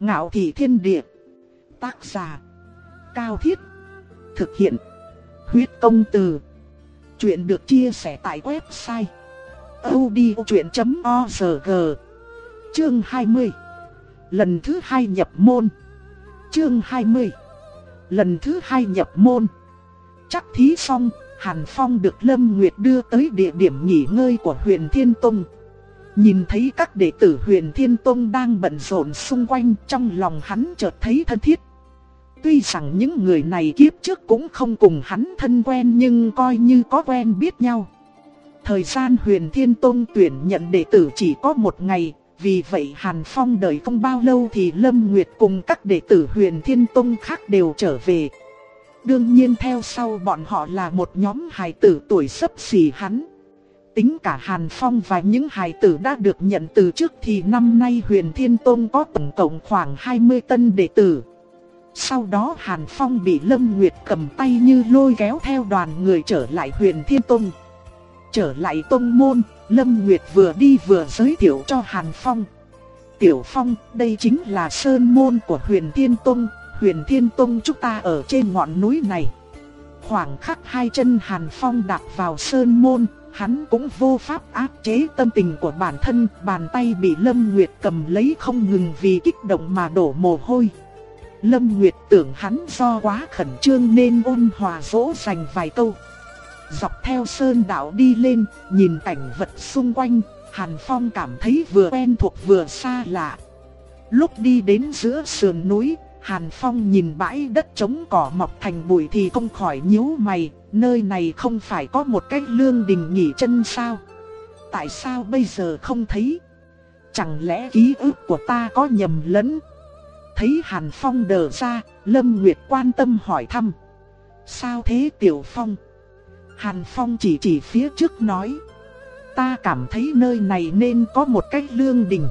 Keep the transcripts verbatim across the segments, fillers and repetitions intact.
Ngạo Thị Thiên Địa. Tác giả Cao Thiết. Thực hiện Huyết Công Từ. Chuyện được chia sẻ tại website audiochuyện chấm org. Chương hai mươi. Lần thứ hai nhập môn. Chương hai mươi. Lần thứ hai nhập môn. Chắc thí xong, Hàn Phong được Lâm Nguyệt đưa tới địa điểm nghỉ ngơi của Huyền Thiên Tông. Nhìn thấy các đệ tử Huyền Thiên Tông đang bận rộn xung quanh, trong lòng hắn chợt thấy thân thiết. Tuy rằng những người này kiếp trước cũng không cùng hắn thân quen, nhưng coi như có quen biết nhau. Thời gian Huyền Thiên Tông tuyển nhận đệ tử chỉ có một ngày, vì vậy Hàn Phong đợi không bao lâu thì Lâm Nguyệt cùng các đệ tử Huyền Thiên Tông khác đều trở về. Đương nhiên theo sau bọn họ là một nhóm hài tử tuổi xấp xỉ hắn. Tính cả Hàn Phong và những hài tử đã được nhận từ trước thì năm nay Huyền Thiên Tông có tổng cộng khoảng hai mươi tân đệ tử. Sau đó Hàn Phong bị Lâm Nguyệt cầm tay như lôi kéo theo đoàn người trở lại Huyền Thiên Tông. Trở lại tông môn, Lâm Nguyệt vừa đi vừa giới thiệu cho Hàn Phong. Tiểu Phong, đây chính là sơn môn của Huyền Thiên Tông. Huyền Thiên Tông chúng ta ở trên ngọn núi này. Khoảng khắc hai chân Hàn Phong đạp vào sơn môn, hắn cũng vô pháp áp chế tâm tình của bản thân. Bàn tay bị Lâm Nguyệt cầm lấy không ngừng vì kích động mà đổ mồ hôi. Lâm Nguyệt tưởng hắn do quá khẩn trương nên ôn hòa dỗ dành vài câu. Dọc theo sơn đạo đi lên, nhìn cảnh vật xung quanh, Hàn Phong cảm thấy vừa quen thuộc vừa xa lạ. Lúc đi đến giữa sườn núi, Hàn Phong nhìn bãi đất trống cỏ mọc thành bụi thì không khỏi nhíu mày. Nơi này không phải có một cái lương đình nghỉ chân sao? Tại sao bây giờ không thấy? Chẳng lẽ ký ức của ta có nhầm lẫn? Thấy Hàn Phong đờ ra, Lâm Nguyệt quan tâm hỏi thăm. Sao thế Tiểu Phong? Hàn Phong chỉ chỉ phía trước nói. Ta cảm thấy nơi này nên có một cái lương đình.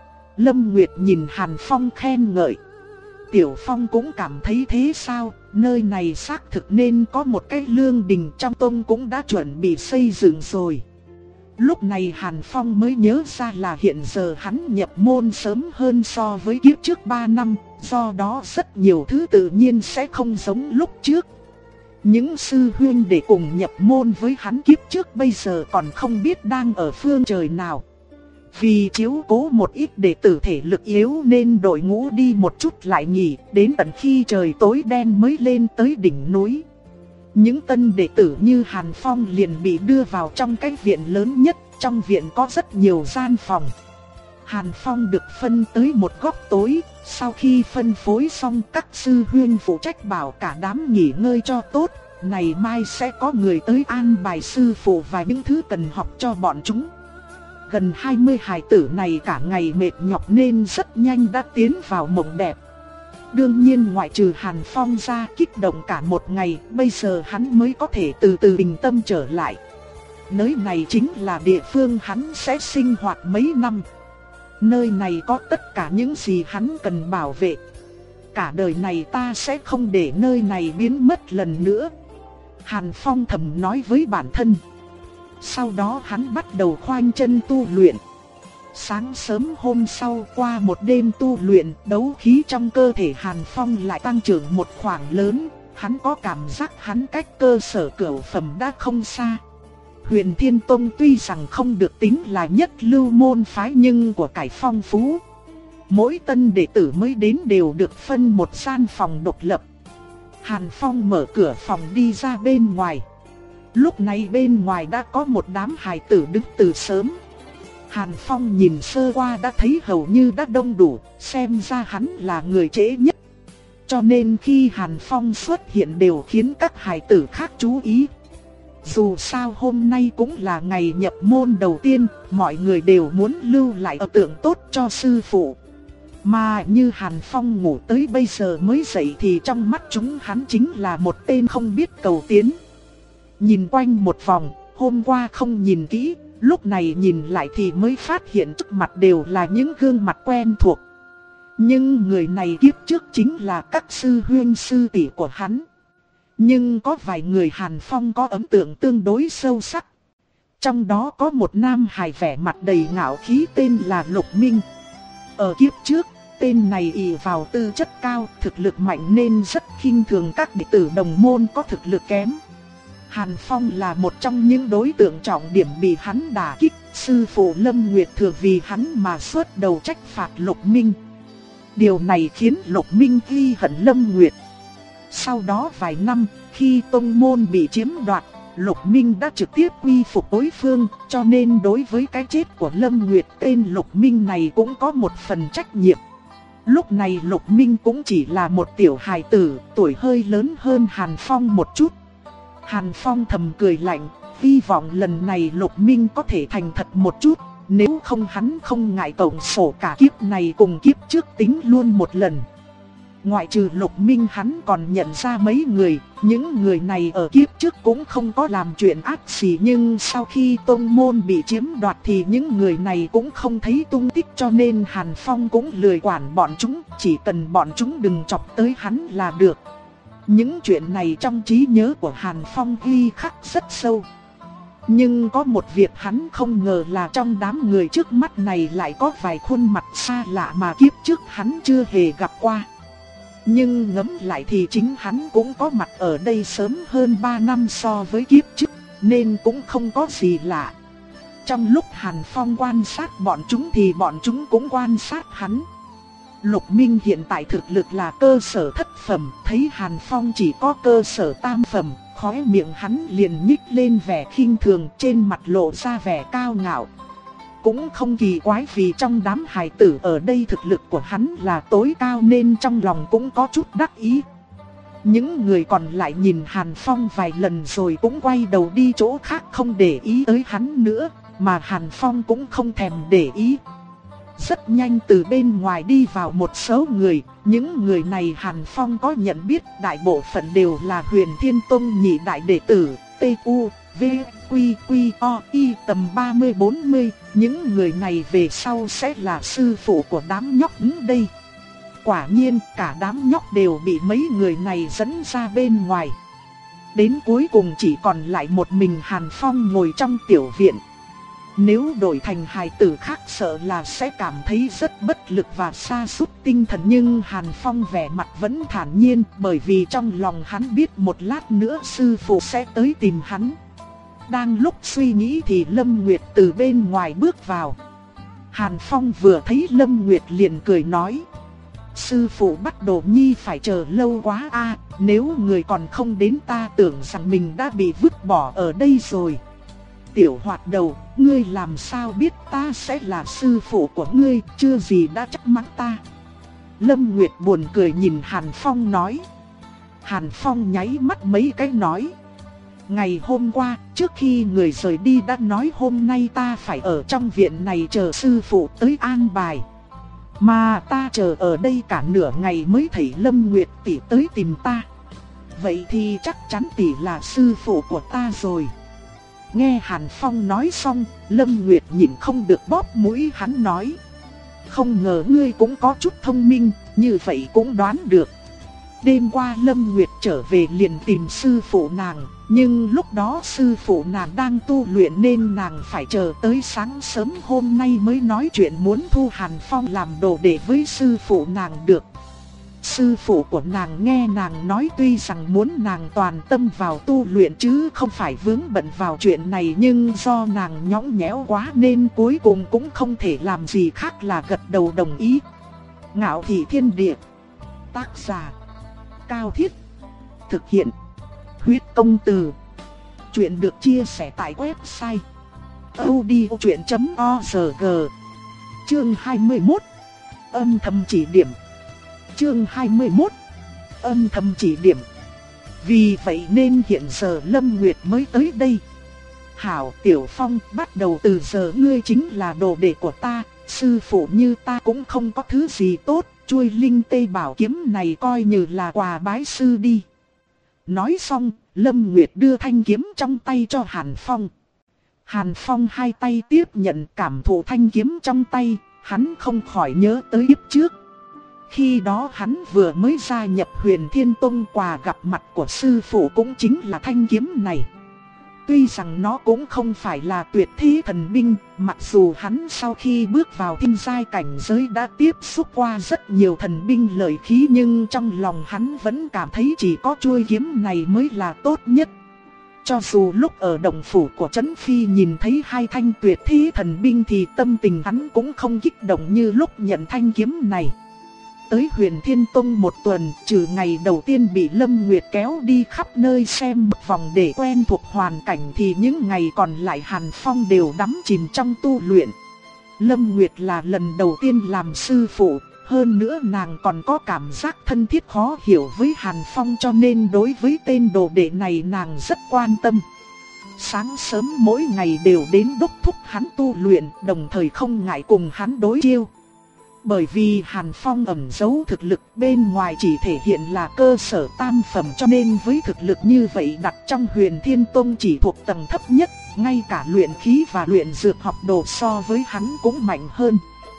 Lâm Nguyệt nhìn Hàn Phong khen ngợi. Tiểu Phong cũng cảm thấy thế sao? Nơi này xác thực nên có một cái lương đình, trong tông cũng đã chuẩn bị xây dựng rồi. Lúc này Hàn Phong mới nhớ ra là hiện giờ hắn nhập môn sớm hơn so với kiếp trước ba năm, do đó rất nhiều thứ tự nhiên sẽ không giống lúc trước. Những sư huynh đệ cùng nhập môn với hắn kiếp trước bây giờ còn không biết đang ở phương trời nào. Vì chiếu cố một ít đệ tử thể lực yếu nên đội ngũ đi một chút lại nghỉ, đến tận khi trời tối đen mới lên tới đỉnh núi. Những tân đệ tử như Hàn Phong liền bị đưa vào trong cái viện lớn nhất, trong viện có rất nhiều gian phòng. Hàn Phong được phân tới một góc tối, sau khi phân phối xong các sư huynh phụ trách bảo cả đám nghỉ ngơi cho tốt, ngày mai sẽ có người tới an bài sư phụ và những thứ cần học cho bọn chúng. Gần hai mươi hài tử này cả ngày mệt nhọc nên rất nhanh đã tiến vào mộng đẹp. Đương nhiên ngoại trừ Hàn Phong ra kích động cả một ngày, bây giờ hắn mới có thể từ từ bình tâm trở lại. Nơi này chính là địa phương hắn sẽ sinh hoạt mấy năm. Nơi này có tất cả những gì hắn cần bảo vệ. Cả đời này ta sẽ không để nơi này biến mất lần nữa. Hàn Phong thầm nói với bản thân. Sau đó hắn bắt đầu khoanh chân tu luyện. Sáng sớm hôm sau, qua một đêm tu luyện, đấu khí trong cơ thể Hàn Phong lại tăng trưởng một khoảng lớn. Hắn có cảm giác hắn cách cơ sở cửu phẩm đã không xa. Huyền Thiên Tông tuy rằng không được tính là nhất lưu môn phái nhưng của cải phong phú. Mỗi tân đệ tử mới đến đều được phân một gian phòng độc lập. Hàn Phong mở cửa phòng đi ra bên ngoài. Lúc này bên ngoài đã có một đám hài tử đứng từ sớm. Hàn Phong nhìn sơ qua đã thấy hầu như đã đông đủ, xem ra hắn là người trễ nhất. Cho nên khi Hàn Phong xuất hiện đều khiến các hài tử khác chú ý. Dù sao hôm nay cũng là ngày nhập môn đầu tiên, mọi người đều muốn lưu lại ấn tượng tốt cho sư phụ. Mà như Hàn Phong ngủ tới bây giờ mới dậy thì trong mắt chúng hắn chính là một tên không biết cầu tiến. Nhìn quanh một vòng, hôm qua không nhìn kỹ, lúc này nhìn lại thì mới phát hiện trước mặt đều là những gương mặt quen thuộc. Nhưng người này kiếp trước chính là các sư huynh sư tỷ của hắn. Nhưng có vài người Hàn Phong có ấn tượng tương đối sâu sắc. Trong đó có một nam hài vẻ mặt đầy ngạo khí tên là Lục Minh. Ở kiếp trước, tên này ỷ vào tư chất cao, thực lực mạnh nên rất khinh thường các đệ tử đồng môn có thực lực kém. Hàn Phong là một trong những đối tượng trọng điểm bị hắn đả kích, sư phụ Lâm Nguyệt thừa vì hắn mà xuất đầu trách phạt Lục Minh. Điều này khiến Lục Minh ghi hận Lâm Nguyệt. Sau đó vài năm, khi tông môn bị chiếm đoạt, Lục Minh đã trực tiếp quy phục đối phương, cho nên đối với cái chết của Lâm Nguyệt, tên Lục Minh này cũng có một phần trách nhiệm. Lúc này Lục Minh cũng chỉ là một tiểu hài tử, tuổi hơi lớn hơn Hàn Phong một chút. Hàn Phong thầm cười lạnh, hy vọng lần này Lục Minh có thể thành thật một chút, nếu không hắn không ngại tổng sổ cả kiếp này cùng kiếp trước tính luôn một lần. Ngoại trừ Lục Minh, hắn còn nhận ra mấy người, những người này ở kiếp trước cũng không có làm chuyện ác gì, nhưng sau khi tông môn bị chiếm đoạt thì những người này cũng không thấy tung tích, cho nên Hàn Phong cũng lười quản bọn chúng, chỉ cần bọn chúng đừng chọc tới hắn là được. Những chuyện này trong trí nhớ của Hàn Phong ghi khắc rất sâu. Nhưng có một việc hắn không ngờ là trong đám người trước mắt này lại có vài khuôn mặt xa lạ mà kiếp trước hắn chưa hề gặp qua. Nhưng ngẫm lại thì chính hắn cũng có mặt ở đây sớm hơn ba năm so với kiếp trước, nên cũng không có gì lạ. Trong lúc Hàn Phong quan sát bọn chúng thì bọn chúng cũng quan sát hắn. Lục Minh hiện tại thực lực là cơ sở thất phẩm, thấy Hàn Phong chỉ có cơ sở tam phẩm, khóe miệng hắn liền nhích lên vẻ khinh thường, trên mặt lộ ra vẻ cao ngạo. Cũng không kỳ quái vì trong đám hài tử ở đây thực lực của hắn là tối cao nên trong lòng cũng có chút đắc ý. Những người còn lại nhìn Hàn Phong vài lần rồi cũng quay đầu đi chỗ khác không để ý tới hắn nữa, mà Hàn Phong cũng không thèm để ý. Rất nhanh từ bên ngoài đi vào một số người, những người này Hàn Phong có nhận biết, đại bộ phận đều là Huyền Thiên Tông nhị đại đệ tử, T U V Quy Quy O Y tầm ba mươi bốn mươi, những người này về sau sẽ là sư phụ của đám nhóc đây. Quả nhiên cả đám nhóc đều bị mấy người này dẫn ra bên ngoài. Đến cuối cùng chỉ còn lại một mình Hàn Phong ngồi trong tiểu viện. Nếu đổi thành hài tử khác sợ là sẽ cảm thấy rất bất lực và sa sút tinh thần, nhưng Hàn Phong vẻ mặt vẫn thản nhiên, bởi vì trong lòng hắn biết một lát nữa sư phụ sẽ tới tìm hắn. Đang lúc suy nghĩ thì Lâm Nguyệt từ bên ngoài bước vào. Hàn Phong vừa thấy Lâm Nguyệt liền cười nói: sư phụ bắt Đồ Nhi phải chờ lâu quá a, nếu người còn không đến ta tưởng rằng mình đã bị vứt bỏ ở đây rồi. Tiểu Hoạt Đầu, ngươi làm sao biết ta sẽ là sư phụ của ngươi, chưa gì đã trách mắng ta. Lâm Nguyệt buồn cười nhìn Hàn Phong nói. Hàn Phong nháy mắt mấy cái nói: ngày hôm qua, trước khi người rời đi đã nói hôm nay ta phải ở trong viện này chờ sư phụ tới an bài. Mà ta chờ ở đây cả nửa ngày mới thấy Lâm Nguyệt tỷ tới tìm ta. Vậy thì chắc chắn tỷ là sư phụ của ta rồi. Nghe Hàn Phong nói xong, Lâm Nguyệt nhìn không được bóp mũi hắn nói: không ngờ ngươi cũng có chút thông minh, như vậy cũng đoán được. Đêm qua Lâm Nguyệt trở về liền tìm sư phụ nàng, nhưng lúc đó sư phụ nàng đang tu luyện nên nàng phải chờ tới sáng sớm hôm nay mới nói chuyện muốn thu Hàn Phong làm đồ đệ với sư phụ nàng được. Sư phụ của nàng nghe nàng nói tuy rằng muốn nàng toàn tâm vào tu luyện chứ không phải vướng bận vào chuyện này, nhưng do nàng nhõng nhẽo quá nên cuối cùng cũng không thể làm gì khác là gật đầu đồng ý. Ngạo Thị Thiên Địa. Tác giả Cao Thiết. Thực hiện Huyết Công Từ. Chuyện được chia sẻ tại website audiochuyện chấm org. Chương hai mươi mốt. Âm thầm chỉ điểm. Chương hai mươi mốt. Âm thầm chỉ điểm. Vì vậy nên hiện giờ Lâm Nguyệt mới tới đây. Hảo Tiểu Phong, bắt đầu từ giờ ngươi chính là đồ đệ của ta. Sư phụ như ta cũng không có thứ gì tốt, chuôi linh tê bảo kiếm này coi như là quà bái sư đi. Nói xong, Lâm Nguyệt đưa thanh kiếm trong tay cho Hàn Phong. Hàn Phong hai tay tiếp nhận cảm thụ thanh kiếm trong tay, hắn không khỏi nhớ tới kiếp trước. Khi đó hắn vừa mới gia nhập Huyền Thiên Tông, quà gặp mặt của sư phụ cũng chính là thanh kiếm này. Tuy rằng nó cũng không phải là tuyệt thế thần binh, mặc dù hắn sau khi bước vào thiên giai cảnh giới đã tiếp xúc qua rất nhiều thần binh lợi khí, nhưng trong lòng hắn vẫn cảm thấy chỉ có chuôi kiếm này mới là tốt nhất. Cho dù lúc ở động phủ của Trấn Phi nhìn thấy hai thanh tuyệt thế thần binh thì tâm tình hắn cũng không kích động như lúc nhận thanh kiếm này. Tới Huyền Thiên Tông một tuần, trừ ngày đầu tiên bị Lâm Nguyệt kéo đi khắp nơi xem một vòng để quen thuộc hoàn cảnh thì những ngày còn lại Hàn Phong đều đắm chìm trong tu luyện. Lâm Nguyệt là lần đầu tiên làm sư phụ, hơn nữa nàng còn có cảm giác thân thiết khó hiểu với Hàn Phong, cho nên đối với tên đồ đệ này nàng rất quan tâm. Sáng sớm mỗi ngày đều đến đốc thúc hắn tu luyện, đồng thời không ngại cùng hắn đối chiêu. Bởi vì Hàn Phong ẩn giấu thực lực bên ngoài chỉ thể hiện là cơ sở tam phẩm, cho nên với thực lực như vậy đặt trong Huyền Thiên Tông chỉ thuộc tầng thấp nhất, ngay cả luyện khí và luyện dược học đồ so với hắn cũng mạnh hơn.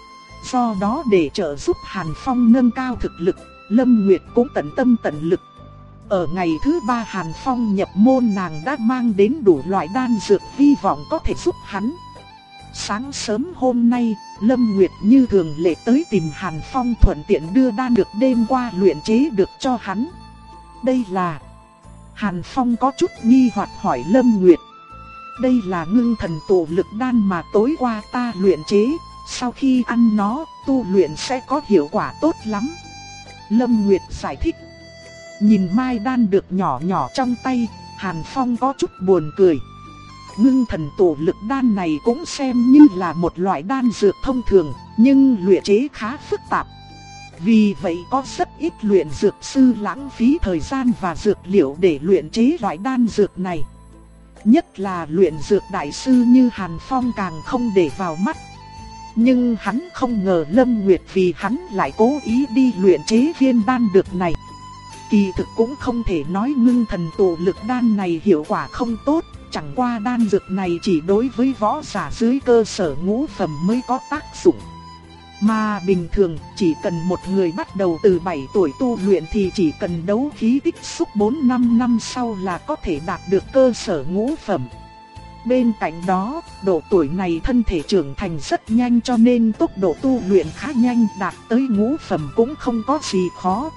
Do đó để trợ giúp Hàn Phong nâng cao thực lực, Lâm Nguyệt cũng tận tâm tận lực. Ở ngày thứ ba Hàn Phong nhập môn, nàng đã mang đến đủ loại đan dược hy vọng có thể giúp hắn. Sáng sớm hôm nay, Lâm Nguyệt như thường lệ tới tìm Hàn Phong thuận tiện đưa đan được đêm qua luyện chế được cho hắn. Đây là... Hàn Phong có chút nghi hoặc hỏi Lâm Nguyệt. Đây là ngưng thần tụ lực đan mà tối qua ta luyện chế, sau khi ăn nó, tu luyện sẽ có hiệu quả tốt lắm. Lâm Nguyệt giải thích. Nhìn mai đan được nhỏ nhỏ trong tay, Hàn Phong có chút buồn cười. Ngưng thần tụ lực đan này cũng xem như là một loại đan dược thông thường, nhưng luyện chế khá phức tạp. Vì vậy có rất ít luyện dược sư lãng phí thời gian và dược liệu để luyện chế loại đan dược này. Nhất là luyện dược đại sư như Hàn Phong càng không để vào mắt. Nhưng hắn không ngờ Lâm Nguyệt vì hắn lại cố ý đi luyện chế viên đan dược này. Kỳ thực cũng không thể nói ngưng thần tụ lực đan này hiệu quả không tốt, chẳng qua đan dược này chỉ đối với võ giả dưới cơ sở ngũ phẩm mới có tác dụng. Mà bình thường chỉ cần một người bắt đầu từ bảy tuổi tu luyện thì chỉ cần đấu khí tích xúc bốn năm năm sau là có thể đạt được cơ sở ngũ phẩm. Bên cạnh đó, độ tuổi này thân thể trưởng thành rất nhanh cho nên tốc độ tu luyện khá nhanh, đạt tới ngũ phẩm cũng không có gì khó.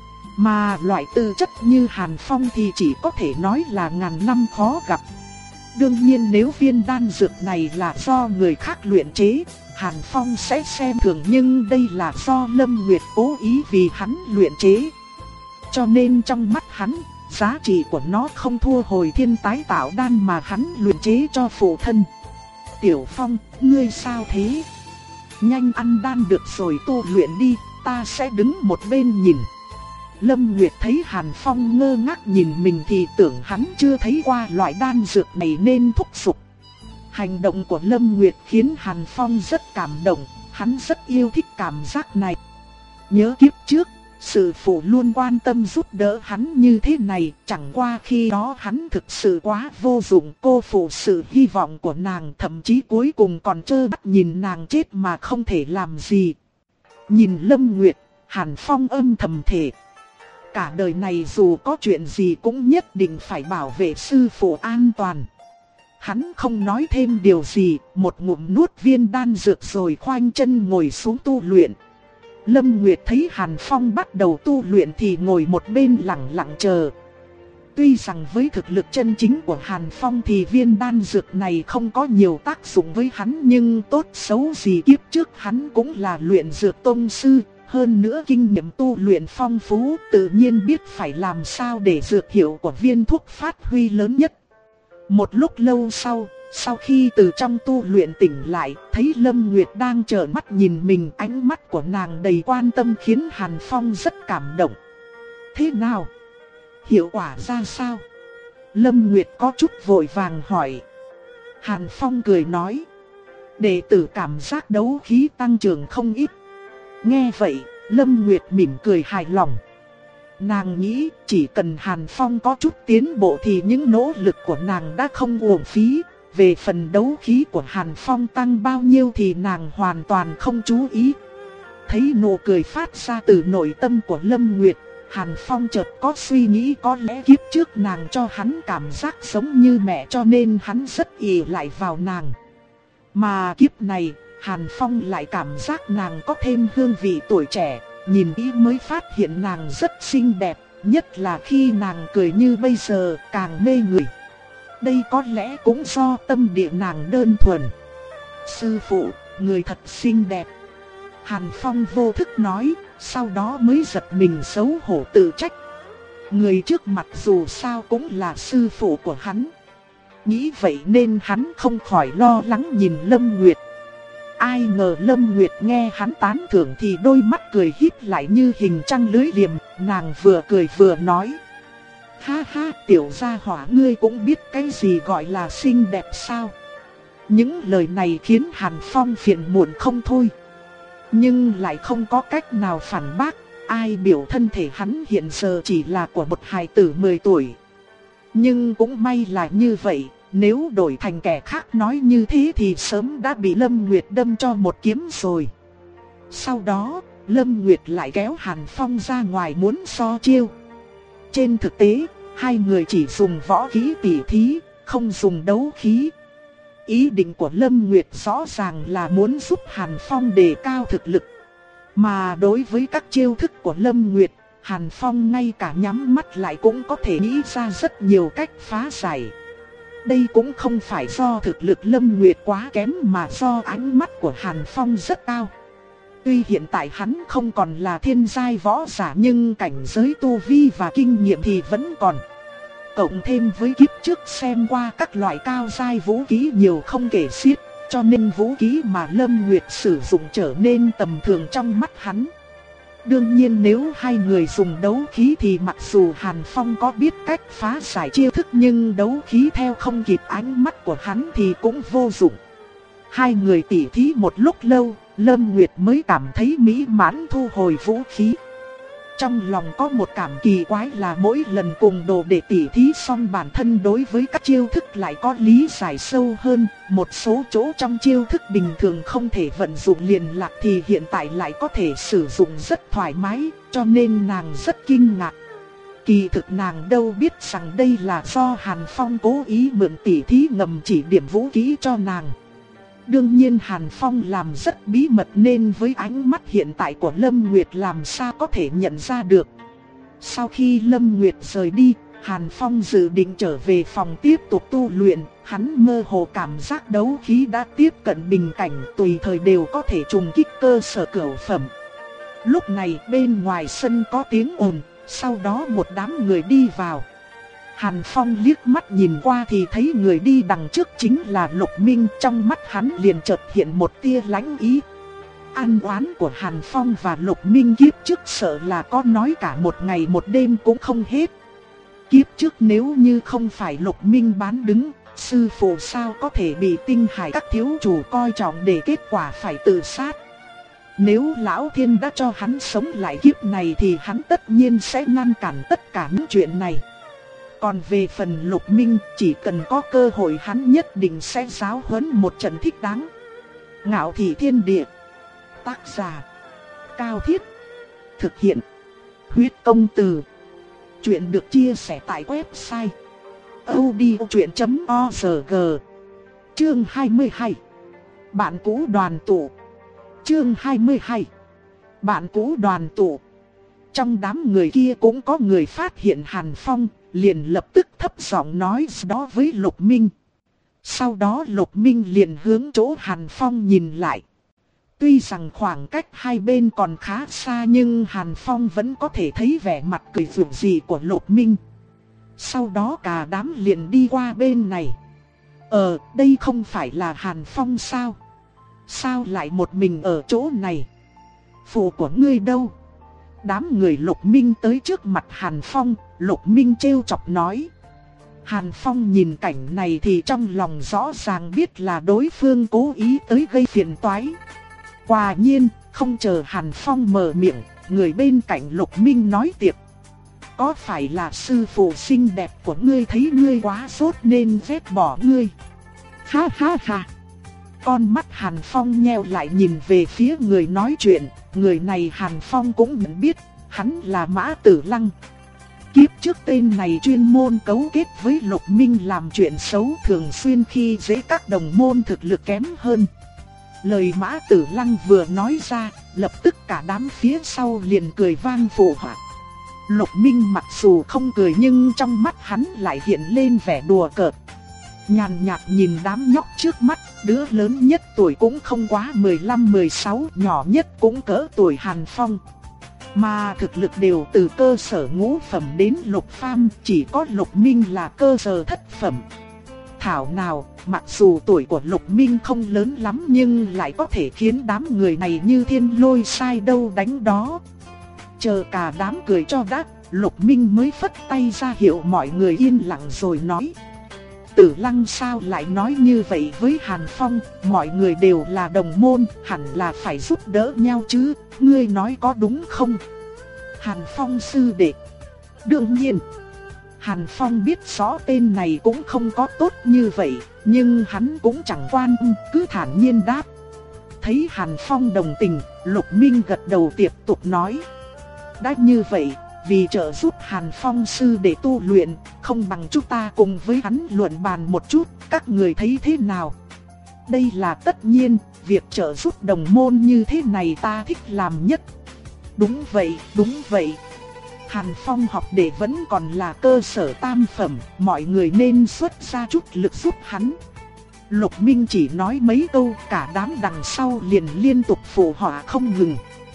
Mà loại tư chất như Hàn Phong thì chỉ có thể nói là ngàn năm khó gặp. Đương nhiên nếu viên đan dược này là do người khác luyện chế, Hàn Phong sẽ xem thường, nhưng đây là do Lâm Nguyệt cố ý vì hắn luyện chế. Cho nên trong mắt hắn, giá trị của nó không thua hồi thiên tái tạo đan mà hắn luyện chế cho phụ thân. Tiểu Phong, ngươi sao thế? Nhanh ăn đan được rồi tu luyện đi, ta sẽ đứng một bên nhìn. Lâm Nguyệt thấy Hàn Phong ngơ ngác nhìn mình thì tưởng hắn chưa thấy qua loại đan dược này nên thúc giục. Hành động của Lâm Nguyệt khiến Hàn Phong rất cảm động, hắn rất yêu thích cảm giác này. Nhớ kiếp trước, sư phụ luôn quan tâm giúp đỡ hắn như thế này, chẳng qua khi đó hắn thực sự quá vô dụng, cô phụ sự hy vọng của nàng, thậm chí cuối cùng còn trơ mắt nhìn nàng chết mà không thể làm gì. Nhìn Lâm Nguyệt, Hàn Phong âm thầm thề. Cả đời này dù có chuyện gì cũng nhất định phải bảo vệ sư phụ an toàn. Hắn không nói thêm điều gì, một ngụm nuốt viên đan dược rồi khoanh chân ngồi xuống tu luyện. Lâm Nguyệt thấy Hàn Phong bắt đầu tu luyện thì ngồi một bên lặng lặng chờ. Tuy rằng với thực lực chân chính của Hàn Phong thì viên đan dược này không có nhiều tác dụng với hắn, nhưng tốt xấu gì kiếp trước hắn cũng là luyện dược tông sư. Hơn nữa kinh nghiệm tu luyện phong phú, tự nhiên biết phải làm sao để dược hiệu của viên thuốc phát huy lớn nhất. Một lúc lâu sau, sau khi từ trong tu luyện tỉnh lại, thấy Lâm Nguyệt đang trợn mắt nhìn mình, ánh mắt của nàng đầy quan tâm khiến Hàn Phong rất cảm động. Thế nào? Hiệu quả ra sao? Lâm Nguyệt có chút vội vàng hỏi. Hàn Phong cười nói. Đệ tử cảm giác đấu khí tăng trưởng không ít. Nghe vậy, Lâm Nguyệt mỉm cười hài lòng. Nàng nghĩ chỉ cần Hàn Phong có chút tiến bộ thì những nỗ lực của nàng đã không uổng phí. Về phần đấu khí của Hàn Phong tăng bao nhiêu thì nàng hoàn toàn không chú ý. Thấy nụ cười phát ra từ nội tâm của Lâm Nguyệt, Hàn Phong chợt có suy nghĩ có lẽ kiếp trước nàng cho hắn cảm giác giống như mẹ cho nên hắn rất ỷ lại vào nàng. Mà kiếp này, Hàn Phong lại cảm giác nàng có thêm hương vị tuổi trẻ, nhìn kỹ mới phát hiện nàng rất xinh đẹp, nhất là khi nàng cười như bây giờ càng mê người. Đây có lẽ cũng do tâm địa nàng đơn thuần. Sư phụ, người thật xinh đẹp. Hàn Phong vô thức nói, sau đó mới giật mình xấu hổ tự trách. Người trước mặt dù sao cũng là sư phụ của hắn. Nghĩ vậy nên hắn không khỏi lo lắng nhìn Lâm Nguyệt. Ai ngờ Lâm Nguyệt nghe hắn tán thưởng thì đôi mắt cười híp lại như hình trăng lưới liềm, nàng vừa cười vừa nói. Ha ha, tiểu gia hỏa ngươi cũng biết cái gì gọi là xinh đẹp sao? Những lời này khiến Hàn Phong phiền muộn không thôi. Nhưng lại không có cách nào phản bác, ai biểu thân thể hắn hiện giờ chỉ là của một hài tử mười tuổi. Nhưng cũng may là như vậy, nếu đổi thành kẻ khác nói như thế thì sớm đã bị Lâm Nguyệt đâm cho một kiếm rồi. Sau đó, Lâm Nguyệt lại kéo Hàn Phong ra ngoài muốn so chiêu. Trên thực tế, hai người chỉ dùng võ khí tỉ thí, không dùng đấu khí. Ý định của Lâm Nguyệt rõ ràng là muốn giúp Hàn Phong đề cao thực lực. Mà đối với các chiêu thức của Lâm Nguyệt, Hàn Phong ngay cả nhắm mắt lại cũng có thể nghĩ ra rất nhiều cách phá giải. Đây cũng không phải do thực lực Lâm Nguyệt quá kém mà do ánh mắt của Hàn Phong rất cao. Tuy hiện tại hắn không còn là thiên giai võ giả nhưng cảnh giới tu vi và kinh nghiệm thì vẫn còn. Cộng thêm với kiếp trước xem qua các loại cao giai vũ khí nhiều không kể xiết, cho nên vũ khí mà Lâm Nguyệt sử dụng trở nên tầm thường trong mắt hắn. Đương nhiên nếu hai người dùng đấu khí thì mặc dù Hàn Phong có biết cách phá giải chiêu thức nhưng đấu khí theo không kịp ánh mắt của hắn thì cũng vô dụng. Hai người tỉ thí một lúc lâu, Lâm Nguyệt mới cảm thấy mỹ mãn thu hồi vũ khí. Trong lòng có một cảm kỳ quái là mỗi lần cùng đồ để tỉ thí xong bản thân đối với các chiêu thức lại có lý giải sâu hơn. Một số chỗ trong chiêu thức bình thường không thể vận dụng liền lạc thì hiện tại lại có thể sử dụng rất thoải mái, cho nên nàng rất kinh ngạc. Kỳ thực nàng đâu biết rằng đây là do Hàn Phong cố ý mượn tỉ thí ngầm chỉ điểm vũ khí cho nàng. Đương nhiên Hàn Phong làm rất bí mật nên với ánh mắt hiện tại của Lâm Nguyệt làm sao có thể nhận ra được. Sau khi Lâm Nguyệt rời đi, Hàn Phong dự định trở về phòng tiếp tục tu luyện. Hắn mơ hồ cảm giác đấu khí đã tiếp cận bình cảnh, tùy thời đều có thể trùng kích cơ sở cửu phẩm. Lúc này bên ngoài sân có tiếng ồn, sau đó một đám người đi vào. Hàn Phong liếc mắt nhìn qua thì thấy người đi đằng trước chính là Lục Minh, trong mắt hắn liền chợt hiện một tia lãnh ý. Ăn oán của Hàn Phong và Lục Minh kiếp trước sợ là có nói cả một ngày một đêm cũng không hết. Kiếp trước nếu như không phải Lục Minh bán đứng, sư phụ sao có thể bị Tinh Hải các thiếu chủ coi trọng để kết quả phải tự sát. Nếu Lão Thiên đã cho hắn sống lại kiếp này thì hắn tất nhiên sẽ ngăn cản tất cả những chuyện này. Còn về phần Lục Minh, chỉ cần có cơ hội hắn nhất định sẽ giáo huấn một trận thích đáng. Ngạo Thị Thiên Địa. Tác giả Cao Thiết. Thực hiện Huyết Công Từ. Chuyện được chia sẻ tại website audiochuyện chấm org. Chương hai mươi hai. Bạn cũ đoàn tụ. Chương hai mươi hai. Bạn cũ đoàn tụ. Trong đám người kia cũng có người phát hiện Hàn Phong, liền lập tức thấp giọng nói đó với Lục Minh. Sau đó Lục Minh liền hướng chỗ Hàn Phong nhìn lại. Tuy rằng khoảng cách hai bên còn khá xa nhưng Hàn Phong vẫn có thể thấy vẻ mặt cười rực rỡ của Lục Minh. Sau đó cả đám liền đi qua bên này. Ờ, đây không phải là Hàn Phong sao? Sao lại một mình ở chỗ này? Phụ của ngươi đâu? Đám người Lục Minh tới trước mặt Hàn Phong, Lục Minh trêu chọc nói. Hàn Phong nhìn cảnh này thì trong lòng rõ ràng biết là đối phương cố ý tới gây phiền toái. Quả nhiên, không chờ Hàn Phong mở miệng, người bên cạnh Lục Minh nói tiếp. Có phải là sư phụ xinh đẹp của ngươi thấy ngươi quá sốt nên ghét bỏ ngươi? Ha ha ha! Con mắt Hàn Phong nheo lại nhìn về phía người nói chuyện, người này Hàn Phong cũng nhận biết, hắn là Mã Tử Lăng. Kiếp trước tên này chuyên môn cấu kết với Lục Minh làm chuyện xấu, thường xuyên khi dễ các đồng môn thực lực kém hơn. Lời Mã Tử Lăng vừa nói ra, lập tức cả đám phía sau liền cười vang phụ họa. Lục Minh mặc dù không cười nhưng trong mắt hắn lại hiện lên vẻ đùa cợt. Nhàn nhạt nhìn đám nhóc trước mắt, đứa lớn nhất tuổi cũng không quá mười lăm mười sáu, nhỏ nhất cũng cỡ tuổi Hàn Phong. Mà thực lực đều từ cơ sở ngũ phẩm đến lục phàm, chỉ có Lục Minh là cơ sở thất phẩm. Thảo nào, mặc dù tuổi của Lục Minh không lớn lắm nhưng lại có thể khiến đám người này như thiên lôi sai đâu đánh đó. Chờ cả đám cười cho đã, Lục Minh mới phất tay ra hiệu mọi người yên lặng rồi nói. Tử Lăng sao lại nói như vậy với Hàn Phong, mọi người đều là đồng môn, hẳn là phải giúp đỡ nhau chứ, ngươi nói có đúng không? Hàn Phong sư đệ. Đương nhiên, Hàn Phong biết rõ tên này cũng không có tốt như vậy, nhưng hắn cũng chẳng quan tâm, cứ thản nhiên đáp. Thấy Hàn Phong đồng tình, Lục Minh gật đầu tiếp tục nói. Đã như vậy, vì trợ giúp Hàn Phong sư để tu luyện, không bằng chúng ta cùng với hắn luận bàn một chút, các người thấy thế nào? Đây là tất nhiên, việc trợ giúp đồng môn như thế này ta thích làm nhất. Đúng vậy, đúng vậy. Hàn Phong học đệ vẫn còn là cơ sở tam phẩm, mọi người nên xuất ra chút lực giúp hắn. Lục Minh chỉ nói mấy câu, cả đám đằng sau liền liên tục phụ họa không ngừng.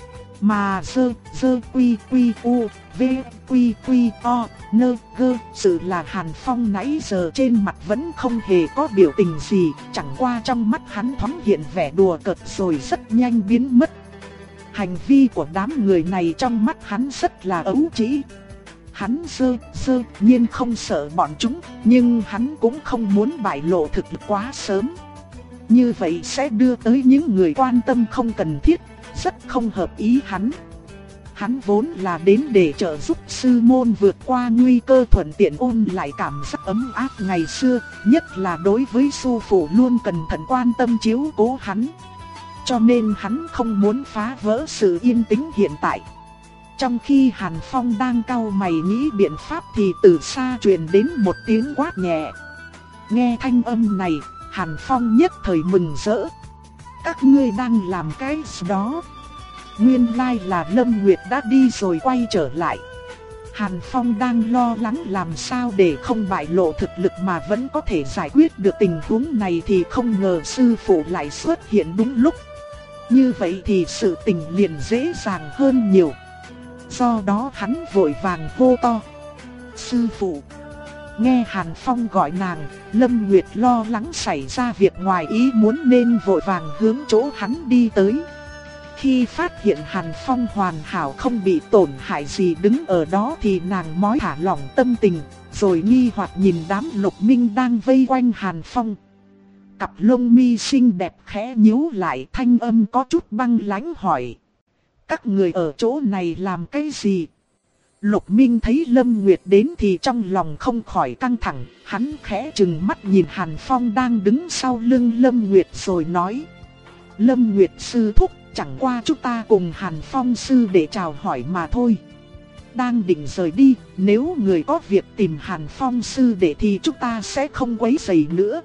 Mà dơ, dơ quy quy u, v quy quy o, nơ gơ, sự là Hàn Phong nãy giờ trên mặt vẫn không hề có biểu tình gì, chẳng qua trong mắt hắn thoáng hiện vẻ đùa cợt rồi rất nhanh biến mất. Hành vi của đám người này trong mắt hắn rất là ấu trĩ. Hắn dơ, dơ, nhiên không sợ bọn chúng, nhưng hắn cũng không muốn bại lộ thực lực quá sớm. Như vậy sẽ đưa tới những người quan tâm không cần thiết, rất không hợp ý hắn. Hắn vốn là đến để trợ giúp sư môn vượt qua nguy cơ, thuận tiện ôn lại cảm giác ấm áp ngày xưa, nhất là đối với sư phụ luôn cẩn thận quan tâm chiếu cố hắn. Cho nên hắn không muốn phá vỡ sự yên tĩnh hiện tại. Trong khi Hàn Phong đang cau mày nghĩ biện pháp thì từ xa truyền đến một tiếng quát nhẹ. Nghe thanh âm này, Hàn Phong nhất thời mừng rỡ. Các ngươi đang làm cái gì đó? Nguyên lai là Lâm Nguyệt đã đi rồi quay trở lại. Hàn Phong đang lo lắng làm sao để không bại lộ thực lực mà vẫn có thể giải quyết được tình huống này thì không ngờ sư phụ lại xuất hiện đúng lúc. Như vậy thì sự tình liền dễ dàng hơn nhiều. Do đó hắn vội vàng hô to. Sư phụ. Nghe Hàn Phong gọi nàng, Lâm Nguyệt lo lắng xảy ra việc ngoài ý muốn nên vội vàng hướng chỗ hắn đi tới. Khi phát hiện Hàn Phong hoàn hảo không bị tổn hại gì đứng ở đó thì nàng mới thả lỏng tâm tình, rồi nghi hoặc nhìn đám Lục Minh đang vây quanh Hàn Phong. Cặp lông mi xinh đẹp khẽ nhíu lại, thanh âm có chút băng lãnh hỏi. Các người ở chỗ này làm cái gì? Lục Minh thấy Lâm Nguyệt đến thì trong lòng không khỏi căng thẳng, hắn khẽ trừng mắt nhìn Hàn Phong đang đứng sau lưng Lâm Nguyệt rồi nói. Lâm Nguyệt sư thúc, chẳng qua chúng ta cùng Hàn Phong sư để chào hỏi mà thôi. Đang định rời đi, nếu người có việc tìm Hàn Phong sư để thì chúng ta sẽ không quấy rầy nữa.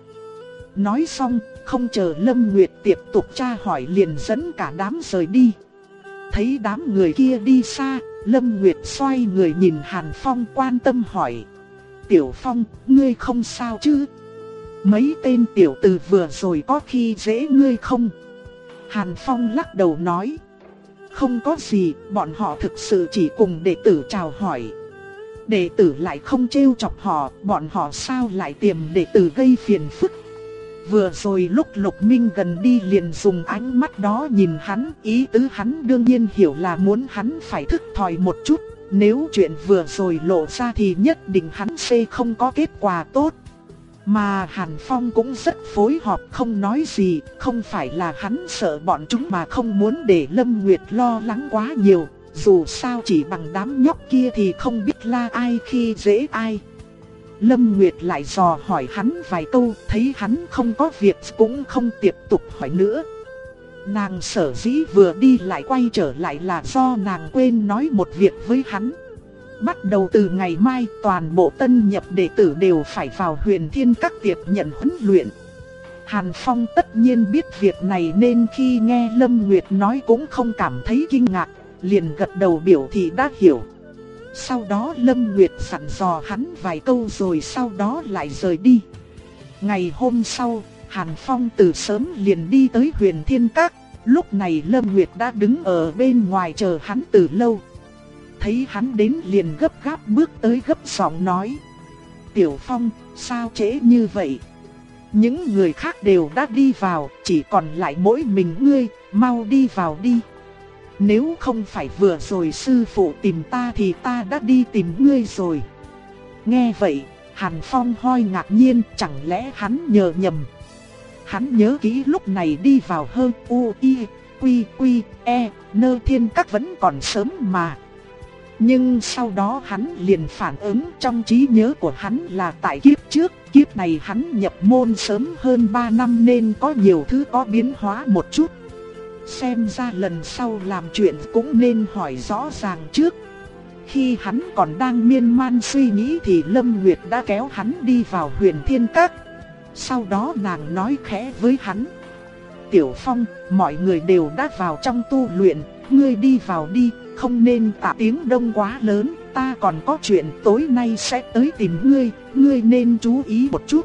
Nói xong, không chờ Lâm Nguyệt tiếp tục tra hỏi liền dẫn cả đám rời đi. Thấy đám người kia đi xa, Lâm Nguyệt xoay người nhìn Hàn Phong quan tâm hỏi. Tiểu Phong, ngươi không sao chứ? Mấy tên tiểu tử vừa rồi có khi dễ ngươi không? Hàn Phong lắc đầu nói. Không có gì, bọn họ thực sự chỉ cùng đệ tử chào hỏi. Đệ tử lại không trêu chọc họ, bọn họ sao lại tìm đệ tử gây phiền phức? Vừa rồi lúc Lục Minh gần đi liền dùng ánh mắt đó nhìn hắn, ý tứ hắn đương nhiên hiểu là muốn hắn phải thức thòi một chút. Nếu chuyện vừa rồi lộ ra thì nhất định hắn sẽ không có kết quả tốt. Mà Hàn Phong cũng rất phối hợp không nói gì, không phải là hắn sợ bọn chúng mà không muốn để Lâm Nguyệt lo lắng quá nhiều. Dù sao chỉ bằng đám nhóc kia thì không biết là ai khi dễ ai. Lâm Nguyệt lại dò hỏi hắn vài câu, thấy hắn không có việc cũng không tiếp tục hỏi nữa. Nàng sở dĩ vừa đi lại quay trở lại là do nàng quên nói một việc với hắn. Bắt đầu từ ngày mai, toàn bộ tân nhập đệ tử đều phải vào Huyền Thiên Các tiệp nhận huấn luyện. Hàn Phong tất nhiên biết việc này nên khi nghe Lâm Nguyệt nói cũng không cảm thấy kinh ngạc, liền gật đầu biểu thị đã hiểu. Sau đó Lâm Nguyệt dặn dò hắn vài câu rồi sau đó lại rời đi. Ngày hôm sau, Hàn Phong từ sớm liền đi tới Huyền Thiên Các. Lúc này Lâm Nguyệt đã đứng ở bên ngoài chờ hắn từ lâu. Thấy hắn đến liền gấp gáp bước tới gấp giọng nói: Tiểu Phong, sao trễ như vậy? Những người khác đều đã đi vào, chỉ còn lại mỗi mình ngươi, mau đi vào đi. Nếu không phải vừa rồi sư phụ tìm ta thì ta đã đi tìm ngươi rồi. Nghe vậy, Hàn Phong hơi ngạc nhiên, chẳng lẽ hắn nhớ nhầm. Hắn nhớ kỹ lúc này đi vào hơn u i quy quy e nơ thiên các vẫn còn sớm mà. Nhưng sau đó hắn liền phản ứng, trong trí nhớ của hắn là tại kiếp trước, kiếp này hắn nhập môn sớm hơn ba năm nên có nhiều thứ có biến hóa một chút. Xem ra lần sau làm chuyện cũng nên hỏi rõ ràng trước. Khi hắn còn đang miên man suy nghĩ thì Lâm Nguyệt đã kéo hắn đi vào Huyền Thiên Các. Sau đó nàng nói khẽ với hắn: Tiểu Phong, mọi người đều đã vào trong tu luyện, ngươi đi vào đi, không nên tạo tiếng đông quá lớn, ta còn có chuyện tối nay sẽ tới tìm ngươi, ngươi nên chú ý một chút.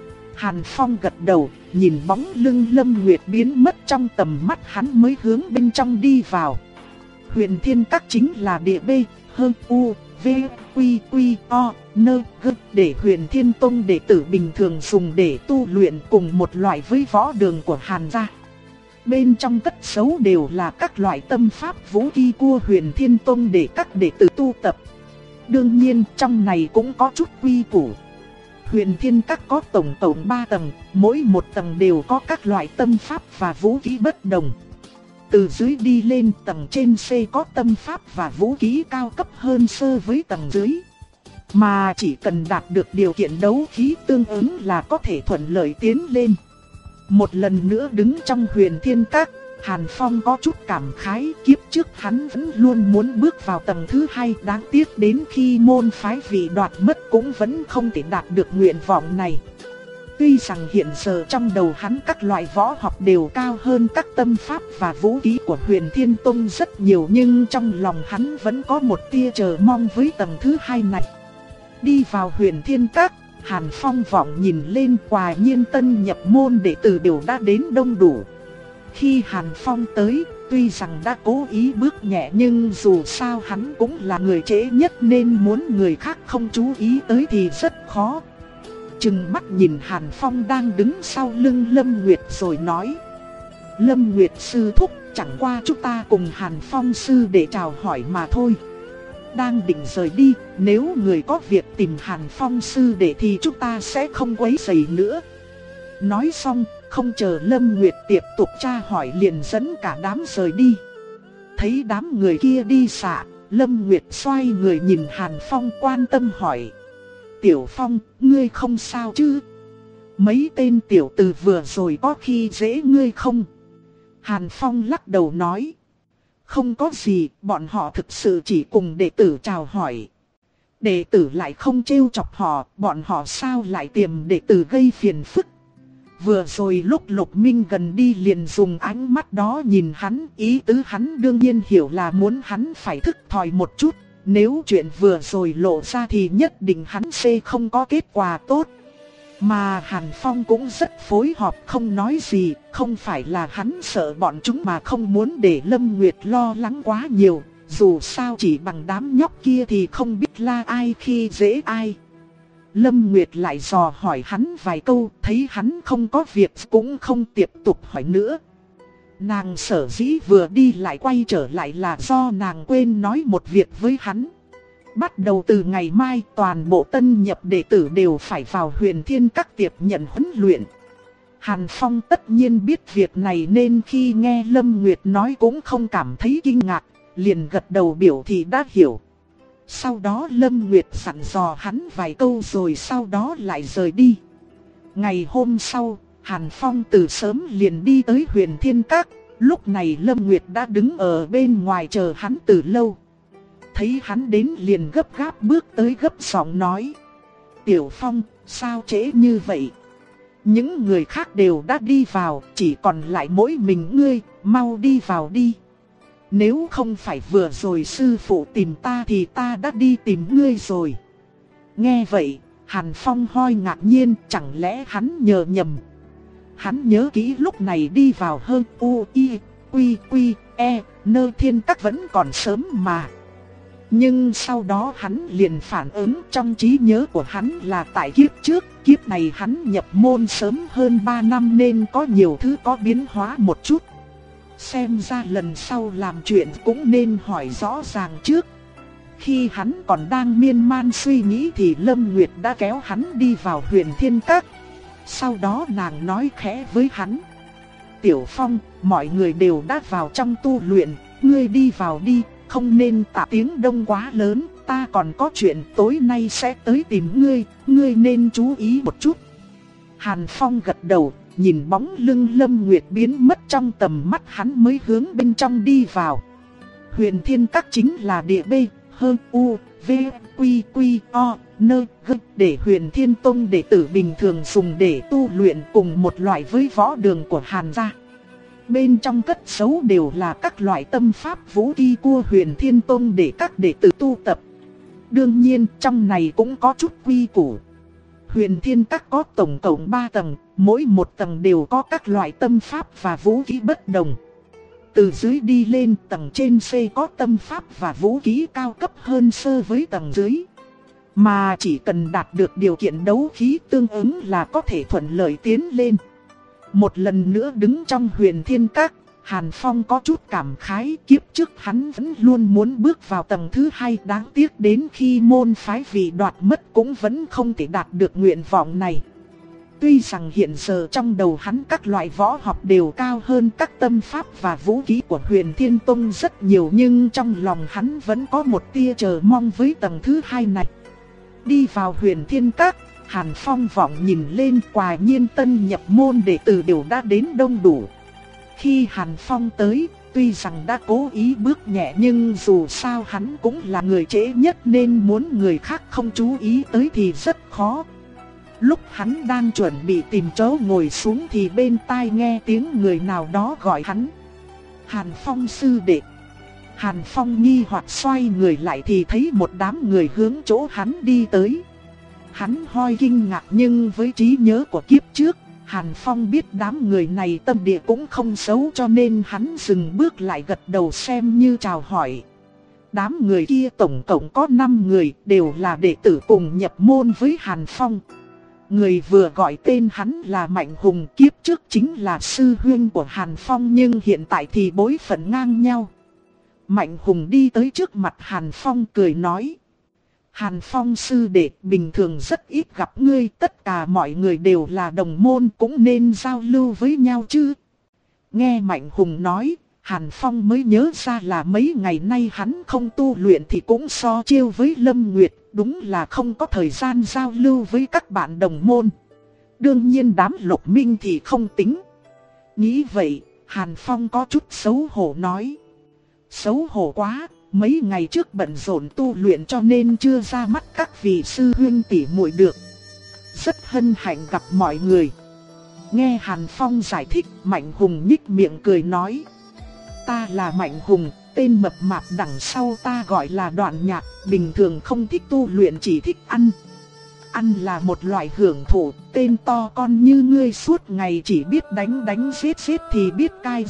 Hàn Phong gật đầu, nhìn bóng lưng Lâm Nguyệt biến mất trong tầm mắt hắn mới hướng bên trong đi vào. Huyền Thiên Các chính là địa B, hơn U, V, Quy, Quy, O, Nơ, G để Huyền Thiên Tông đệ tử bình thường dùng để tu luyện cùng một loại với võ đường của Hàn gia. Bên trong cất giấu đều là các loại tâm pháp vũ khí của Huyền Thiên Tông để các đệ tử tu tập. Đương nhiên trong này cũng có chút quy củ. Huyền Thiên Các có tổng tổng ba tầng, mỗi một tầng đều có các loại tâm pháp và vũ khí bất đồng. Từ dưới đi lên tầng trên C có tâm pháp và vũ khí cao cấp hơn so với tầng dưới. Mà chỉ cần đạt được điều kiện đấu khí tương ứng là có thể thuận lợi tiến lên. Một lần nữa đứng trong Huyền Thiên Các, Hàn Phong có chút cảm khái, kiếp trước hắn vẫn luôn muốn bước vào tầng thứ hai, đáng tiếc đến khi môn phái vị đoạt mất cũng vẫn không thể đạt được nguyện vọng này. Tuy rằng hiện giờ trong đầu hắn các loại võ học đều cao hơn các tâm pháp và vũ khí của Huyền Thiên Tông rất nhiều, nhưng trong lòng hắn vẫn có một tia chờ mong với tầng thứ hai này. Đi vào Huyền Thiên Các, Hàn Phong vọng nhìn lên, quả nhiên tân nhập môn đệ tử đều đã đến đông đủ. Khi Hàn Phong tới, tuy rằng đã cố ý bước nhẹ nhưng dù sao hắn cũng là người trễ nhất nên muốn người khác không chú ý tới thì rất khó. Chừng mắt nhìn Hàn Phong đang đứng sau lưng Lâm Nguyệt rồi nói: Lâm Nguyệt sư thúc, chẳng qua chúng ta cùng Hàn Phong sư để chào hỏi mà thôi. Đang định rời đi, nếu người có việc tìm Hàn Phong sư để thì chúng ta sẽ không quấy rầy nữa. Nói xong, không chờ Lâm Nguyệt tiếp tục tra hỏi liền dẫn cả đám rời đi. Thấy đám người kia đi xả, Lâm Nguyệt xoay người nhìn Hàn Phong quan tâm hỏi: Tiểu Phong, ngươi không sao chứ? Mấy tên tiểu tử vừa rồi có khi dễ ngươi không? Hàn Phong lắc đầu nói: Không có gì, bọn họ thực sự chỉ cùng đệ tử chào hỏi. Đệ tử lại không trêu chọc họ, bọn họ sao lại tìm đệ tử gây phiền phức? Vừa rồi lúc Lục Minh gần đi liền dùng ánh mắt đó nhìn hắn, ý tứ hắn đương nhiên hiểu là muốn hắn phải thức thòi một chút. Nếu chuyện vừa rồi lộ ra thì nhất định hắn sẽ không có kết quả tốt. Mà Hàn Phong cũng rất phối hợp không nói gì, không phải là hắn sợ bọn chúng mà không muốn để Lâm Nguyệt lo lắng quá nhiều. Dù sao chỉ bằng đám nhóc kia thì không biết la ai khi dễ ai. Lâm Nguyệt lại dò hỏi hắn vài câu, thấy hắn không có việc cũng không tiếp tục hỏi nữa. Nàng sở dĩ vừa đi lại quay trở lại là do nàng quên nói một việc với hắn. Bắt đầu từ ngày mai, toàn bộ tân nhập đệ tử đều phải vào Huyền Thiên Các tiệp nhận huấn luyện. Hàn Phong tất nhiên biết việc này nên khi nghe Lâm Nguyệt nói cũng không cảm thấy kinh ngạc, liền gật đầu biểu thị đã hiểu. Sau đó Lâm Nguyệt dặn dò hắn vài câu rồi sau đó lại rời đi. Ngày hôm sau, Hàn Phong từ sớm liền đi tới Huyền Thiên Các. Lúc này Lâm Nguyệt đã đứng ở bên ngoài chờ hắn từ lâu. Thấy hắn đến liền gấp gáp bước tới gấp giọng nói. Tiểu Phong, sao trễ như vậy? Những người khác đều đã đi vào, chỉ còn lại mỗi mình ngươi, mau đi vào đi. Nếu không phải vừa rồi sư phụ tìm ta thì ta đã đi tìm ngươi rồi. Nghe vậy, Hàn Phong hơi ngạc nhiên, chẳng lẽ hắn nhớ nhầm. Hắn nhớ kỹ lúc này đi vào hơn U, I, Quy, Quy, E, nơi thiên các vẫn còn sớm mà. Nhưng sau đó hắn liền phản ứng, trong trí nhớ của hắn là tại kiếp trước, kiếp này hắn nhập môn sớm hơn ba năm nên có nhiều thứ có biến hóa một chút. Xem ra lần sau làm chuyện cũng nên hỏi rõ ràng trước. Khi hắn còn đang miên man suy nghĩ thì Lâm Nguyệt đã kéo hắn đi vào Huyền Thiên Các. Sau đó nàng nói khẽ với hắn. Tiểu Phong, mọi người đều đã vào trong tu luyện, ngươi đi vào đi, không nên tạo tiếng đông quá lớn, ta còn có chuyện tối nay sẽ tới tìm ngươi, ngươi nên chú ý một chút. Hàn Phong gật đầu, nhìn bóng lưng Lâm Nguyệt biến mất trong tầm mắt hắn mới hướng bên trong đi vào. Huyền Thiên Các chính là địa B, hơn U, V, Quy, Quy, O, Nơ, G để Huyền Thiên Tông đệ tử bình thường dùng để tu luyện cùng một loại với võ đường của Hàn gia. Bên trong cất giấu đều là các loại tâm pháp vũ khí của Huyền Thiên Tông để các đệ tử tu tập. Đương nhiên trong này cũng có chút quy củ. Huyền Thiên Các có tổng cộng ba tầng, mỗi một tầng đều có các loại tâm pháp và vũ khí bất đồng. Từ dưới đi lên tầng trên C có tâm pháp và vũ khí cao cấp hơn so với tầng dưới. Mà chỉ cần đạt được điều kiện đấu khí tương ứng là có thể thuận lợi tiến lên. Một lần nữa đứng trong Huyền Thiên Các, Hàn Phong có chút cảm khái, kiếp trước hắn vẫn luôn muốn bước vào tầng thứ hai, đáng tiếc đến khi môn phái vì đoạt mất cũng vẫn không thể đạt được nguyện vọng này. Tuy rằng hiện giờ trong đầu hắn các loại võ học đều cao hơn các tâm pháp và vũ khí của Huyền Thiên Tông rất nhiều, nhưng trong lòng hắn vẫn có một tia chờ mong với tầng thứ hai này. Đi vào Huyền Thiên Các, Hàn Phong vọng nhìn lên, quả nhiên tân nhập môn đệ tử đều đã đến đông đủ. Khi Hàn Phong tới, tuy rằng đã cố ý bước nhẹ nhưng dù sao hắn cũng là người trễ nhất nên muốn người khác không chú ý tới thì rất khó. Lúc hắn đang chuẩn bị tìm chỗ ngồi xuống thì bên tai nghe tiếng người nào đó gọi hắn. Hàn Phong sư đệ. Hàn Phong nghi hoặc xoay người lại thì thấy một đám người hướng chỗ hắn đi tới. Hắn hơi kinh ngạc nhưng với trí nhớ của kiếp trước, Hàn Phong biết đám người này tâm địa cũng không xấu cho nên hắn dừng bước lại gật đầu xem như chào hỏi. Đám người kia tổng cộng có năm người, đều là đệ tử cùng nhập môn với Hàn Phong. Người vừa gọi tên hắn là Mạnh Hùng, kiếp trước chính là sư huynh của Hàn Phong nhưng hiện tại thì bối phận ngang nhau. Mạnh Hùng đi tới trước mặt Hàn Phong cười nói. Hàn Phong sư đệ, bình thường rất ít gặp ngươi, tất cả mọi người đều là đồng môn cũng nên giao lưu với nhau chứ. Nghe Mạnh Hùng nói, Hàn Phong mới nhớ ra là mấy ngày nay hắn không tu luyện thì cũng so chiêu với Lâm Nguyệt, đúng là không có thời gian giao lưu với các bạn đồng môn. Đương nhiên đám Lục Minh thì không tính. Nghĩ vậy, Hàn Phong có chút xấu hổ nói. Xấu hổ quá, mấy ngày trước bận rộn tu luyện cho nên chưa ra mắt các vị sư huynh tỷ muội được. Rất hân hạnh gặp mọi người. Nghe Hàn Phong giải thích, Mạnh Hùng nhích miệng cười nói. Ta là Mạnh Hùng, tên mập mạp đằng sau ta gọi là Đoạn Nhạc, bình thường không thích tu luyện chỉ thích ăn. Ăn là một loại hưởng thụ, tên to con như ngươi suốt ngày chỉ biết đánh đánh giết giết thì biết cai.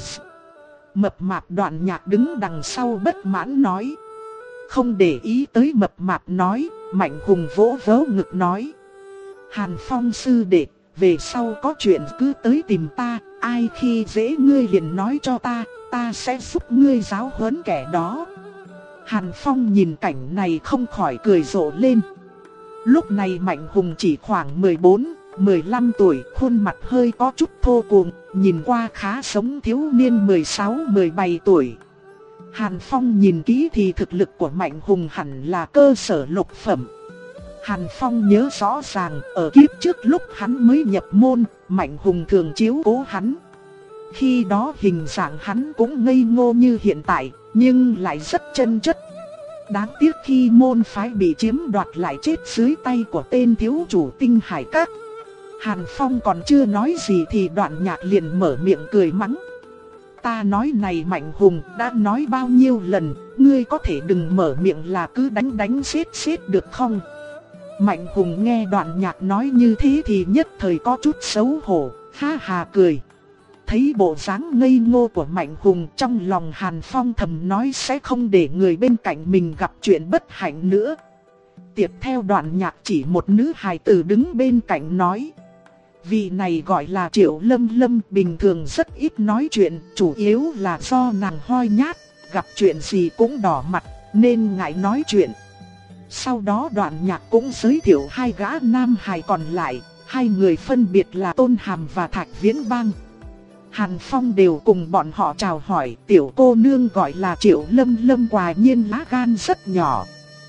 Mập mạp Đoạn Nhạc đứng đằng sau bất mãn nói. Không để ý tới mập mạp nói, Mạnh Hùng vỗ vỗ ngực nói. Hàn Phong sư đệ, về sau có chuyện cứ tới tìm ta, ai khi dễ ngươi liền nói cho ta, ta sẽ giúp ngươi giáo huấn kẻ đó. Hàn Phong nhìn cảnh này không khỏi cười rộ lên. Lúc này Mạnh Hùng chỉ khoảng mười bốn, mười lăm tuổi, khuôn mặt hơi có chút thô cuồng, nhìn qua khá giống thiếu niên mười sáu, mười bảy tuổi. Hàn Phong nhìn kỹ thì thực lực của Mạnh Hùng hẳn là cơ sở lục phẩm. Hàn Phong nhớ rõ ràng, ở kiếp trước lúc hắn mới nhập môn, Mạnh Hùng thường chiếu cố hắn. Khi đó hình dạng hắn cũng ngây ngô như hiện tại, nhưng lại rất chân chất. Đáng tiếc khi môn phái bị chiếm đoạt lại chết dưới tay của tên thiếu chủ Tinh Hải Các. Hàn Phong còn chưa nói gì thì Đoạn Nhạc liền mở miệng cười mắng. Ta nói này Mạnh Hùng, đã nói bao nhiêu lần, ngươi có thể đừng mở miệng là cứ đánh đánh giết giết được không? Mạnh Hùng nghe Đoạn Nhạc nói như thế thì nhất thời có chút xấu hổ, ha ha cười. Thấy bộ dáng ngây ngô của Mạnh Hùng, trong lòng Hàn Phong thầm nói sẽ không để người bên cạnh mình gặp chuyện bất hạnh nữa. Tiếp theo Đoạn Nhạc chỉ một nữ hài tử đứng bên cạnh nói. Vị này gọi là Triệu Lâm Lâm, bình thường rất ít nói chuyện, chủ yếu là do nàng hoi nhát, gặp chuyện gì cũng đỏ mặt, nên ngại nói chuyện. Sau đó Đoạn Nhạc cũng giới thiệu hai gã nam hài còn lại, hai người phân biệt là Tôn Hàm và Thạch Viễn Bang. Hàn Phong đều cùng bọn họ chào hỏi, tiểu cô nương gọi là Triệu Lâm Lâm quả nhiên lá gan rất nhỏ.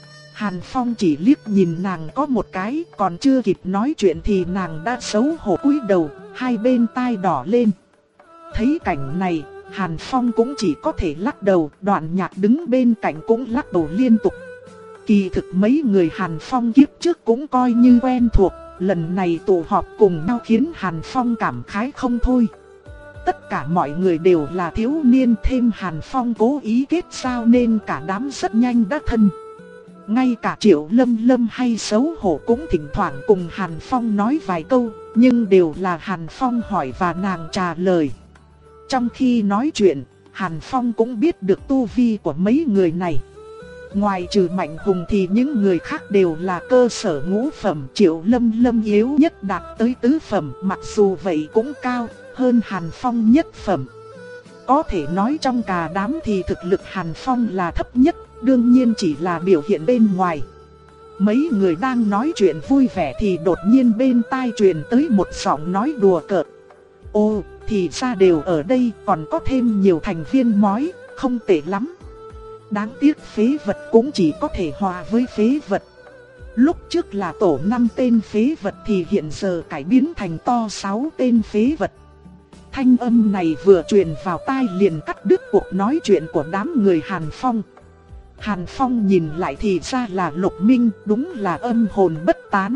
Hàn Phong chỉ liếc nhìn nàng có một cái, còn chưa kịp nói chuyện thì nàng đã xấu hổ cúi đầu, hai bên tai đỏ lên. Thấy cảnh này, Hàn Phong cũng chỉ có thể lắc đầu, Đoạn Nhạc đứng bên cạnh cũng lắc đầu liên tục. Kỳ thực mấy người Hàn Phong kiếp trước cũng coi như quen thuộc, lần này tụ họp cùng nhau khiến Hàn Phong cảm khái không thôi. Tất cả mọi người đều là thiếu niên, thêm Hàn Phong cố ý kết giao nên cả đám rất nhanh đã thân. Ngay cả Triệu Lâm Lâm hay xấu hổ cũng thỉnh thoảng cùng Hàn Phong nói vài câu, nhưng đều là Hàn Phong hỏi và nàng trả lời. Trong khi nói chuyện, Hàn Phong cũng biết được tu vi của mấy người này. Ngoài trừ Mạnh Hùng thì những người khác đều là cơ sở ngũ phẩm, Triệu Lâm Lâm yếu nhất đạt tới tứ phẩm, mặc dù vậy cũng cao hơn Hàn Phong nhất phẩm. Có thể nói trong cả đám thì thực lực Hàn Phong là thấp nhất, đương nhiên chỉ là biểu hiện bên ngoài. Mấy người đang nói chuyện vui vẻ thì đột nhiên bên tai truyền tới một giọng nói đùa cợt. Ô, thì ra đều ở đây, còn có thêm nhiều thành viên mói, không tệ lắm. Đáng tiếc phế vật cũng chỉ có thể hòa với phế vật. Lúc trước là tổ năm tên phế vật thì hiện giờ cải biến thành to sáu tên phế vật. Thanh âm này vừa truyền vào tai liền cắt đứt cuộc nói chuyện của đám người Hàn Phong. Hàn Phong nhìn lại thì ra là Lục Minh, đúng là âm hồn bất tán.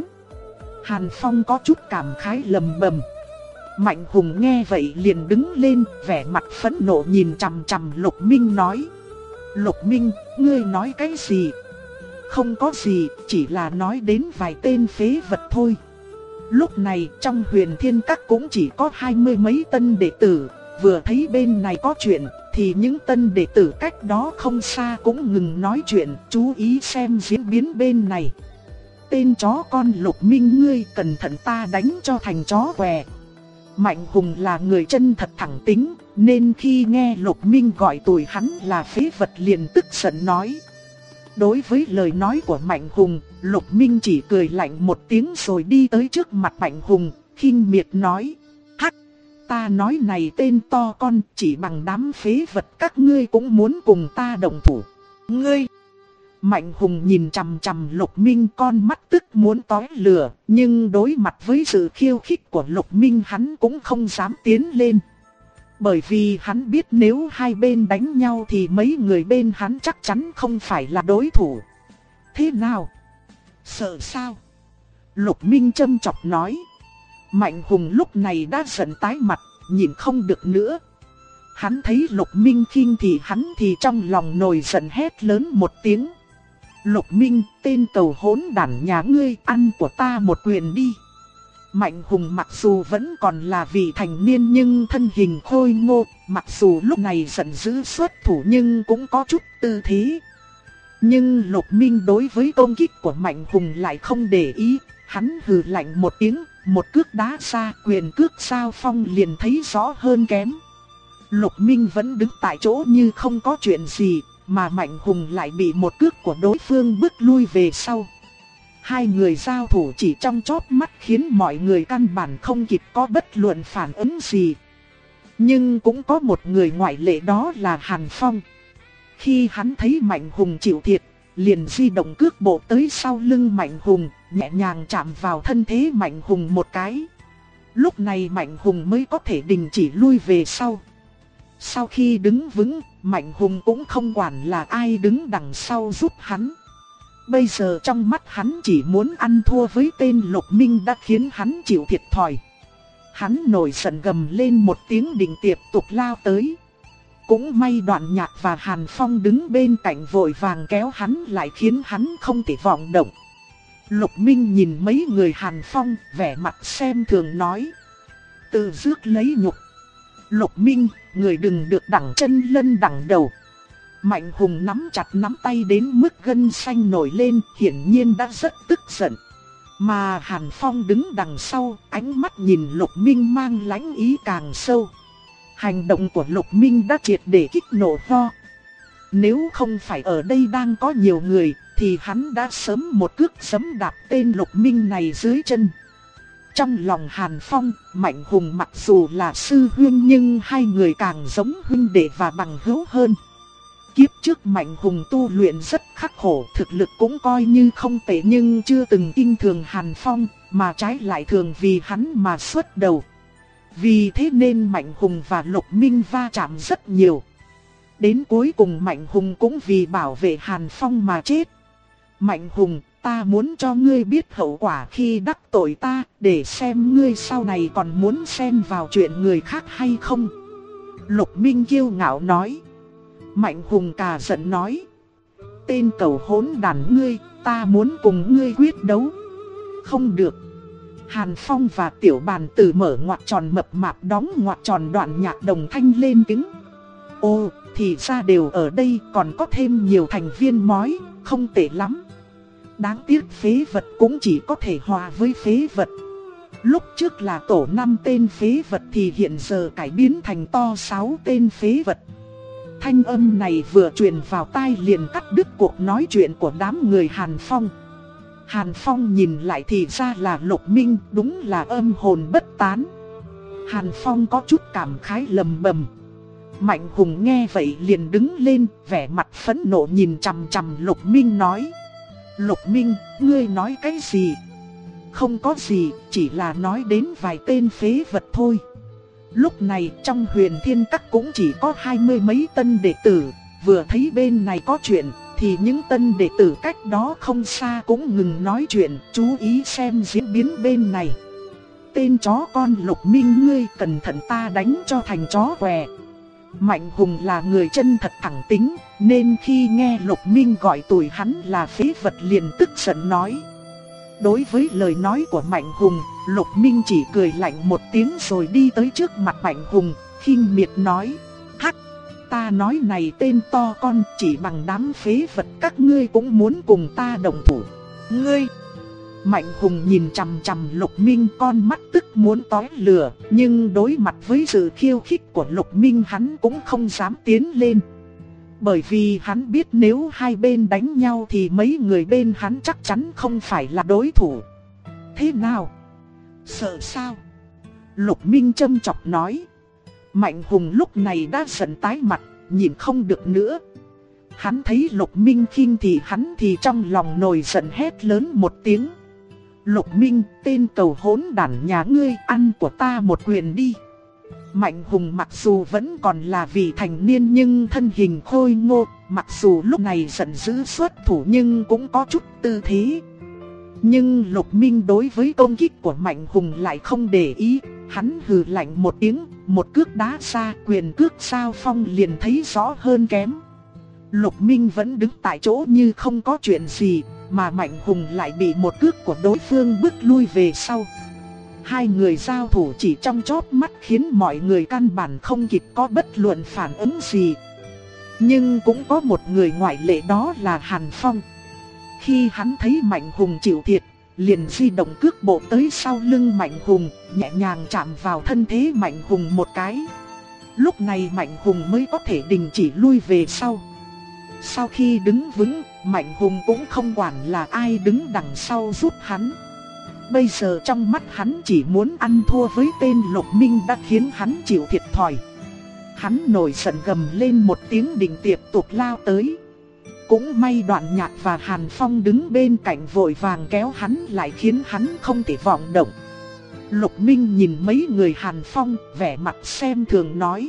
Hàn Phong có chút cảm khái lầm bầm. Mạnh Hùng nghe vậy liền đứng lên, vẻ mặt phẫn nộ nhìn chằm chằm Lục Minh nói. Lục Minh, ngươi nói cái gì? Không có gì, chỉ là nói đến vài tên phế vật thôi. Lúc này trong Huyền Thiên Các cũng chỉ có hai mươi mấy tân đệ tử, vừa thấy bên này có chuyện thì những tân đệ tử cách đó không xa cũng ngừng nói chuyện, chú ý xem diễn biến bên này. Tên chó con Lục Minh, ngươi cẩn thận ta đánh cho thành chó què. Mạnh Hùng là người chân thật thẳng tính, nên khi nghe Lục Minh gọi tụi hắn là phế vật liền tức giận nói. Đối với lời nói của Mạnh Hùng, Lục Minh chỉ cười lạnh một tiếng rồi đi tới trước mặt Mạnh Hùng, khinh miệt nói. Hắc, ta nói này tên to con, chỉ bằng đám phế vật các ngươi cũng muốn cùng ta đồng thủ. Ngươi! Mạnh Hùng nhìn chằm chằm Lục Minh, con mắt tức muốn tóe lửa, nhưng đối mặt với sự khiêu khích của Lục Minh hắn cũng không dám tiến lên. Bởi vì hắn biết nếu hai bên đánh nhau thì mấy người bên hắn chắc chắn không phải là đối thủ. Thế nào? Sợ sao? Lục Minh châm chọc nói. Mạnh Hùng lúc này đã giận tái mặt, nhìn không được nữa. Hắn thấy Lục Minh khinh thì hắn thì trong lòng nổi giận hét lớn một tiếng. Lục Minh, tên cầu hỗn đản nhà ngươi, ăn của ta một quyền đi. Mạnh Hùng mặc dù vẫn còn là vị thành niên nhưng thân hình khôi ngô, mặc dù lúc này giận dữ xuất thủ nhưng cũng có chút tư thế. Nhưng Lục Minh đối với công kích của Mạnh Hùng lại không để ý, hắn hừ lạnh một tiếng, một cước đá ra, quyền cước sao phong liền thấy rõ hơn kém. Lục Minh vẫn đứng tại chỗ như không có chuyện gì, mà Mạnh Hùng lại bị một cước của đối phương bước lui về sau. Hai người giao thủ chỉ trong chóp mắt khiến mọi người căn bản không kịp có bất luận phản ứng gì. Nhưng cũng có một người ngoại lệ, đó là Hàn Phong. Khi hắn thấy Mạnh Hùng chịu thiệt, liền di động cước bộ tới sau lưng Mạnh Hùng, nhẹ nhàng chạm vào thân thế Mạnh Hùng một cái. Lúc này Mạnh Hùng mới có thể đình chỉ lui về sau. Sau khi đứng vững, Mạnh Hùng cũng không quản là ai đứng đằng sau giúp hắn. Bây giờ trong mắt hắn chỉ muốn ăn thua với tên Lục Minh đã khiến hắn chịu thiệt thòi. Hắn nổi giận gầm lên một tiếng định tiếp tục lao tới. Cũng may Đoạn Nhạc và Hàn Phong đứng bên cạnh vội vàng kéo hắn lại khiến hắn không thể vọng động. Lục Minh nhìn mấy người Hàn Phong, vẻ mặt xem thường nói: tự rước lấy nhục. Lục Minh, người đừng được đẳng chân lân đẳng đầu. Mạnh Hùng nắm chặt nắm tay đến mức gân xanh nổi lên, hiển nhiên đã rất tức giận. Mà Hàn Phong đứng đằng sau, ánh mắt nhìn Lục Minh mang lãnh ý càng sâu. Hành động của Lục Minh đã triệt để kích nổ Ho. Nếu không phải ở đây đang có nhiều người, thì hắn đã sớm một cước giẫm đạp tên Lục Minh này dưới chân. Trong lòng Hàn Phong, Mạnh Hùng mặc dù là sư huynh nhưng hai người càng giống huynh đệ và bằng hữu hơn. Kiếp trước Mạnh Hùng tu luyện rất khắc khổ, thực lực cũng coi như không tệ nhưng chưa từng kinh thường Hàn Phong, mà trái lại thường vì hắn mà xuất đầu. Vì thế nên Mạnh Hùng và Lục Minh va chạm rất nhiều. Đến cuối cùng Mạnh Hùng cũng vì bảo vệ Hàn Phong mà chết. Mạnh Hùng, ta muốn cho ngươi biết hậu quả khi đắc tội ta, để xem ngươi sau này còn muốn xen vào chuyện người khác hay không. Lục Minh kiêu ngạo nói. Mạnh Hùng cà giận nói: tên cẩu hỗn đản ngươi, ta muốn cùng ngươi quyết đấu. Không được. Hàn Phong và Tiểu Bàn Tử mở ngoặc tròn mập mạp đóng ngoặc tròn Đoạn Nhạc đồng thanh lên tiếng. Ô, thì ra đều ở đây, còn có thêm nhiều thành viên mói, không tệ lắm. Đáng tiếc phế vật cũng chỉ có thể hòa với phế vật. Lúc trước là tổ năm tên phế vật thì hiện giờ cải biến thành to sáu tên phế vật. Thanh âm này vừa truyền vào tai liền cắt đứt cuộc nói chuyện của đám người Hàn Phong. Hàn Phong nhìn lại thì ra là Lục Minh, đúng là âm hồn bất tán. Hàn Phong có chút cảm khái lầm bầm. Mạnh Hùng nghe vậy liền đứng lên, vẻ mặt phẫn nộ nhìn chằm chằm Lục Minh nói: Lục Minh, ngươi nói cái gì? Không có gì, chỉ là nói đến vài tên phế vật thôi. Lúc này trong Huyền Thiên Các cũng chỉ có hai mươi mấy tân đệ tử. Vừa thấy bên này có chuyện thì những tân đệ tử cách đó không xa cũng ngừng nói chuyện, chú ý xem diễn biến bên này. Tên chó con Lục Minh, ngươi cẩn thận ta đánh cho thành chó què. Mạnh Hùng là người chân thật thẳng tính, nên khi nghe Lục Minh gọi tụi hắn là phế vật liền tức giận nói. Đối với lời nói của Mạnh Hùng, Lục Minh chỉ cười lạnh một tiếng rồi đi tới trước mặt Mạnh Hùng, khinh miệt nói: Hắc, ta nói này tên to con, chỉ bằng đám phế vật các ngươi cũng muốn cùng ta đồng thủ. Ngươi! Mạnh Hùng nhìn chằm chằm Lục Minh, con mắt tức muốn tóe lửa, nhưng đối mặt với sự khiêu khích của Lục Minh hắn cũng không dám tiến lên. Bởi vì hắn biết nếu hai bên đánh nhau thì mấy người bên hắn chắc chắn không phải là đối thủ. Thế nào? Sợ sao? Lục Minh châm chọc nói. Mạnh Hùng lúc này đã giận tái mặt, nhìn không được nữa. Hắn thấy Lục Minh khinh thì hắn thì trong lòng nổi giận hét lớn một tiếng. Lục Minh, tên cầu hỗn đản nhà ngươi, ăn của ta một quyền đi. Mạnh Hùng mặc dù vẫn còn là vị thành niên nhưng thân hình khôi ngô, mặc dù lúc này giận dữ xuất thủ nhưng cũng có chút tư thế. Nhưng Lục Minh đối với công kích của Mạnh Hùng lại không để ý, hắn hừ lạnh một tiếng, một cước đá ra, quyền cước sao phong liền thấy rõ hơn kém. Lục Minh vẫn đứng tại chỗ như không có chuyện gì, mà Mạnh Hùng lại bị một cước của đối phương bước lui về sau. Hai người giao thủ chỉ trong chớp mắt khiến mọi người căn bản không kịp có bất luận phản ứng gì. Nhưng cũng có một người ngoại lệ, đó là Hàn Phong. Khi hắn thấy Mạnh Hùng chịu thiệt, liền di động cước bộ tới sau lưng Mạnh Hùng, nhẹ nhàng chạm vào thân thế Mạnh Hùng một cái. Lúc này Mạnh Hùng mới có thể đình chỉ lui về sau. Sau khi đứng vững, Mạnh Hùng cũng không quản là ai đứng đằng sau giúp hắn. Bây giờ trong mắt hắn chỉ muốn ăn thua với tên Lục Minh đã khiến hắn chịu thiệt thòi. Hắn nổi giận gầm lên một tiếng định tiếp tục lao tới. Cũng may Đoạn Nhạc và Hàn Phong đứng bên cạnh vội vàng kéo hắn lại khiến hắn không thể vọng động. Lục Minh nhìn mấy người Hàn Phong, vẻ mặt xem thường nói.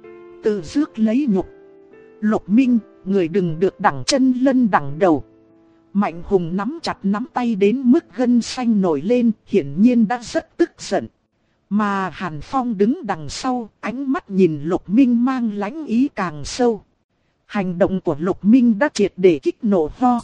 Tự rước lấy nhục. Lục Minh, người đừng được đẳng chân lân đẳng đầu. Mạnh Hùng nắm chặt nắm tay đến mức gân xanh nổi lên, hiển nhiên đã rất tức giận. Mà Hàn Phong đứng đằng sau, ánh mắt nhìn Lục Minh mang lãnh ý càng sâu. Hành động của Lục Minh đã triệt để kích nổ ho.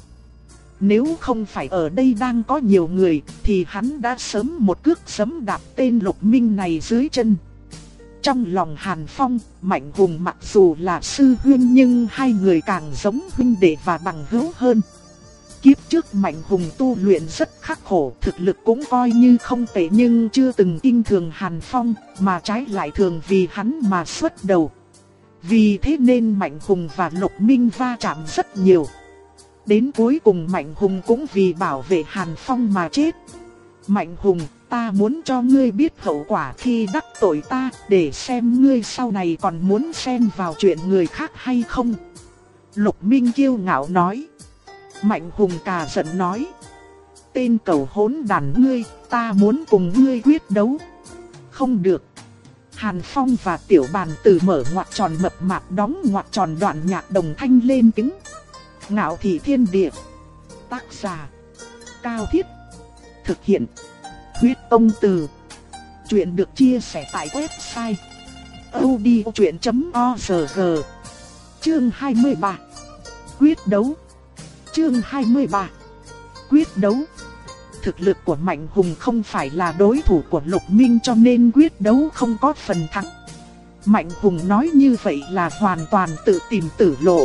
Nếu không phải ở đây đang có nhiều người, thì hắn đã sớm một cước giẫm đạp tên Lục Minh này dưới chân. Trong lòng Hàn Phong, Mạnh Hùng mặc dù là sư huynh nhưng hai người càng giống huynh đệ và bằng hữu hơn. Kiếp trước Mạnh Hùng tu luyện rất khắc khổ, thực lực cũng coi như không tệ nhưng chưa từng kinh thường Hàn Phong, mà trái lại thường vì hắn mà xuất đầu. Vì thế nên Mạnh Hùng và Lục Minh va chạm rất nhiều. Đến cuối cùng Mạnh Hùng cũng vì bảo vệ Hàn Phong mà chết. Mạnh Hùng, ta muốn cho ngươi biết hậu quả khi đắc tội ta, để xem ngươi sau này còn muốn xen vào chuyện người khác hay không. Lục Minh kiêu ngạo nói. Mạnh Hùng cà giận nói. Tên cẩu hỗn đản ngươi, ta muốn cùng ngươi quyết đấu. Không được. Hàn Phong và Tiểu Bàn Tử mở ngoặc tròn mập mạp đóng ngoặc tròn đoạn nhạc đồng thanh lên tiếng. Ngạo thị thiên địa. Tác giả Cao Thiết. Thực hiện Huyết Tông Từ. Chuyện được chia sẻ tại website audiochuyện chấm org. Chương hai mươi ba. Quyết đấu. Chương hai mươi ba. Quyết đấu. Thực lực của Mạnh Hùng không phải là đối thủ của Lục Minh cho nên quyết đấu không có phần thắng. Mạnh Hùng nói như vậy là hoàn toàn tự tìm tử lộ.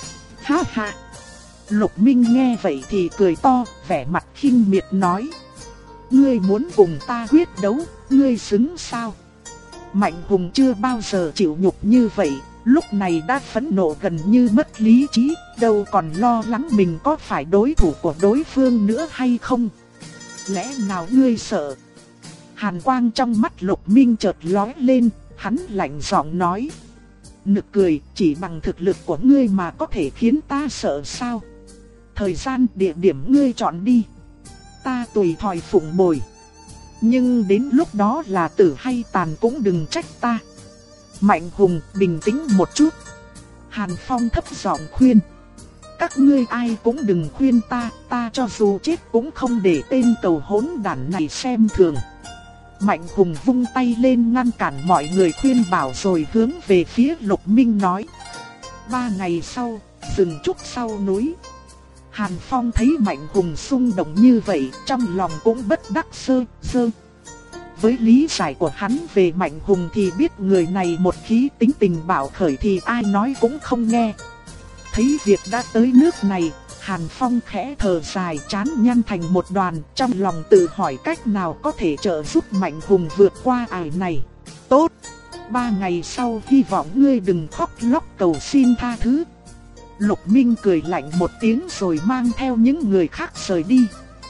Ha ha. Lục Minh nghe vậy thì cười to, vẻ mặt khinh miệt nói. Ngươi muốn cùng ta quyết đấu, ngươi xứng sao? Mạnh Hùng chưa bao giờ chịu nhục như vậy, lúc này đã phẫn nộ gần như mất lý trí, đâu còn lo lắng mình có phải đối thủ của đối phương nữa hay không. Lẽ nào ngươi sợ? Hàn quang trong mắt Lục Minh chợt lóe lên, hắn lạnh giọng nói. Nực cười, chỉ bằng thực lực của ngươi mà có thể khiến ta sợ sao? Thời gian, địa điểm ngươi chọn đi. Ta tùy thòi phụng bồi. Nhưng đến lúc đó là tử hay tàn cũng đừng trách ta. Mạnh Hùng, bình tĩnh một chút. Hàn Phong thấp giọng khuyên. Các ngươi ai cũng đừng khuyên ta, ta cho dù chết cũng không để tên cẩu hỗn đản này xem thường. Mạnh Hùng vung tay lên ngăn cản mọi người khuyên bảo rồi hướng về phía Lục Minh nói. Ba ngày sau, rừng trúc sau núi. Hàn Phong thấy Mạnh Hùng xung động như vậy, trong lòng cũng bất đắc sơ, sơ. Với lý giải của hắn về Mạnh Hùng thì biết người này một khí tính tình bạo khởi thì ai nói cũng không nghe. Thấy việc đã tới nước này, Hàn Phong khẽ thở dài chán nhăn thành một đoàn, trong lòng tự hỏi cách nào có thể trợ giúp Mạnh Hùng vượt qua ải này. Tốt, ba ngày sau hy vọng ngươi đừng khóc lóc cầu xin tha thứ. Lục Minh cười lạnh một tiếng rồi mang theo những người khác rời đi.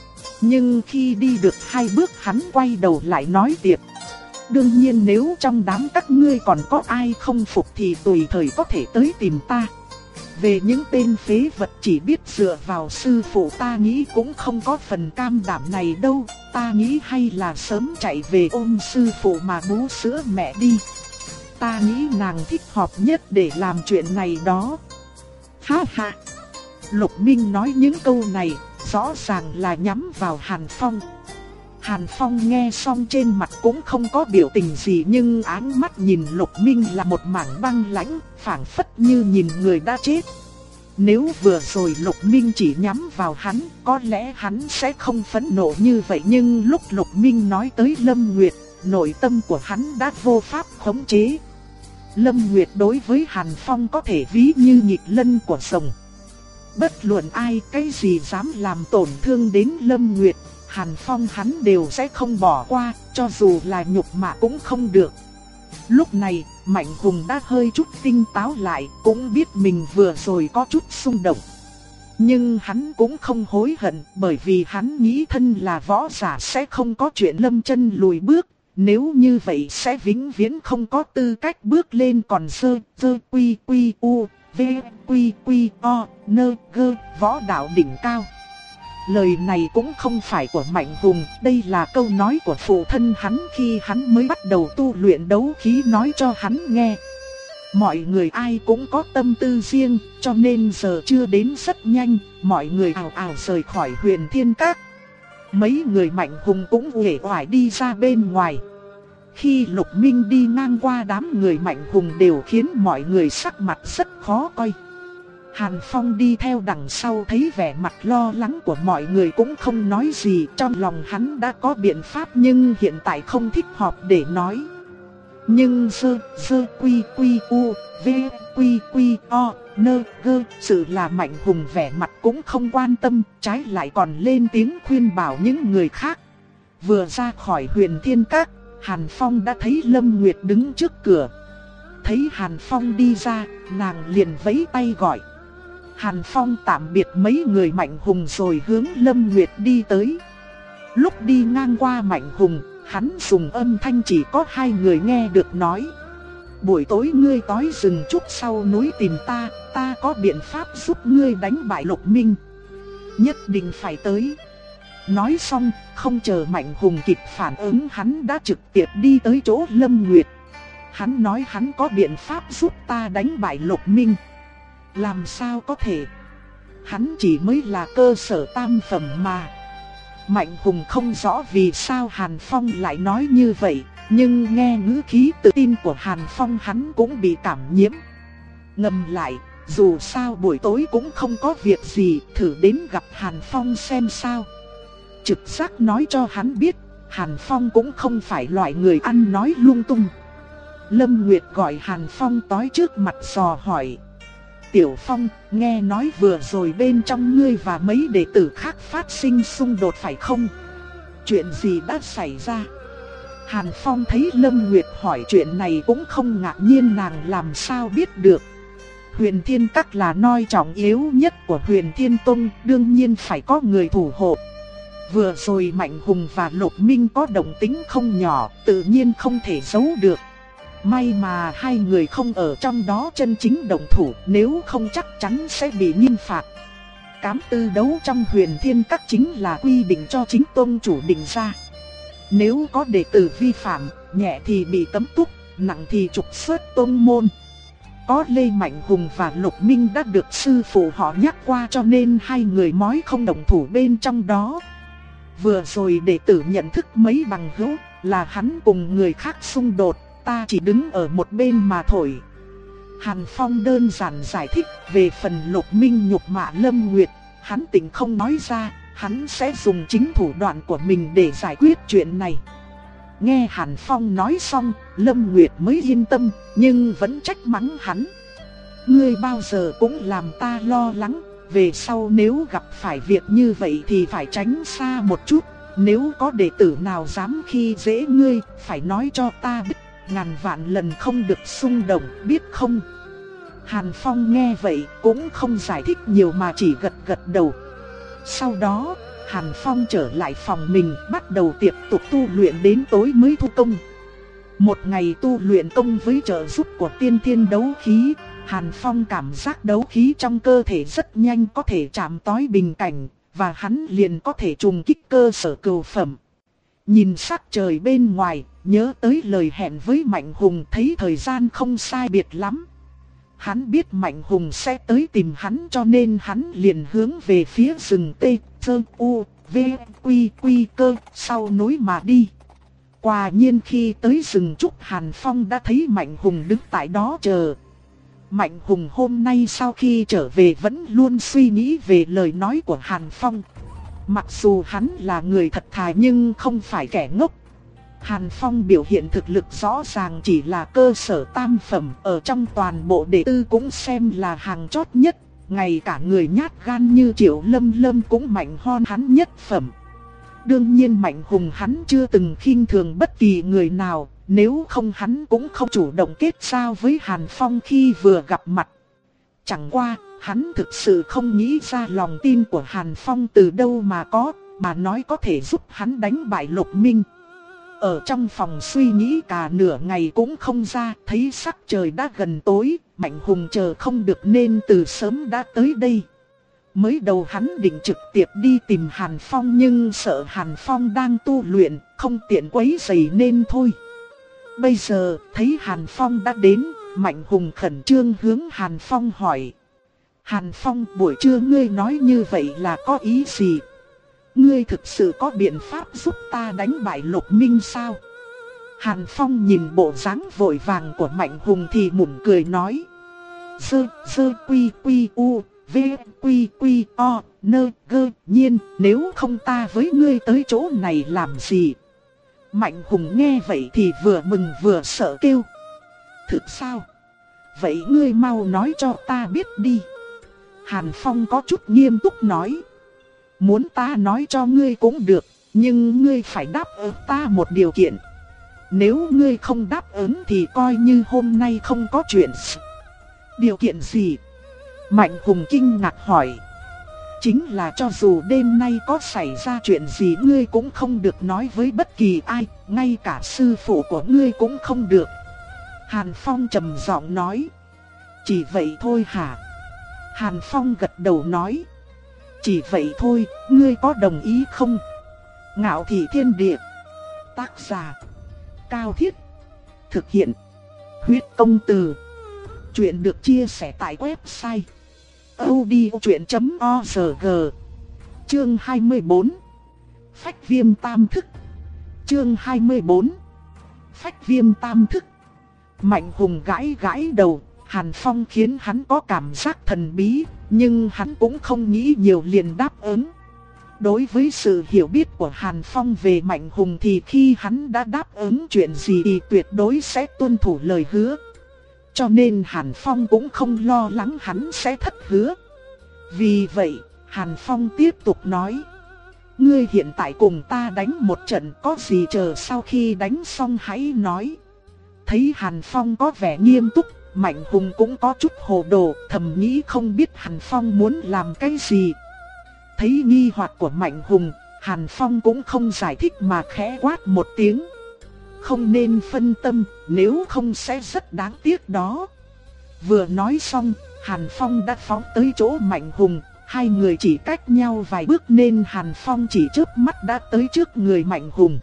Nhưng khi đi được hai bước hắn quay đầu lại nói tiếp. Đương nhiên nếu trong đám các ngươi còn có ai không phục thì tùy thời có thể tới tìm ta. Về những tên phế vật chỉ biết dựa vào sư phụ ta nghĩ cũng không có phần cam đảm này đâu. Ta nghĩ hay là sớm chạy về ôm sư phụ mà bú sữa mẹ đi. Ta nghĩ nàng thích hợp nhất để làm chuyện này đó. Ha ha. Lục Minh nói những câu này rõ ràng là nhắm vào Hàn Phong. Hàn Phong nghe xong trên mặt cũng không có biểu tình gì nhưng áng mắt nhìn Lục Minh là một mảng băng lãnh, phảng phất như nhìn người đã chết. Nếu vừa rồi Lục Minh chỉ nhắm vào hắn, có lẽ hắn sẽ không phẫn nộ như vậy. Nhưng lúc Lục Minh nói tới Lâm Nguyệt, nội tâm của hắn đã vô pháp khống chế. Lâm Nguyệt đối với Hàn Phong có thể ví như nghịch lân của rồng. Bất luận ai cái gì dám làm tổn thương đến Lâm Nguyệt, Hàn Phong hắn đều sẽ không bỏ qua, cho dù là nhục mạ cũng không được. Lúc này, Mạnh Hùng đã hơi chút tinh táo lại, cũng biết mình vừa rồi có chút xung động. Nhưng hắn cũng không hối hận, bởi vì hắn nghĩ thân là võ giả sẽ không có chuyện lâm chân lùi bước. Nếu như vậy sẽ vĩnh viễn không có tư cách bước lên còn sơ, sơ quy quy u, v quy quy o, nơ gơ, võ đạo đỉnh cao. lời này cũng không phải của Mạnh Hùng, đây là câu nói của phụ thân hắn khi hắn mới bắt đầu tu luyện đấu khí nói cho hắn nghe. Mọi người ai cũng có tâm tư riêng, cho nên giờ chưa đến rất nhanh, mọi người ào ào rời khỏi Huyền Thiên Các. Mấy người Mạnh Hùng cũng uể oải đi ra bên ngoài. Khi Lục Minh đi ngang qua đám người Mạnh Hùng đều khiến mọi người sắc mặt rất khó coi. Hàn Phong đi theo đằng sau thấy vẻ mặt lo lắng của mọi người cũng không nói gì. Trong lòng hắn đã có biện pháp nhưng hiện tại không thích họp để nói. Nhưng sơ sơ quy quy u v quy quy o nơ gơ sự là Mạnh Hùng vẻ mặt cũng không quan tâm, trái lại còn lên tiếng khuyên bảo những người khác. Vừa ra khỏi Huyền Thiên Các, Hàn Phong đã thấy Lâm Nguyệt đứng trước cửa. Thấy Hàn Phong đi ra, nàng liền vẫy tay gọi. Hàn Phong tạm biệt mấy người Mạnh Hùng rồi hướng Lâm Nguyệt đi tới. Lúc đi ngang qua Mạnh Hùng, hắn dùng âm thanh chỉ có hai người nghe được nói. Buổi tối ngươi tối rừng trúc sau núi tìm ta, ta có biện pháp giúp ngươi đánh bại Lục Minh. Nhất định phải tới. Nói xong, không chờ Mạnh Hùng kịp phản ứng hắn đã trực tiếp đi tới chỗ Lâm Nguyệt. Hắn nói hắn có biện pháp giúp ta đánh bại Lục Minh. Làm sao có thể? Hắn chỉ mới là cơ sở tam phẩm mà. Mạnh Hùng không rõ vì sao Hàn Phong lại nói như vậy, nhưng nghe ngữ khí tự tin của Hàn Phong hắn cũng bị cảm nhiễm. Ngầm lại, dù sao buổi tối cũng không có việc gì, thử đến gặp Hàn Phong xem sao. Trực giác nói cho hắn biết, Hàn Phong cũng không phải loại người ăn nói lung tung. Lâm Nguyệt gọi Hàn Phong tới trước mặt dò hỏi. Tiểu Phong, nghe nói vừa rồi bên trong ngươi và mấy đệ tử khác phát sinh xung đột phải không? Chuyện gì đã xảy ra? Hàn Phong thấy Lâm Nguyệt hỏi chuyện này cũng không ngạc nhiên, nàng làm sao biết được. Huyền Thiên Các là nơi trọng yếu nhất của Huyền Thiên Tông, đương nhiên phải có người thủ hộ. Vừa rồi Mạnh Hùng và Lục Minh có động tĩnh không nhỏ, tự nhiên không thể giấu được. May mà hai người không ở trong đó chân chính động thủ, nếu không chắc chắn sẽ bị nghiêm phạt. Cám tư đấu trong Huyền Thiên Các chính là quy định cho chính tông chủ định ra. Nếu có đệ tử vi phạm, nhẹ thì bị cấm túc, nặng thì trục xuất tông môn. Có Lê Mạnh Hùng và Lục Minh đã được sư phụ họ nhắc qua, cho nên hai người mới không động thủ bên trong đó. Vừa rồi đệ tử nhận thức mấy bằng hữu, là hắn cùng người khác xung đột, ta chỉ đứng ở một bên mà thổi. Hàn Phong đơn giản giải thích. Về phần Lục Minh nhục mạ Lâm Nguyệt, hắn tỉnh không nói ra, hắn sẽ dùng chính thủ đoạn của mình để giải quyết chuyện này. Nghe Hàn Phong nói xong, Lâm Nguyệt mới yên tâm, nhưng vẫn trách mắng hắn. Ngươi bao giờ cũng làm ta lo lắng, về sau nếu gặp phải việc như vậy thì phải tránh xa một chút. Nếu có đệ tử nào dám khi dễ ngươi, phải nói cho ta biết, ngàn vạn lần không được xung động, biết không? Hàn Phong nghe vậy cũng không giải thích nhiều mà chỉ gật gật đầu. Sau đó, Hàn Phong trở lại phòng mình, bắt đầu tiếp tục tu luyện đến tối mới thu công. Một ngày tu luyện công với trợ giúp của tiên thiên đấu khí, Hàn Phong cảm giác đấu khí trong cơ thể rất nhanh có thể chạm tới bình cảnh, và hắn liền có thể trùng kích cơ sở cửu phẩm. Nhìn sắc trời bên ngoài, nhớ tới lời hẹn với Mạnh Hùng, thấy thời gian không sai biệt lắm. Hắn biết Mạnh Hùng sẽ tới tìm hắn, cho nên hắn liền hướng về phía rừng T, Sơ, U, V, Quy, Quy, Cơ, sau núi mà đi. Quả nhiên khi tới rừng trúc, Hàn Phong đã thấy Mạnh Hùng đứng tại đó chờ. Mạnh Hùng hôm nay sau khi trở về vẫn luôn suy nghĩ về lời nói của Hàn Phong. Mặc dù hắn là người thật thà nhưng không phải kẻ ngốc. Hàn Phong biểu hiện thực lực rõ ràng chỉ là cơ sở tam phẩm, ở trong toàn bộ đệ tử cũng xem là hàng chót nhất. Ngay cả người nhát gan như Triệu Lâm Lâm cũng mạnh hơn hắn nhất phẩm. Đương nhiên Mạnh Hùng hắn chưa từng khinh thường bất kỳ người nào, nếu không hắn cũng không chủ động kết giao với Hàn Phong khi vừa gặp mặt. Chẳng qua, hắn thực sự không nghĩ ra lòng tin của Hàn Phong từ đâu mà có, mà nói có thể giúp hắn đánh bại Lục Minh. Ở trong phòng suy nghĩ cả nửa ngày cũng không ra, thấy sắc trời đã gần tối, Mạnh Hùng chờ không được nên từ sớm đã tới đây. Mới đầu hắn định trực tiếp đi tìm Hàn Phong nhưng sợ Hàn Phong đang tu luyện, không tiện quấy rầy nên thôi. Bây giờ thấy Hàn Phong đã đến, Mạnh Hùng khẩn trương hướng Hàn Phong hỏi. Hàn Phong, buổi trưa ngươi nói như vậy là có ý gì? Ngươi thực sự có biện pháp giúp ta đánh bại Lục Minh sao? Hàn Phong nhìn bộ dáng vội vàng của Mạnh Hùng thì mỉm cười nói. Sơ, sơ quy quy u, v quy quy o, nơ gơ nhiên, nếu không ta với ngươi tới chỗ này làm gì? Mạnh Hùng nghe vậy thì vừa mừng vừa sợ kêu. Thực sao? Vậy ngươi mau nói cho ta biết đi. Hàn Phong có chút nghiêm túc nói. Muốn ta nói cho ngươi cũng được, nhưng ngươi phải đáp ứng ta một điều kiện. Nếu ngươi không đáp ứng thì coi như hôm nay không có chuyện. Điều kiện gì? Mạnh Hùng kinh ngạc hỏi. Chính là cho dù đêm nay có xảy ra chuyện gì ngươi cũng không được nói với bất kỳ ai, ngay cả sư phụ của ngươi cũng không được. Hàn Phong trầm giọng nói. Chỉ vậy thôi hả? Hàn Phong gật đầu nói. Chỉ vậy thôi, ngươi có đồng ý không? Ngạo Thị Thiên Địa. Tác giả Cao Thiết. Thực hiện Huyết Công Từ. Chuyện được chia sẻ tại website audiochuyện chấm org. Chương hai mươi bốn. Phách Viêm Tam Thức. Chương hai mươi bốn. Phách Viêm Tam Thức. Mạnh Hùng gãi gãi đầu. Hàn Phong khiến hắn có cảm giác thần bí, nhưng hắn cũng không nghĩ nhiều liền đáp ứng. Đối với sự hiểu biết của Hàn Phong về Mạnh Hùng thì khi hắn đã đáp ứng chuyện gì thì tuyệt đối sẽ tuân thủ lời hứa. Cho nên Hàn Phong cũng không lo lắng hắn sẽ thất hứa. Vì vậy, Hàn Phong tiếp tục nói. Ngươi hiện tại cùng ta đánh một trận, có gì chờ sau khi đánh xong hãy nói. Thấy Hàn Phong có vẻ nghiêm túc, Mạnh Hùng cũng có chút hồ đồ, thầm nghĩ không biết Hàn Phong muốn làm cái gì. Thấy nghi hoặc của Mạnh Hùng, Hàn Phong cũng không giải thích mà khẽ quát một tiếng. Không nên phân tâm, nếu không sẽ rất đáng tiếc đó. Vừa nói xong, Hàn Phong đã phóng tới chỗ Mạnh Hùng. Hai người chỉ cách nhau vài bước nên Hàn Phong chỉ chớp mắt đã tới trước người Mạnh Hùng.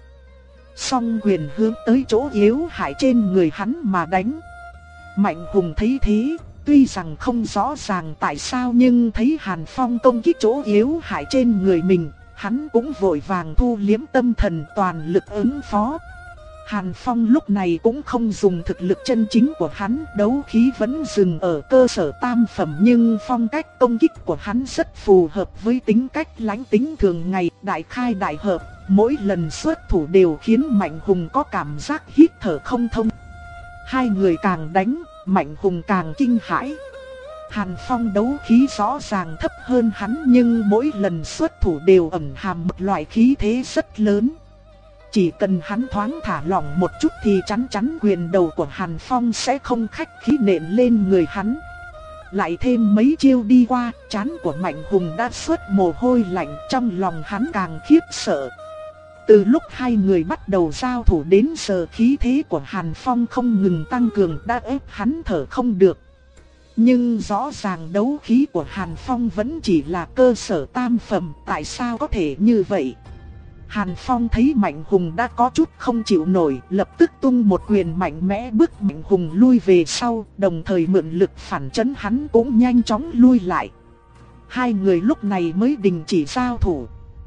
Song quyền hướng tới chỗ yếu hại trên người hắn mà đánh. Mạnh Hùng thấy thế, tuy rằng không rõ ràng tại sao nhưng thấy Hàn Phong công kích chỗ yếu hại trên người mình, hắn cũng vội vàng thu liếm tâm thần toàn lực ứng phó. Hàn Phong lúc này cũng không dùng thực lực chân chính của hắn, đấu khí vẫn dừng ở cơ sở tam phẩm nhưng phong cách công kích của hắn rất phù hợp với tính cách lãnh tính thường ngày, đại khai đại hợp, mỗi lần xuất thủ đều khiến Mạnh Hùng có cảm giác hít thở không thông. Hai người càng đánh, Mạnh Hùng càng kinh hãi. Hàn Phong đấu khí rõ ràng thấp hơn hắn nhưng mỗi lần xuất thủ đều ẩn hàm một loại khí thế rất lớn. Chỉ cần hắn thoáng thả lỏng một chút thì chắn chắn quyền đầu của Hàn Phong sẽ không khách khí nện lên người hắn. Lại thêm mấy chiêu đi qua, trán của Mạnh Hùng đã xuất mồ hôi lạnh, trong lòng hắn càng khiếp sợ. Từ lúc hai người bắt đầu giao thủ đến giờ khí thế của Hàn Phong không ngừng tăng cường đã ép hắn thở không được. Nhưng rõ ràng đấu khí của Hàn Phong vẫn chỉ là cơ sở tam phẩm, tại sao có thể như vậy? Hàn Phong thấy Mạnh Hùng đã có chút không chịu nổi, lập tức tung một quyền mạnh mẽ bức Mạnh Hùng lui về sau, đồng thời mượn lực phản chấn hắn cũng nhanh chóng lui lại. Hai người lúc này mới đình chỉ giao thủ.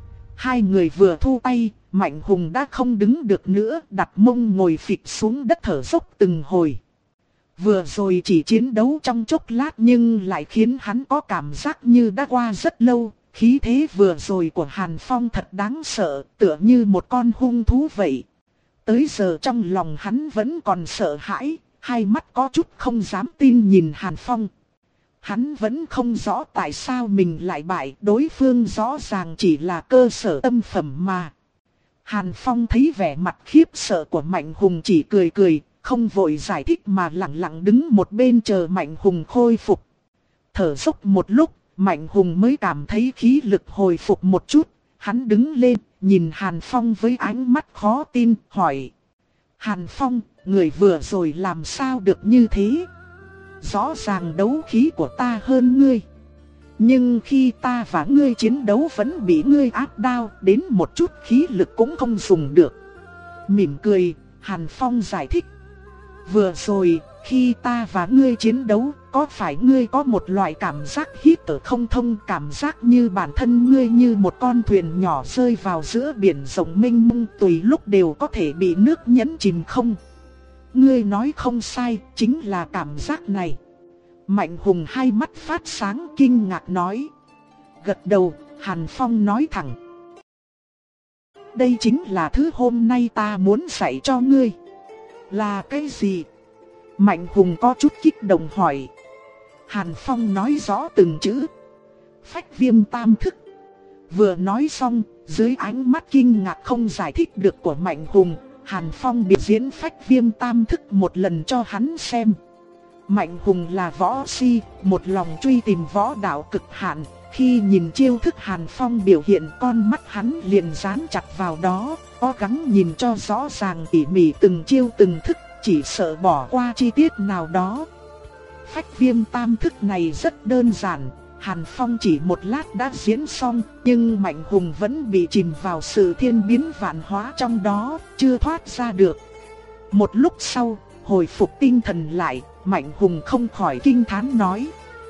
Hai người vừa thu tay, Mạnh Hùng đã không đứng được nữa, đặt mông ngồi phịch xuống đất thở dốc từng hồi. Vừa rồi chỉ chiến đấu trong chốc lát nhưng lại khiến hắn có cảm giác như đã qua rất lâu. Khí thế vừa rồi của Hàn Phong thật đáng sợ, tựa như một con hung thú vậy. Tới giờ trong lòng hắn vẫn còn sợ hãi, hai mắt có chút không dám tin nhìn Hàn Phong. Hắn vẫn không rõ tại sao mình lại bại, đối phương rõ ràng chỉ là cơ sở tâm phẩm mà. Hàn Phong thấy vẻ mặt khiếp sợ của Mạnh Hùng chỉ cười cười, không vội giải thích mà lặng lặng đứng một bên chờ Mạnh Hùng khôi phục. Thở dốc một lúc, Mạnh Hùng mới cảm thấy khí lực hồi phục một chút, hắn đứng lên, nhìn Hàn Phong với ánh mắt khó tin, hỏi. Hàn Phong, người vừa rồi làm sao được như thế? Rõ ràng đấu khí của ta hơn ngươi. Nhưng khi ta và ngươi chiến đấu vẫn bị ngươi áp đao, đến một chút khí lực cũng không dùng được. Mỉm cười, Hàn Phong giải thích. Vừa rồi, khi ta và ngươi chiến đấu, có phải ngươi có một loại cảm giác hít thở không thông, cảm giác như bản thân ngươi như một con thuyền nhỏ rơi vào giữa biển rộng mênh mông, tùy lúc đều có thể bị nước nhấn chìm không? Ngươi nói không sai, chính là cảm giác này. Mạnh Hùng hai mắt phát sáng kinh ngạc nói. Gật đầu, Hàn Phong nói thẳng. Đây chính là thứ hôm nay ta muốn dạy cho ngươi. Là cái gì? Mạnh Hùng có chút kích động hỏi. Hàn Phong nói rõ từng chữ. Phách viêm tam thức. Vừa nói xong, dưới ánh mắt kinh ngạc không giải thích được của Mạnh Hùng, Hàn Phong biểu diễn phách viêm tam thức một lần cho hắn xem. Mạnh Hùng là võ si, một lòng truy tìm võ đạo cực hạn. Khi nhìn chiêu thức Hàn Phong biểu hiện, con mắt hắn liền dán chặt vào đó, cố gắng nhìn cho rõ ràng tỉ mỉ từng chiêu từng thức, chỉ sợ bỏ qua chi tiết nào đó. Phách viêm tam thức này rất đơn giản, Hàn Phong chỉ một lát đã diễn xong, nhưng Mạnh Hùng vẫn bị chìm vào sự thiên biến vạn hóa trong đó, chưa thoát ra được. Một lúc sau, hồi phục tinh thần lại, Mạnh Hùng không khỏi kinh thán nói.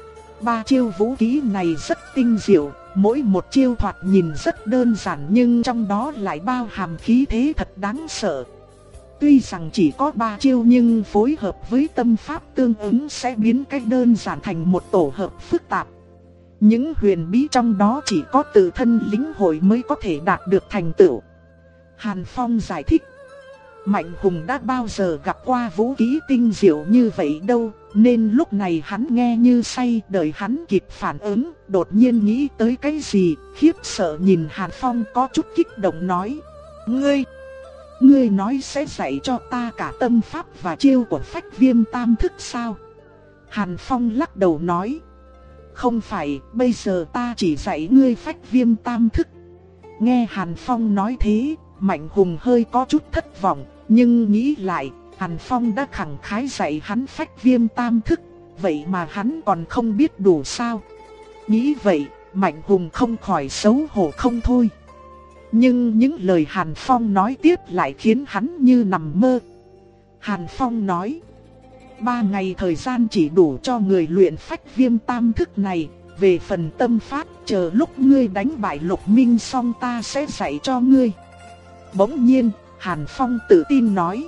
Ba chiêu vũ kỹ này rất tinh diệu, mỗi một chiêu thoạt nhìn rất đơn giản nhưng trong đó lại bao hàm khí thế thật đáng sợ. Tuy rằng chỉ có ba chiêu nhưng phối hợp với tâm pháp tương ứng sẽ biến cái đơn giản thành một tổ hợp phức tạp. Những huyền bí trong đó chỉ có tự thân lĩnh hội mới có thể đạt được thành tựu. Hàn Phong giải thích. Mạnh Hùng đã bao giờ gặp qua vũ khí tinh diệu như vậy đâu, nên lúc này hắn nghe như say, đợi hắn kịp phản ứng, đột nhiên nghĩ tới cái gì, khiếp sợ nhìn Hàn Phong có chút kích động nói. Ngươi, ngươi nói sẽ dạy cho ta cả tâm pháp và chiêu của phách viêm tam thức sao? Hàn Phong lắc đầu nói. Không phải, bây giờ ta chỉ dạy ngươi phách viêm tam thức. Nghe Hàn Phong nói thế, Mạnh Hùng hơi có chút thất vọng, nhưng nghĩ lại, Hàn Phong đã khẳng khái dạy hắn phách viêm tam thức, vậy mà hắn còn không biết đủ sao? Nghĩ vậy, Mạnh Hùng không khỏi xấu hổ không thôi. Nhưng những lời Hàn Phong nói tiếp lại khiến hắn như nằm mơ. Hàn Phong nói, ba ngày thời gian chỉ đủ cho người luyện phách viêm tam thức này. Về phần tâm pháp, chờ lúc ngươi đánh bại Lục Minh xong ta sẽ dạy cho ngươi. Bỗng nhiên, Hàn Phong tự tin nói,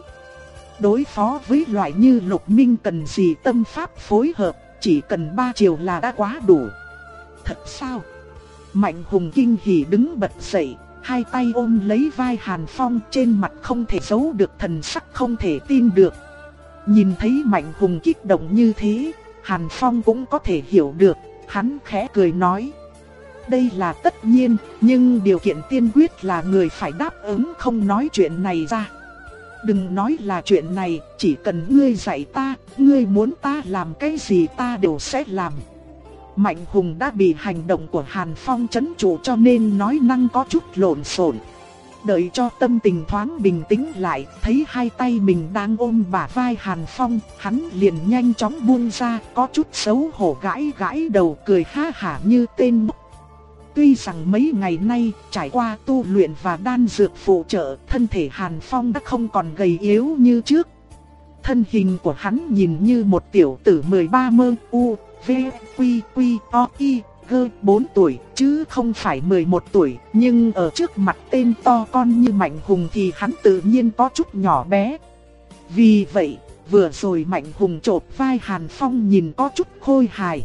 đối phó với loại như Lục Minh cần gì tâm pháp phối hợp, chỉ cần ba chiều là đã quá đủ. Thật sao? Mạnh Hùng kinh hỉ đứng bật dậy, hai tay ôm lấy vai Hàn Phong, trên mặt không thể giấu được thần sắc không thể tin được. Nhìn thấy Mạnh Hùng kích động như thế, Hàn Phong cũng có thể hiểu được, hắn khẽ cười nói. Đây là tất nhiên, nhưng điều kiện tiên quyết là người phải đáp ứng không nói chuyện này ra. Đừng nói là chuyện này, chỉ cần ngươi dạy ta, ngươi muốn ta làm cái gì ta đều sẽ làm. Mạnh Hùng đã bị hành động của Hàn Phong trấn trụ cho nên nói năng có chút lộn xộn. Đợi cho tâm tình thoáng bình tĩnh lại, thấy hai tay mình đang ôm bả vai Hàn Phong, hắn liền nhanh chóng buông ra, có chút xấu hổ gãi gãi đầu cười ha hả như tên ngốc. Tuy rằng mấy ngày nay trải qua tu luyện và đan dược phụ trợ, thân thể Hàn Phong đã không còn gầy yếu như trước. Thân hình của hắn nhìn như một tiểu tử mười ba mơ u, v, quy, quy, o, y, gơ, bốn tuổi, chứ không phải mười một tuổi. Nhưng ở trước mặt tên to con như Mạnh Hùng thì hắn tự nhiên có chút nhỏ bé. Vì vậy, vừa rồi Mạnh Hùng chộp vai Hàn Phong nhìn có chút khôi hài.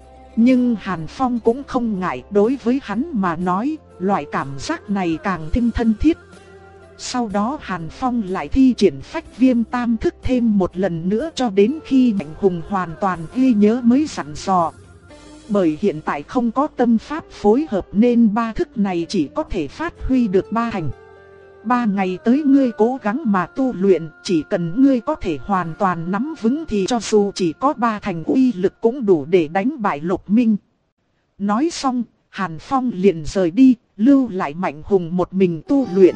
Nhưng Hàn Phong cũng không ngại, đối với hắn mà nói, loại cảm giác này càng thêm thân thiết. Sau đó Hàn Phong lại thi triển phách viêm tam thức thêm một lần nữa cho đến khi Mạnh Hùng hoàn toàn ghi nhớ mới dặn dò. Bởi hiện tại không có tâm pháp phối hợp nên ba thức này chỉ có thể phát huy được ba thành. Ba ngày tới ngươi cố gắng mà tu luyện, chỉ cần ngươi có thể hoàn toàn nắm vững thì cho dù chỉ có ba thành uy lực cũng đủ để đánh bại Lục Minh. Nói xong, Hàn Phong liền rời đi, lưu lại Mạnh Hùng một mình tu luyện.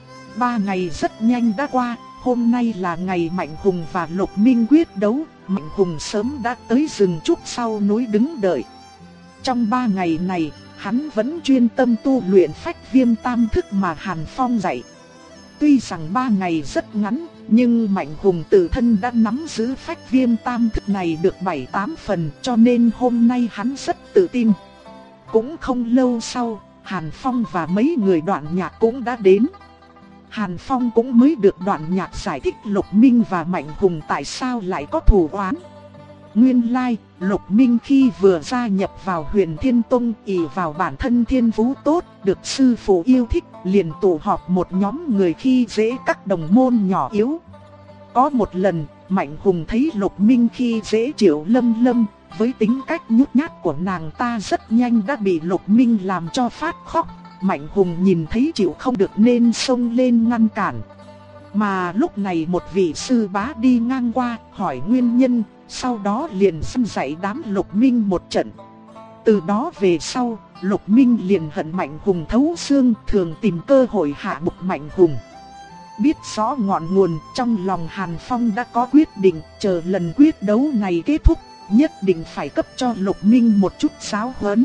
Ba ngày rất nhanh đã qua, hôm nay là ngày Mạnh Hùng và Lục Minh quyết đấu. Mạnh Hùng sớm đã tới rừng trúc sau núi đứng đợi. trong ba ngày này, hắn vẫn chuyên tâm tu luyện phách viêm tam thức mà Hàn Phong dạy. Tuy rằng ba ngày rất ngắn, nhưng Mạnh Hùng tự thân đã nắm giữ phách viêm tam thức này được bảy tám phần, cho nên hôm nay hắn rất tự tin. Cũng không lâu sau, Hàn Phong và mấy người Đoạn Nhạc cũng đã đến. Hàn Phong cũng mới được Đoạn Nhạc giải thích Lục Minh và Mạnh Hùng tại sao lại có thù oán. Nguyên lai, Lục Minh khi vừa gia nhập vào Huyền Thiên Tông, ỷ vào bản thân thiên phú tốt, được sư phụ yêu thích, liền tụ họp một nhóm người khi dễ các đồng môn nhỏ yếu. Có một lần, Mạnh Hùng thấy Lục Minh khi dễ Triệu Lâm Lâm, với tính cách nhút nhát của nàng ta rất nhanh đã bị Lục Minh làm cho phát khóc. Mạnh Hùng nhìn thấy chịu không được nên xông lên ngăn cản. Mà lúc này một vị sư bá đi ngang qua, hỏi nguyên nhân, sau đó liền săn dạy đám Lục Minh một trận. Từ đó về sau, Lục Minh liền hận Mạnh Hùng thấu xương, thường tìm cơ hội hạ bục Mạnh Hùng. Biết rõ ngọn nguồn, trong lòng Hàn Phong đã có quyết định, chờ lần quyết đấu này kết thúc, nhất định phải cấp cho Lục Minh một chút giáo huấn.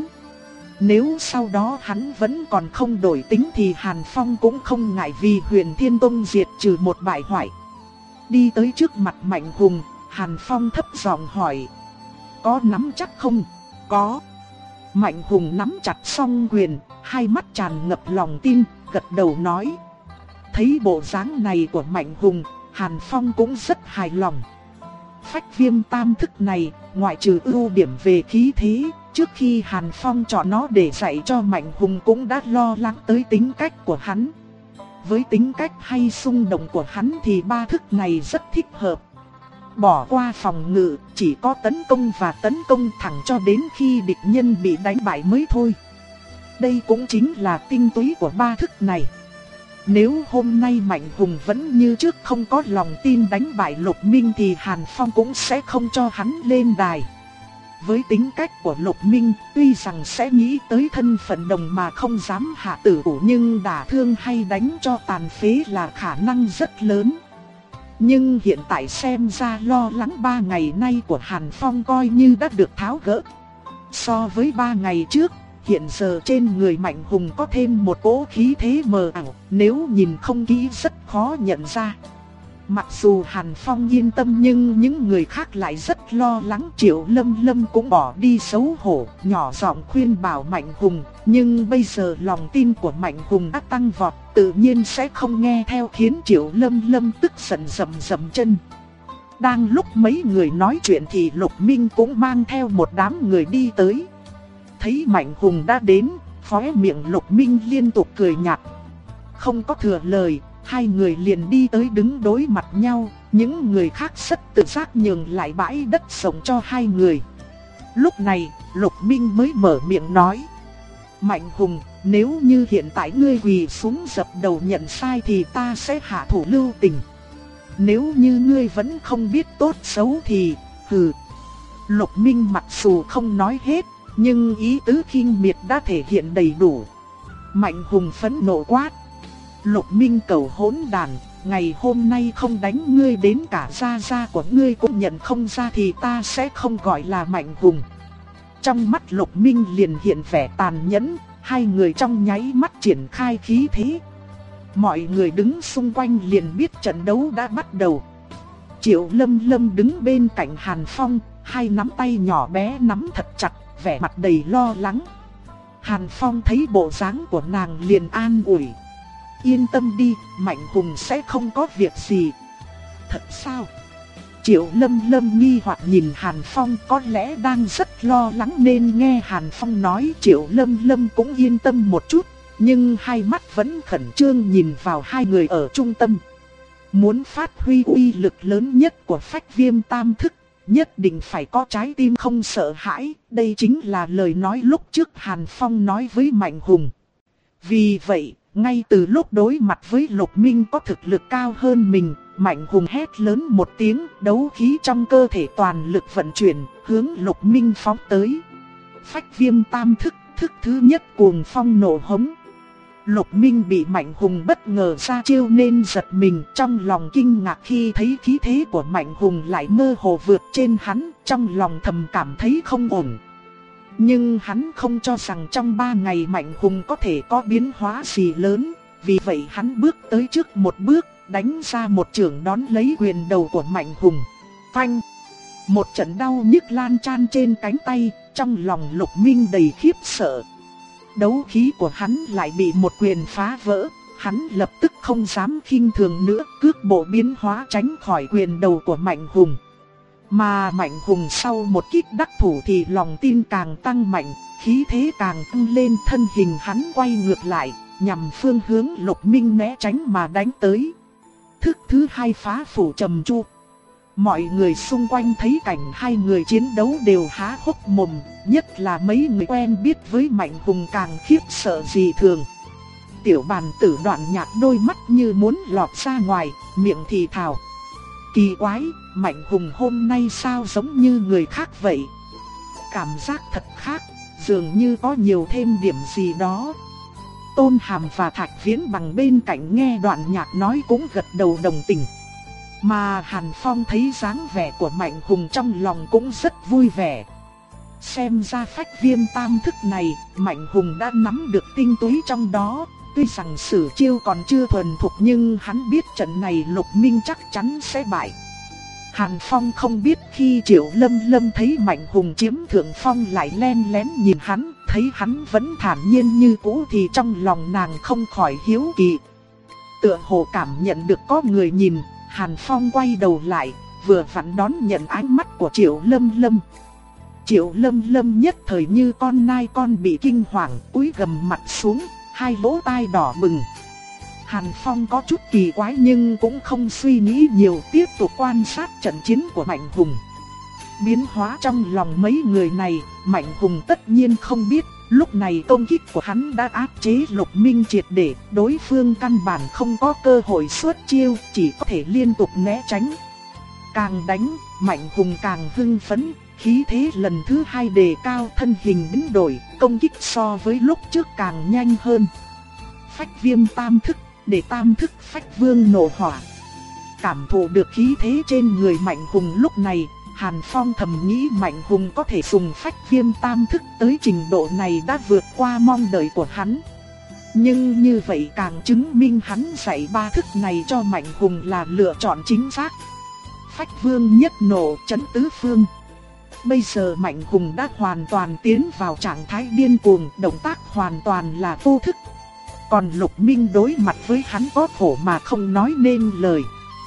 Nếu sau đó hắn vẫn còn không đổi tính thì Hàn Phong cũng không ngại vì Huyền Thiên Tông diệt trừ một bại hoại. Đi tới trước mặt Mạnh Hùng, Hàn Phong thấp giọng hỏi: có nắm chắc không? Có. Mạnh Hùng nắm chặt song quyền, hai mắt tràn ngập lòng tin, gật đầu nói. Thấy bộ dáng này của Mạnh Hùng, Hàn Phong cũng rất hài lòng. Phách viêm tam thức này, ngoại trừ ưu điểm về khí thế, trước khi Hàn Phong chọn nó để dạy cho Mạnh Hùng cũng đã lo lắng tới tính cách của hắn. Với tính cách hay xung động của hắn thì ba thức này rất thích hợp. Bỏ qua phòng ngự, chỉ có tấn công và tấn công thẳng cho đến khi địch nhân bị đánh bại mới thôi. Đây cũng chính là tinh túy của ba thức này. Nếu hôm nay Mạnh Hùng vẫn như trước không có lòng tin đánh bại Lục Minh thì Hàn Phong cũng sẽ không cho hắn lên đài. Với tính cách của Lục Minh, tuy rằng sẽ nghĩ tới thân phận đồng mà không dám hạ tử thủ, nhưng đả thương hay đánh cho tàn phế là khả năng rất lớn. Nhưng hiện tại xem ra lo lắng ba ngày nay của Hàn Phong coi như đã được tháo gỡ. So với ba ngày trước, hiện giờ trên người Mạnh Hùng có thêm một cỗ khí thế mờ ảo, nếu nhìn không kỹ rất khó nhận ra. Mặc dù Hàn Phong yên tâm nhưng những người khác lại rất lo lắng. Triệu Lâm Lâm cũng bỏ đi xấu hổ, nhỏ giọng khuyên bảo Mạnh Hùng. Nhưng bây giờ lòng tin của Mạnh Hùng đã tăng vọt, tự nhiên sẽ không nghe theo, khiến Triệu Lâm Lâm tức giận rầm rầm chân. Đang lúc mấy người nói chuyện thì Lục Minh cũng mang theo một đám người đi tới. Thấy Mạnh Hùng đã đến, khóe miệng Lục Minh liên tục cười nhạt. Không có thừa lời, hai người liền đi tới đứng đối mặt nhau. Những người khác rất tự giác nhường lại bãi đất rộng cho hai người. Lúc này, Lục Minh mới mở miệng nói: Mạnh Hùng, nếu như hiện tại ngươi quỳ xuống dập đầu nhận sai thì ta sẽ hạ thủ lưu tình. Nếu như ngươi vẫn không biết tốt xấu thì, hừ. Lục Minh mặc dù không nói hết, nhưng ý tứ khinh miệt đã thể hiện đầy đủ. Mạnh Hùng phẫn nộ quát: Lục Minh cầu hỗn đàn, ngày hôm nay không đánh ngươi đến cả gia gia của ngươi cũng nhận không ra thì ta sẽ không gọi là Mạnh Hùng. Trong mắt Lục Minh liền hiện vẻ tàn nhẫn, hai người trong nháy mắt triển khai khí thế. Mọi người đứng xung quanh liền biết trận đấu đã bắt đầu. Triệu Lâm Lâm đứng bên cạnh Hàn Phong, hai nắm tay nhỏ bé nắm thật chặt, vẻ mặt đầy lo lắng. Hàn Phong thấy bộ dáng của nàng liền an ủi: Yên tâm đi, Mạnh Hùng sẽ không có việc gì. Thật sao? Triệu Lâm Lâm nghi hoặc nhìn Hàn Phong, có lẽ đang rất lo lắng nên nghe Hàn Phong nói Triệu Lâm Lâm cũng yên tâm một chút. Nhưng hai mắt vẫn khẩn trương nhìn vào hai người ở trung tâm. Muốn phát huy uy lực lớn nhất của phách viêm tam thức, nhất định phải có trái tim không sợ hãi. Đây chính là lời nói lúc trước Hàn Phong nói với Mạnh Hùng. Vì vậy, ngay từ lúc đối mặt với Lục Minh có thực lực cao hơn mình, Mạnh Hùng hét lớn một tiếng, đấu khí trong cơ thể toàn lực vận chuyển, hướng Lục Minh phóng tới. Phách viêm tam thức, thức thứ nhất cuồng phong nổ hống. Lục Minh bị Mạnh Hùng bất ngờ ra chiêu nên giật mình, trong lòng kinh ngạc khi thấy khí thế của Mạnh Hùng lại mơ hồ vượt trên hắn, trong lòng thầm cảm thấy không ổn. Nhưng hắn không cho rằng trong ba ngày Mạnh Hùng có thể có biến hóa gì lớn. Vì vậy hắn bước tới trước một bước, đánh ra một chưởng đón lấy quyền đầu của Mạnh Hùng. Phanh! Một trận đau nhức lan tràn trên cánh tay, trong lòng Lục Minh đầy khiếp sợ. Đấu khí của hắn lại bị một quyền phá vỡ, hắn lập tức không dám khinh thường nữa, cước bộ biến hóa tránh khỏi quyền đầu của Mạnh Hùng. Mà Mạnh Hùng sau một kích đắc thủ thì lòng tin càng tăng mạnh, khí thế càng tăng lên, thân hình hắn quay ngược lại, nhằm phương hướng Lục Minh né tránh mà đánh tới. Thức thứ hai phá phủ trầm chu. Mọi người xung quanh thấy cảnh hai người chiến đấu đều há hốc mồm, nhất là mấy người quen biết với Mạnh Hùng càng khiếp sợ dị thường. Tiểu bàn tử Đoạn Nhạc đôi mắt như muốn lọt ra ngoài, miệng thì thào. Kỳ quái, Mạnh Hùng hôm nay sao giống như người khác vậy? Cảm giác thật khác, dường như có nhiều thêm điểm gì đó. Tôn Hàm và Thạch Viễn Bằng bên cạnh nghe Đoạn Nhạc nói cũng gật đầu đồng tình. Mà Hàn Phong thấy dáng vẻ của Mạnh Hùng trong lòng cũng rất vui vẻ. Xem ra phách viêm tam thức này, Mạnh Hùng đã nắm được tinh túy trong đó. Tuy rằng sử chiêu còn chưa thuần thục nhưng hắn biết trận này Lục Minh chắc chắn sẽ bại. Hàn Phong không biết khi Triệu Lâm Lâm thấy Mạnh Hùng chiếm thượng phong lại len lén nhìn hắn, thấy hắn vẫn thản nhiên như cũ thì trong lòng nàng không khỏi hiếu kỳ. Tựa hồ cảm nhận được có người nhìn, Hàn Phong quay đầu lại, vừa vặn đón nhận ánh mắt của Triệu Lâm Lâm. Triệu Lâm Lâm nhất thời như con nai con bị kinh hoàng, cúi gằm mặt xuống, hai lỗ tai đỏ bừng. Hàn Phong có chút kỳ quái nhưng cũng không suy nghĩ nhiều, tiếp tục quan sát trận chiến của Mạnh Hùng. Biến hóa trong lòng mấy người này, Mạnh Hùng tất nhiên không biết, lúc này công kích của hắn đã áp chế Lục Minh triệt để, đối phương căn bản không có cơ hội xuất chiêu, chỉ có thể liên tục né tránh. Càng đánh, Mạnh Hùng càng hưng phấn, khí thế lần thứ hai đề cao, thân hình biến đổi, công kích so với lúc trước càng nhanh hơn. Phách viêm tam thức, để tam thức phách vương nổ hỏa. Cảm thụ được khí thế trên người Mạnh Hùng lúc này, Hàn Phong thầm nghĩ Mạnh Hùng có thể dùng phách viêm tam thức tới trình độ này đã vượt qua mong đợi của hắn. Nhưng như vậy càng chứng minh hắn dạy ba thức này cho Mạnh Hùng là lựa chọn chính xác. Phách vương nhất nổ chấn tứ phương. Bây giờ Mạnh Hùng đã hoàn toàn tiến vào trạng thái điên cuồng, động tác hoàn toàn là vô thức. Còn Lục Minh đối mặt với hắn có khổ mà không nói nên lời.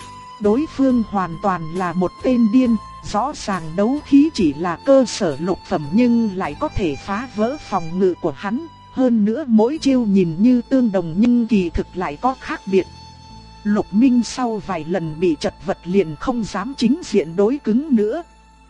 Đối phương hoàn toàn là một tên điên, rõ ràng đấu khí chỉ là cơ sở lục phẩm nhưng lại có thể phá vỡ phòng ngự của hắn. Hơn nữa mỗi chiêu nhìn như tương đồng nhưng kỳ thực lại có khác biệt. Lục Minh sau vài lần bị chật vật liền không dám chính diện đối cứng nữa.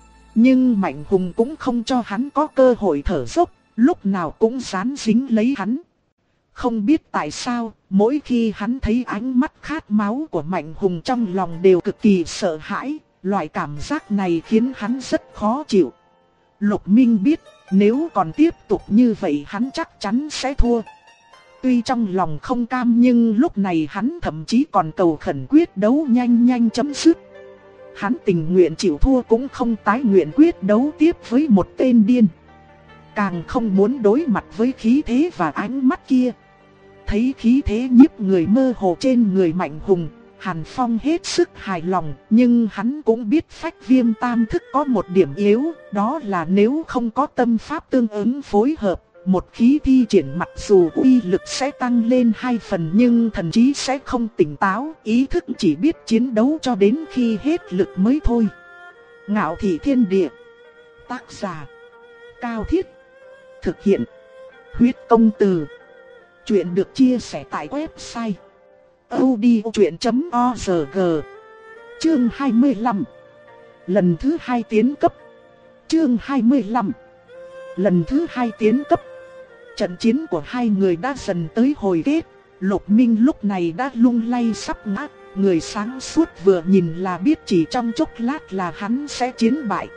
Nhưng Mạnh Hùng cũng không cho hắn có cơ hội thở dốc, lúc nào cũng dán dính lấy hắn. Không biết tại sao, mỗi khi hắn thấy ánh mắt khát máu của Mạnh Hùng trong lòng đều cực kỳ sợ hãi, loại cảm giác này khiến hắn rất khó chịu. Lục Minh biết, nếu còn tiếp tục như vậy hắn chắc chắn sẽ thua. Tuy trong lòng không cam nhưng lúc này hắn thậm chí còn cầu khẩn quyết đấu nhanh nhanh chấm dứt. Hắn tình nguyện chịu thua cũng không tái nguyện quyết đấu tiếp với một tên điên. Càng không muốn đối mặt với khí thế và ánh mắt kia. Thấy khí thế nhiếp người mơ hồ trên người Mạnh Hùng, Hàn Phong hết sức hài lòng, nhưng hắn cũng biết phách viêm tam thức có một điểm yếu, đó là nếu không có tâm pháp tương ứng phối hợp, một khí thi triển mặc dù uy lực sẽ tăng lên hai phần nhưng thần trí sẽ không tỉnh táo, ý thức chỉ biết chiến đấu cho đến khi hết lực mới thôi. Ngạo Thị Thiên Địa. Tác giả Cao Thiết. Thực hiện Huyết Công Từ. Chuyện được chia sẻ tại website audiochuyện chấm org. Chương hai mươi lăm. Lần thứ hai tiến cấp. Chương hai mươi lăm. Lần thứ hai tiến cấp. Trận chiến của hai người đã dần tới hồi kết. Lục Minh lúc này đã lung lay sắp ngã. Người sáng suốt vừa nhìn là biết chỉ trong chốc lát là hắn sẽ chiến bại.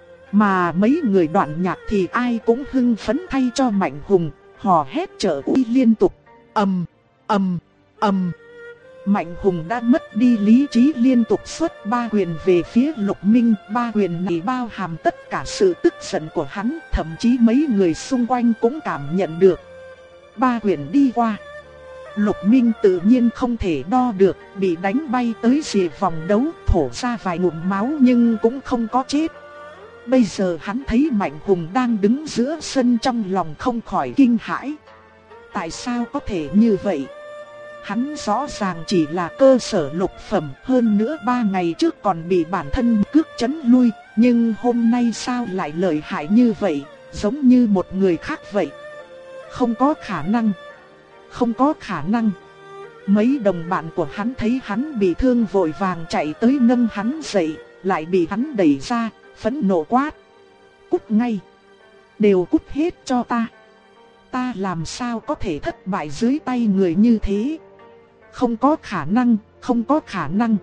Mà mấy người Đoạn Nhạc thì ai cũng hưng phấn thay cho Mạnh Hùng, hò hét trợ uy liên tục. Ầm, ầm, ầm. Mạnh Hùng đã mất đi lý trí, liên tục xuất ba quyền về phía Lục Minh. Ba quyền này bao hàm tất cả sự tức giận của hắn, thậm chí mấy người xung quanh cũng cảm nhận được. Ba quyền đi qua, Lục Minh tự nhiên không thể đo được, bị đánh bay tới rìa vòng đấu, thổ ra vài ngụm máu nhưng cũng không có chết. Bây giờ hắn thấy Mạnh Hùng đang đứng giữa sân, trong lòng không khỏi kinh hãi. Tại sao có thể như vậy? Hắn rõ ràng chỉ là cơ sở lục phẩm, hơn nữa ba ngày trước còn bị bản thân cước chấn lui, nhưng hôm nay sao lại lợi hại như vậy, giống như một người khác vậy. Không có khả năng, không có khả năng. Mấy đồng bạn của hắn thấy hắn bị thương vội vàng chạy tới nâng hắn dậy, lại bị hắn đẩy ra, phẫn nộ quát: cút ngay, đều cút hết cho ta. Ta làm sao có thể thất bại dưới tay người như thế? Không có khả năng, không có khả năng.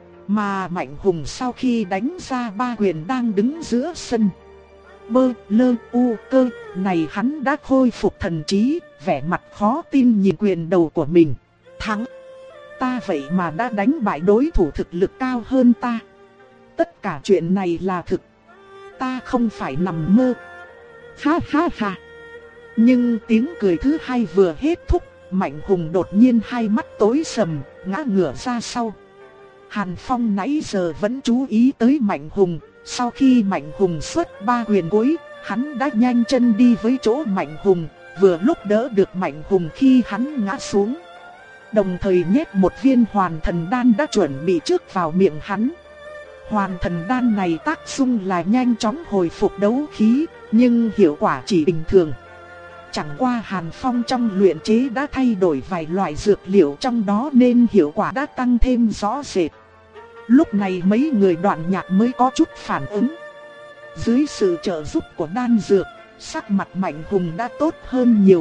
Mà Mạnh Hùng sau khi đánh ra ba quyền đang đứng giữa sân. Bơ lơ u cơ này, hắn đã khôi phục thần trí, vẻ mặt khó tin nhìn quyền đầu của mình. Thắng! Ta vậy mà đã đánh bại đối thủ thực lực cao hơn ta. Tất cả chuyện này là thực. Ta không phải nằm mơ. Ha ha ha! Nhưng tiếng cười thứ hai vừa hết thúc, Mạnh Hùng đột nhiên hai mắt tối sầm, ngã ngửa ra sau. Hàn Phong nãy giờ vẫn chú ý tới Mạnh Hùng. Sau khi Mạnh Hùng xuất ba quyền cuối, hắn đã nhanh chân đi với chỗ Mạnh Hùng, vừa lúc đỡ được Mạnh Hùng khi hắn ngã xuống. Đồng thời nhét một viên hoàn thần đan đã chuẩn bị trước vào miệng hắn. Hoàn thần đan này tác dụng là nhanh chóng hồi phục đấu khí, nhưng hiệu quả chỉ bình thường. Chẳng qua Hàn Phong trong luyện chế đã thay đổi vài loại dược liệu trong đó nên hiệu quả đã tăng thêm rõ rệt. Lúc này mấy người Đoạn Nhạc mới có chút phản ứng. Dưới sự trợ giúp của đan dược, sắc mặt Mạnh Hùng đã tốt hơn nhiều.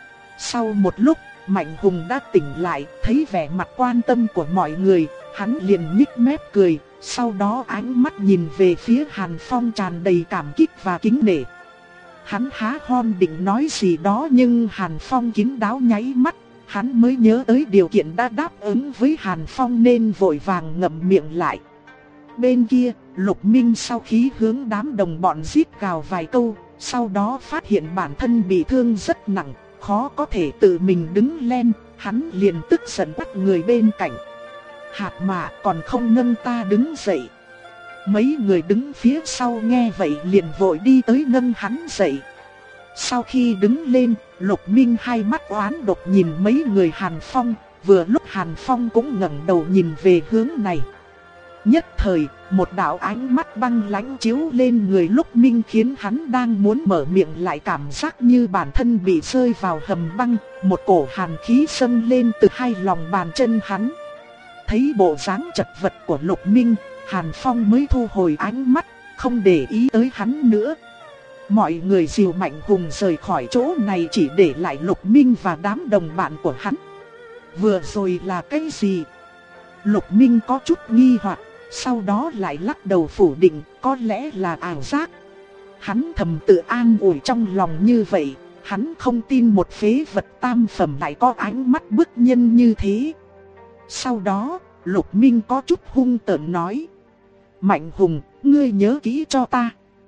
Sau một lúc, Mạnh Hùng đã tỉnh lại, thấy vẻ mặt quan tâm của mọi người, hắn liền nhếch mép cười, sau đó ánh mắt nhìn về phía Hàn Phong tràn đầy cảm kích và kính nể. Hắn há hon định nói gì đó nhưng Hàn Phong kín đáo nháy mắt, hắn mới nhớ tới điều kiện đã đáp ứng với Hàn Phong nên vội vàng ngậm miệng lại. Bên kia, Lục Minh sau khi hướng đám đồng bọn rít gào vài câu, sau đó phát hiện bản thân bị thương rất nặng, khó có thể tự mình đứng lên, hắn liền tức giận bắt người bên cạnh. Hạt mạ còn không nâng ta đứng dậy. Mấy người đứng phía sau nghe vậy liền vội đi tới nâng hắn dậy. Sau khi đứng lên, Lục Minh hai mắt oán độc nhìn mấy người Hàn Phong, vừa lúc Hàn Phong cũng ngẩng đầu nhìn về hướng này. Nhất thời, một đạo ánh mắt băng lãnh chiếu lên người Lục Minh khiến hắn đang muốn mở miệng lại cảm giác như bản thân bị rơi vào hầm băng, một cổ hàn khí dâng lên từ hai lòng bàn chân hắn. Thấy bộ dáng chật vật của Lục Minh, Hàn Phong mới thu hồi ánh mắt, không để ý tới hắn nữa. Mọi người dìu Mạnh Hùng rời khỏi chỗ này chỉ để lại Lục Minh và đám đồng bạn của hắn. Vừa rồi là cái gì? Lục Minh có chút nghi hoặc, sau đó lại lắc đầu phủ định, có lẽ là ảo giác. Hắn thầm tự an ủi trong lòng như vậy, hắn không tin một phế vật tam phẩm lại có ánh mắt bức nhân như thế. Sau đó, Lục Minh có chút hung tợn nói: Mạnh Hùng, ngươi nhớ kỹ cho ta.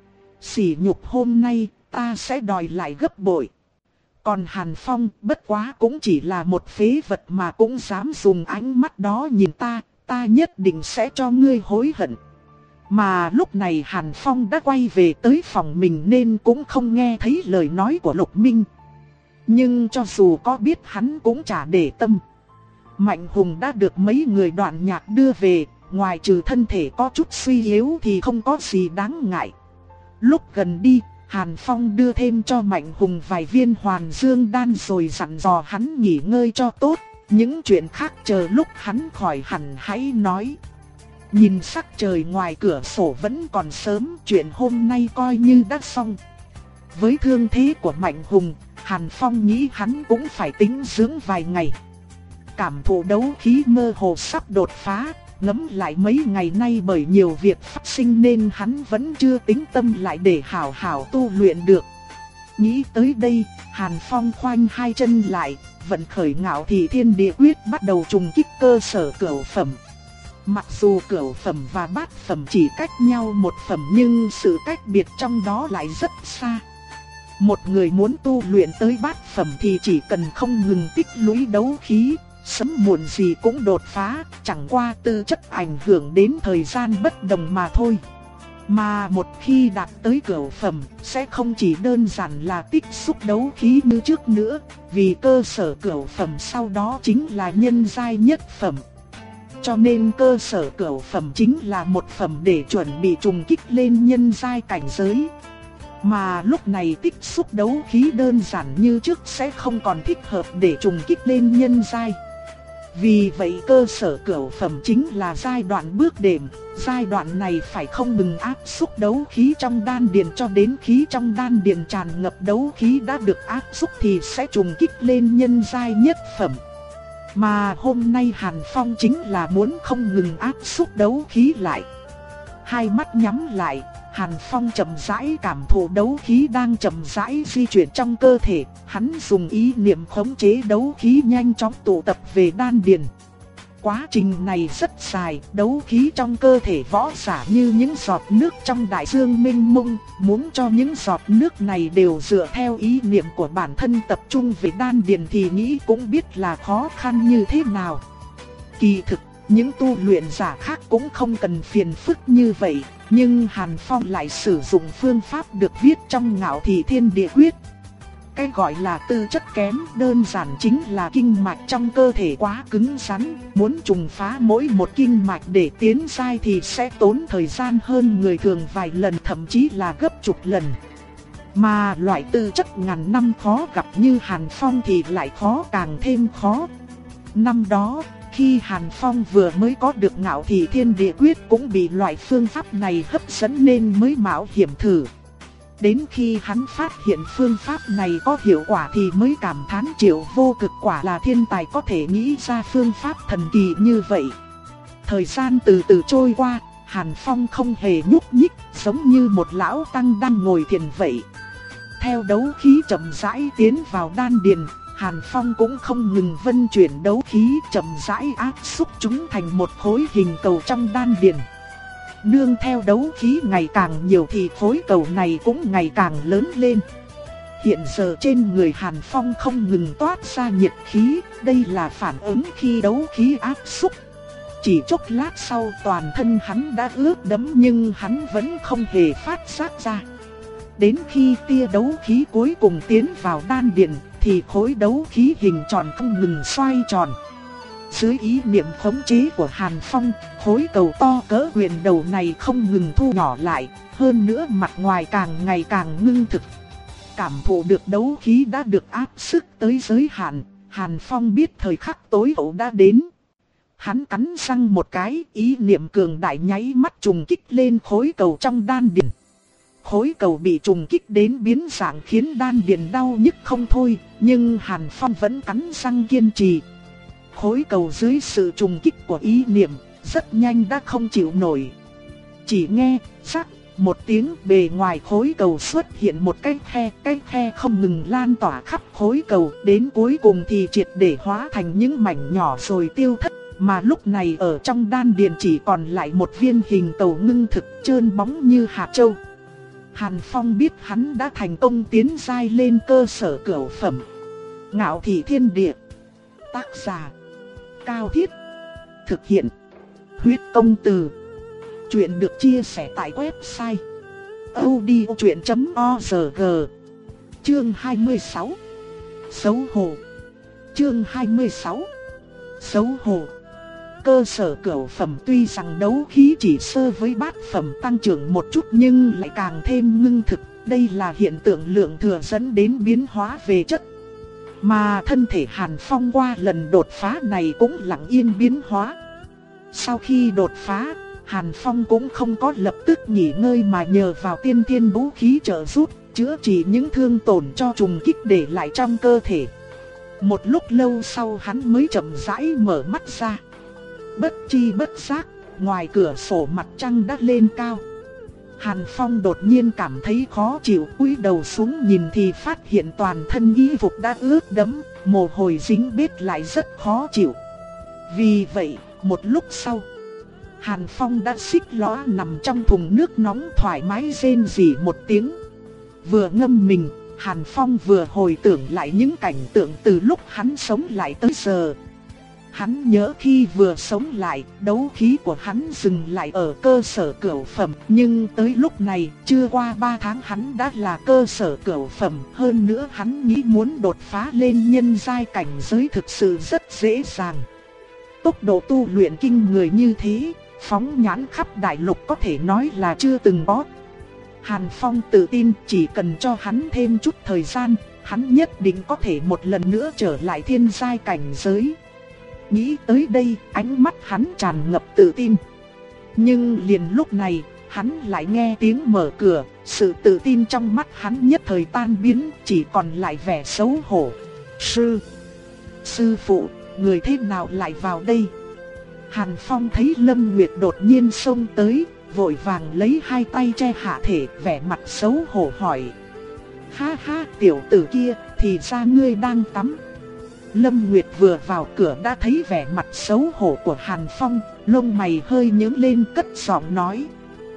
Sỉ nhục hôm nay, ta sẽ đòi lại gấp bội. Còn Hàn Phong, bất quá cũng chỉ là một phế vật mà cũng dám dùng ánh mắt đó nhìn ta, ta nhất định sẽ cho ngươi hối hận. Mà lúc này Hàn Phong đã quay về tới phòng mình nên cũng không nghe thấy lời nói của Lục Minh. Nhưng cho dù có biết hắn cũng chả để tâm. Mạnh Hùng đã được mấy người Đoạn Nhạc đưa về, ngoài trừ thân thể có chút suy yếu thì không có gì đáng ngại. Lúc gần đi, Hàn Phong đưa thêm cho Mạnh Hùng vài viên hoàn dương đan rồi dặn dò hắn nghỉ ngơi cho tốt, những chuyện khác chờ lúc hắn khỏi hẳn hãy nói. Nhìn sắc trời ngoài cửa sổ vẫn còn sớm, chuyện hôm nay coi như đã xong. Với thương thế của Mạnh Hùng, Hàn Phong nghĩ hắn cũng phải tĩnh dưỡng vài ngày. Cảm thụ đấu khí mơ hồ sắp đột phá, ngẫm lại mấy ngày nay bởi nhiều việc phát sinh nên hắn vẫn chưa tính tâm lại để hảo hảo tu luyện được. Nghĩ tới đây, Hàn Phong khoanh hai chân lại, vận khởi Ngạo Thị Thiên Địa Quyết bắt đầu trùng kích cơ sở cửu phẩm. Mặc dù cửu phẩm và bát phẩm chỉ cách nhau một phẩm nhưng sự cách biệt trong đó lại rất xa. Một người muốn tu luyện tới bát phẩm thì chỉ cần không ngừng tích lũy đấu khí, sớm muộn gì cũng đột phá, chẳng qua tư chất ảnh hưởng đến thời gian bất đồng mà thôi. Mà một khi đạt tới cửu phẩm, sẽ không chỉ đơn giản là tích xúc đấu khí như trước nữa, vì cơ sở cửu phẩm sau đó chính là nhân giai nhất phẩm. Cho nên cơ sở cửu phẩm chính là một phẩm để chuẩn bị trùng kích lên nhân giai cảnh giới. Mà lúc này tích xúc đấu khí đơn giản như trước sẽ không còn thích hợp để trùng kích lên nhân giai. Vì vậy cơ sở cửu phẩm chính là giai đoạn bước đệm, giai đoạn này phải không ngừng áp xúc đấu khí trong đan điền cho đến khí trong đan điền tràn ngập đấu khí đã được áp xúc thì sẽ trùng kích lên nhân giai nhất phẩm. Mà hôm nay Hàn Phong chính là muốn không ngừng áp xúc đấu khí lại. Hai mắt nhắm lại, Hàn Phong chậm rãi cảm thụ đấu khí đang chậm rãi di chuyển trong cơ thể, hắn dùng ý niệm khống chế đấu khí nhanh chóng tụ tập về đan điền. Quá trình này rất dài, đấu khí trong cơ thể võ giả như những giọt nước trong đại dương mênh mông, muốn cho những giọt nước này đều dựa theo ý niệm của bản thân tập trung về đan điền thì nghĩ cũng biết là khó khăn như thế nào. Kỳ thực, những tu luyện giả khác cũng không cần phiền phức như vậy, nhưng Hàn Phong lại sử dụng phương pháp được viết trong Ngạo Thị Thiên Địa Quyết. Cái gọi là tư chất kém đơn giản chính là kinh mạch trong cơ thể quá cứng rắn, muốn trùng phá mỗi một kinh mạch để tiến giai thì sẽ tốn thời gian hơn người thường vài lần, thậm chí là gấp chục lần. Mà loại tư chất ngàn năm khó gặp như Hàn Phong thì lại khó càng thêm khó. Năm đó, khi Hàn Phong vừa mới có được Ngạo Thị Thiên Địa Quyết cũng bị loại phương pháp này hấp dẫn nên mới mạo hiểm thử. Đến khi hắn phát hiện phương pháp này có hiệu quả thì mới cảm thán Triệu Vô Cực quả là thiên tài có thể nghĩ ra phương pháp thần kỳ như vậy. Thời gian từ từ trôi qua, Hàn Phong không hề nhúc nhích, giống như một lão tăng đang ngồi thiền vậy. Theo đấu khí chậm rãi tiến vào đan điền, Hàn Phong cũng không ngừng vân chuyển đấu khí chậm rãi áp xúc chúng thành một khối hình cầu trong đan điền. Nương theo đấu khí ngày càng nhiều thì khối cầu này cũng ngày càng lớn lên. Hiện giờ trên người Hàn Phong không ngừng toát ra nhiệt khí, đây là phản ứng khi đấu khí áp xúc. Chỉ chốc lát sau toàn thân hắn đã ướt đẫm nhưng hắn vẫn không hề phát giác ra. Đến khi tia đấu khí cuối cùng tiến vào đan điền thì khối đấu khí hình tròn không ngừng xoay tròn. Dưới ý niệm khống chế của Hàn Phong, khối cầu to cỡ huyền đầu này không ngừng thu nhỏ lại, hơn nữa mặt ngoài càng ngày càng ngưng thực. Cảm thụ được đấu khí đã được áp sức tới giới hạn, Hàn Phong biết thời khắc tối hậu đã đến. Hắn cắn răng một cái, ý niệm cường đại nháy mắt trùng kích lên khối cầu trong đan điền. Khối cầu bị trùng kích đến biến dạng khiến đan điền đau nhức không thôi, nhưng Hàn Phong vẫn cắn răng kiên trì. Khối cầu dưới sự trùng kích của ý niệm, rất nhanh đã không chịu nổi. Chỉ nghe, rắc, một tiếng bề ngoài khối cầu xuất hiện một cái khe, cái khe không ngừng lan tỏa khắp khối cầu, đến cuối cùng thì triệt để hóa thành những mảnh nhỏ rồi tiêu thất. Mà lúc này ở trong đan điền chỉ còn lại một viên hình cầu ngưng thực trơn bóng như hạt châu. Hàn Phong biết hắn đã thành công tiến giai lên cơ sở cửu phẩm. Ngạo Thị Thiên Địa. Tác giả Cao Thiết. Thực hiện Huyết Công Từ. Chuyện được chia sẻ tại website audiochuyện chấm org. Chương hai mươi sáu. Xấu hổ. Chương hai mươi sáu. Xấu hổ. Cơ sở cửu phẩm tuy rằng đấu khí chỉ sơ với bát phẩm tăng trưởng một chút nhưng lại càng thêm ngưng thực. Đây là hiện tượng lượng thừa dẫn đến biến hóa về chất. Mà thân thể Hàn Phong qua lần đột phá này cũng lặng yên biến hóa. Sau khi đột phá, Hàn Phong cũng không có lập tức nghỉ ngơi mà nhờ vào tiên thiên vũ khí trợ giúp, chữa trị những thương tổn cho trùng kích để lại trong cơ thể. Một lúc lâu sau hắn mới chậm rãi mở mắt ra. Bất chi bất giác, ngoài cửa sổ mặt trăng đã lên cao. Hàn Phong đột nhiên cảm thấy khó chịu, cúi đầu xuống nhìn thì phát hiện toàn thân y phục đã ướt đẫm, mồ hôi dính bết lại rất khó chịu. Vì vậy, một lúc sau, Hàn Phong đã xích lõa nằm trong thùng nước nóng thoải mái rên rỉ một tiếng. Vừa ngâm mình, Hàn Phong vừa hồi tưởng lại những cảnh tượng từ lúc hắn sống lại tới giờ. Hắn nhớ khi vừa sống lại, đấu khí của hắn dừng lại ở cơ sở cửu phẩm. Nhưng tới lúc này, chưa qua ba tháng hắn đã là cơ sở cửu phẩm. Hơn nữa hắn nghĩ muốn đột phá lên nhân giai cảnh giới thực sự rất dễ dàng. Tốc độ tu luyện kinh người như thế, phóng nhãn khắp đại lục có thể nói là chưa từng có. Hàn Phong tự tin chỉ cần cho hắn thêm chút thời gian, hắn nhất định có thể một lần nữa trở lại thiên giai cảnh giới. Nghĩ tới đây, ánh mắt hắn tràn ngập tự tin. Nhưng liền lúc này, hắn lại nghe tiếng mở cửa, sự tự tin trong mắt hắn nhất thời tan biến, chỉ còn lại vẻ xấu hổ. Sư, sư phụ, người thế nào lại vào đây? Hàn Phong thấy Lâm Nguyệt đột nhiên xông tới, vội vàng lấy hai tay che hạ thể, vẻ mặt xấu hổ hỏi. Ha ha, tiểu tử kia, thì ra ngươi đang tắm. Lâm Nguyệt vừa vào cửa đã thấy vẻ mặt xấu hổ của Hàn Phong, lông mày hơi nhướng lên cất giọng nói.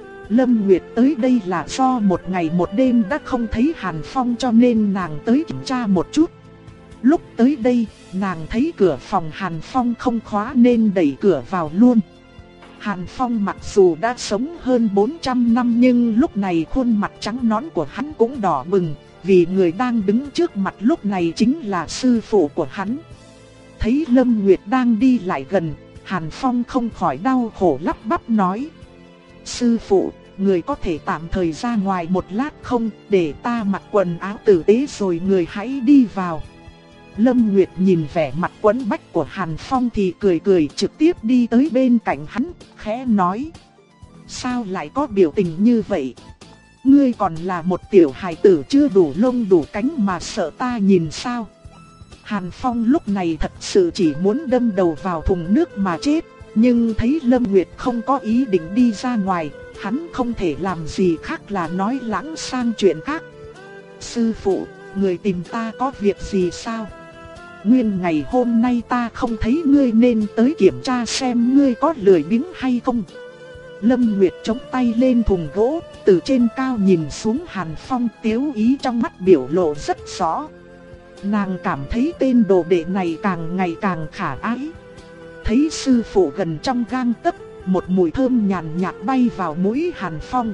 Lâm Nguyệt tới đây là do một ngày một đêm đã không thấy Hàn Phong cho nên nàng tới kiểm tra một chút. Lúc tới đây, nàng thấy cửa phòng Hàn Phong không khóa nên đẩy cửa vào luôn. Hàn Phong mặc dù đã sống hơn bốn trăm năm nhưng lúc này khuôn mặt trắng nõn của hắn cũng đỏ bừng, vì người đang đứng trước mặt lúc này chính là sư phụ của hắn. Thấy Lâm Nguyệt đang đi lại gần, Hàn Phong không khỏi đau khổ lắp bắp nói. Sư phụ, người có thể tạm thời ra ngoài một lát không, để ta mặc quần áo tử tế rồi người hãy đi vào. Lâm Nguyệt nhìn vẻ mặt quẫn bách của Hàn Phong thì cười cười trực tiếp đi tới bên cạnh hắn, khẽ nói. Sao lại có biểu tình như vậy? Ngươi còn là một tiểu hài tử chưa đủ lông đủ cánh mà sợ ta nhìn sao? Hàn Phong lúc này thật sự chỉ muốn đâm đầu vào thùng nước mà chết, nhưng thấy Lâm Nguyệt không có ý định đi ra ngoài, hắn không thể làm gì khác là nói lãng sang chuyện khác. Sư phụ, người tìm ta có việc gì sao? Nguyên ngày hôm nay ta không thấy ngươi nên tới kiểm tra xem ngươi có lười biếng hay không. Lâm Nguyệt chống tay lên thùng gỗ, từ trên cao nhìn xuống Hàn Phong, tiếu ý trong mắt biểu lộ rất rõ. Nàng cảm thấy tên đồ đệ này càng ngày càng khả ái. Thấy sư phụ gần trong gang tấc, một mùi thơm nhàn nhạt bay vào mũi Hàn Phong.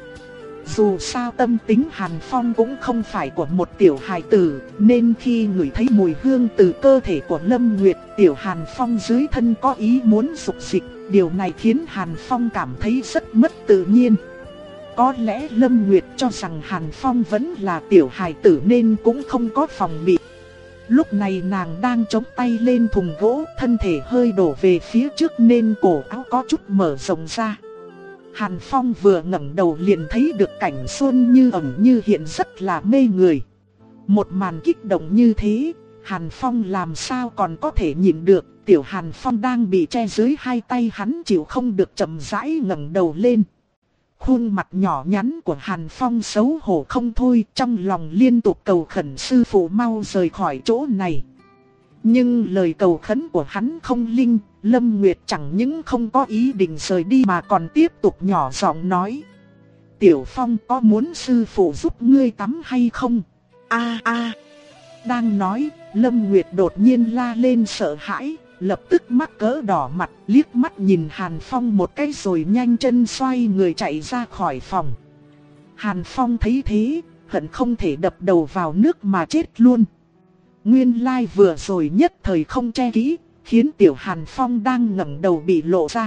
Dù sao tâm tính Hàn Phong cũng không phải của một tiểu hài tử, nên khi ngửi thấy mùi hương từ cơ thể của Lâm Nguyệt, tiểu Hàn Phong dưới thân có ý muốn sục sịch. Điều này khiến Hàn Phong cảm thấy rất mất tự nhiên. Có lẽ Lâm Nguyệt cho rằng Hàn Phong vẫn là tiểu hài tử nên cũng không có phòng bị. Lúc này nàng đang chống tay lên thùng gỗ, thân thể hơi đổ về phía trước nên cổ áo có chút mở rộng ra. Hàn Phong vừa ngẩng đầu liền thấy được cảnh xuân như ẩn như hiện rất là mê người. Một màn kích động như thế, Hàn Phong làm sao còn có thể nhìn được. Tiểu Hàn Phong đang bị che dưới hai tay hắn chịu không được chậm rãi ngẩng đầu lên. Khuôn mặt nhỏ nhắn của Hàn Phong xấu hổ không thôi, trong lòng liên tục cầu khẩn sư phụ mau rời khỏi chỗ này. Nhưng lời cầu khấn của hắn không linh, Lâm Nguyệt chẳng những không có ý định rời đi mà còn tiếp tục nhỏ giọng nói. Tiểu Phong có muốn sư phụ giúp ngươi tắm hay không? A a. Đang nói, Lâm Nguyệt đột nhiên la lên sợ hãi, lập tức mắc cỡ đỏ mặt, liếc mắt nhìn Hàn Phong một cái rồi nhanh chân xoay người chạy ra khỏi phòng. Hàn Phong thấy thế, hận không thể đập đầu vào nước mà chết luôn. Nguyên lai vừa rồi nhất thời không che kỹ, khiến tiểu Hàn Phong đang ngẩng đầu bị lộ ra.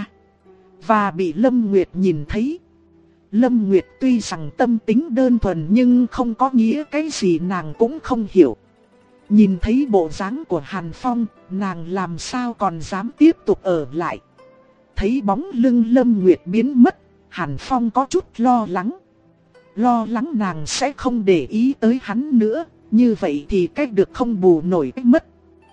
Và bị Lâm Nguyệt nhìn thấy. Lâm Nguyệt tuy rằng tâm tính đơn thuần nhưng không có nghĩa cái gì nàng cũng không hiểu. Nhìn thấy bộ dáng của Hàn Phong, nàng làm sao còn dám tiếp tục ở lại. Thấy bóng lưng Lâm Nguyệt biến mất, Hàn Phong có chút lo lắng. Lo lắng nàng sẽ không để ý tới hắn nữa, như vậy thì cách được không bù nổi cách mất.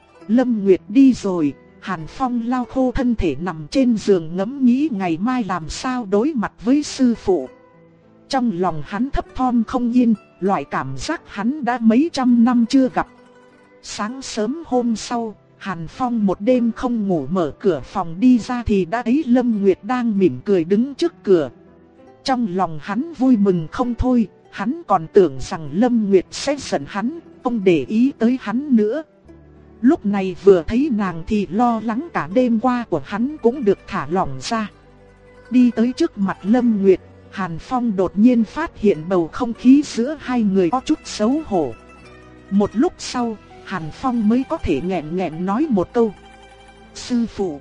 Lâm Nguyệt đi rồi, Hàn Phong lau khô thân thể nằm trên giường ngẫm nghĩ ngày mai làm sao đối mặt với sư phụ. Trong lòng hắn thấp thỏm không yên, loại cảm giác hắn đã mấy trăm năm chưa gặp. Sáng sớm hôm sau, Hàn Phong một đêm không ngủ mở cửa phòng đi ra thì đã thấy Lâm Nguyệt đang mỉm cười đứng trước cửa. Trong lòng hắn vui mừng không thôi, hắn còn tưởng rằng Lâm Nguyệt sẽ giận hắn, không để ý tới hắn nữa. Lúc này vừa thấy nàng thì lo lắng cả đêm qua của hắn cũng được thả lỏng ra. Đi tới trước mặt Lâm Nguyệt, Hàn Phong đột nhiên phát hiện bầu không khí giữa hai người có chút xấu hổ. Một lúc sau, Hàn Phong mới có thể nghẹn nghẹn nói một câu: "Sư phụ."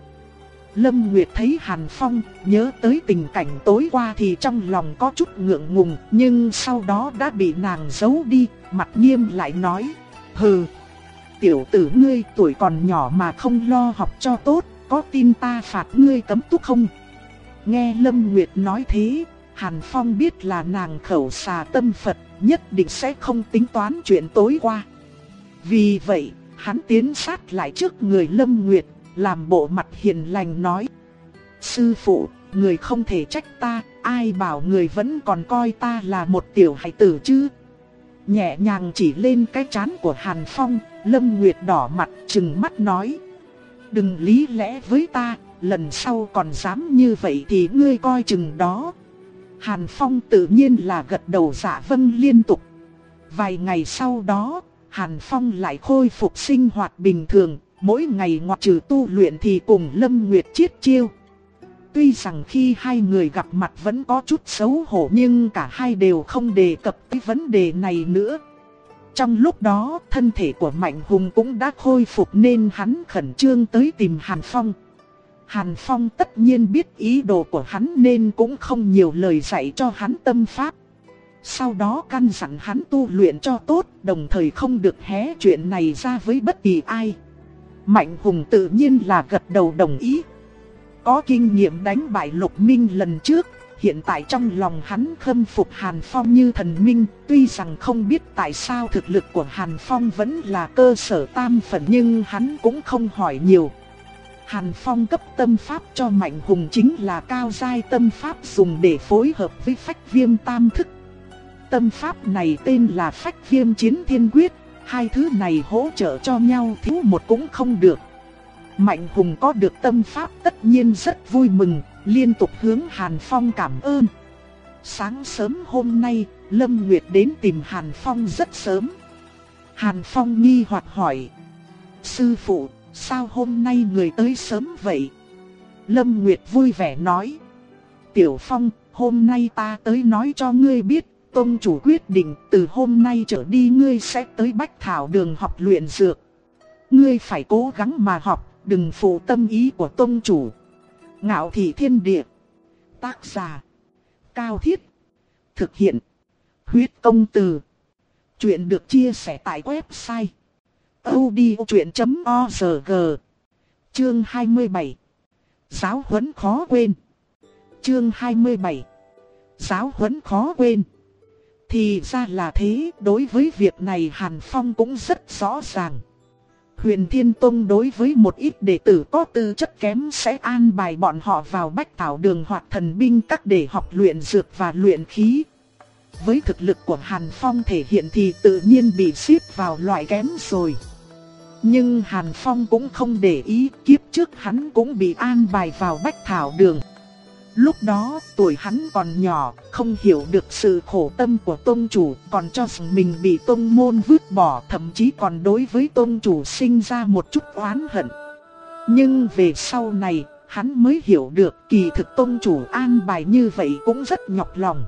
Lâm Nguyệt thấy Hàn Phong, nhớ tới tình cảnh tối qua thì trong lòng có chút ngượng ngùng, nhưng sau đó đã bị nàng giấu đi, mặt nghiêm lại nói: "Hừ, tiểu tử ngươi tuổi còn nhỏ mà không lo học cho tốt, có tin ta phạt ngươi cấm túc không?" Nghe Lâm Nguyệt nói thế, Hàn Phong biết là nàng khẩu xà tâm Phật, nhất định sẽ không tính toán chuyện tối qua. Vì vậy, hắn tiến sát lại trước người Lâm Nguyệt, làm bộ mặt hiền lành nói: "Sư phụ, người không thể trách ta, ai bảo người vẫn còn coi ta là một tiểu hài tử chứ?" Nhẹ nhàng chỉ lên cái trán của Hàn Phong, Lâm Nguyệt đỏ mặt trừng mắt nói: "Đừng lý lẽ với ta, lần sau còn dám như vậy thì ngươi coi chừng đó." Hàn Phong tự nhiên là gật đầu dạ vâng liên tục. Vài ngày sau đó, Hàn Phong lại khôi phục sinh hoạt bình thường, mỗi ngày ngoại trừ tu luyện thì cùng Lâm Nguyệt chiết chiêu. Tuy rằng khi hai người gặp mặt vẫn có chút xấu hổ nhưng cả hai đều không đề cập tới vấn đề này nữa. Trong lúc đó, thân thể của Mạnh Hùng cũng đã khôi phục nên hắn khẩn trương tới tìm Hàn Phong. Hàn Phong tất nhiên biết ý đồ của hắn nên cũng không nhiều lời dạy cho hắn tâm pháp. Sau đó căn dặn hắn tu luyện cho tốt, đồng thời không được hé chuyện này ra với bất kỳ ai. Mạnh Hùng tự nhiên là gật đầu đồng ý. Có kinh nghiệm đánh bại Lục Minh lần trước, hiện tại trong lòng hắn khâm phục Hàn Phong như thần minh. Tuy rằng không biết tại sao thực lực của Hàn Phong vẫn là cơ sở tam phần nhưng hắn cũng không hỏi nhiều. Hàn Phong cấp tâm pháp cho Mạnh Hùng chính là cao giai tâm pháp dùng để phối hợp với Phách Viêm Tam Thức. Tâm pháp này tên là Phách Viêm Chiến Thiên Quyết, hai thứ này hỗ trợ cho nhau thiếu một cũng không được. Mạnh Hùng có được tâm pháp tất nhiên rất vui mừng, liên tục hướng Hàn Phong cảm ơn. Sáng sớm hôm nay, Lâm Nguyệt đến tìm Hàn Phong rất sớm. Hàn Phong nghi hoặc hỏi: "Sư phụ, sao hôm nay người tới sớm vậy?" Lâm Nguyệt vui vẻ nói: "Tiểu Phong, hôm nay ta tới nói cho ngươi biết, tông chủ quyết định từ hôm nay trở đi ngươi sẽ tới Bách Thảo Đường học luyện dược. Ngươi phải cố gắng mà học, đừng phụ tâm ý của tông chủ." Ngạo Thị Thiên Địa. Tác giả: Cao Thiết. Thực hiện: Huyết Công Từ. Chuyện được chia sẻ tại website audiochuyện chấm org. Chương hai mươi bảy. Giáo huấn khó quên. Chương hai mươi bảy. Giáo huấn khó quên. Thì ra là thế, đối với việc này Hàn Phong cũng rất rõ ràng. Huyền Thiên Tông đối với một ít đệ tử có tư chất kém sẽ an bài bọn họ vào Bách Thảo Đường hoặc thần binh các để học luyện dược và luyện khí. Với thực lực của Hàn Phong thể hiện thì tự nhiên bị xếp vào loại kém rồi. Nhưng Hàn Phong cũng không để ý, kiếp trước hắn cũng bị an bài vào Bách Thảo Đường. Lúc đó tuổi hắn còn nhỏ, không hiểu được sự khổ tâm của tông chủ, còn cho rằng mình bị tông môn vứt bỏ, thậm chí còn đối với tông chủ sinh ra một chút oán hận. Nhưng về sau này, hắn mới hiểu được kỳ thực tông chủ an bài như vậy cũng rất nhọc lòng.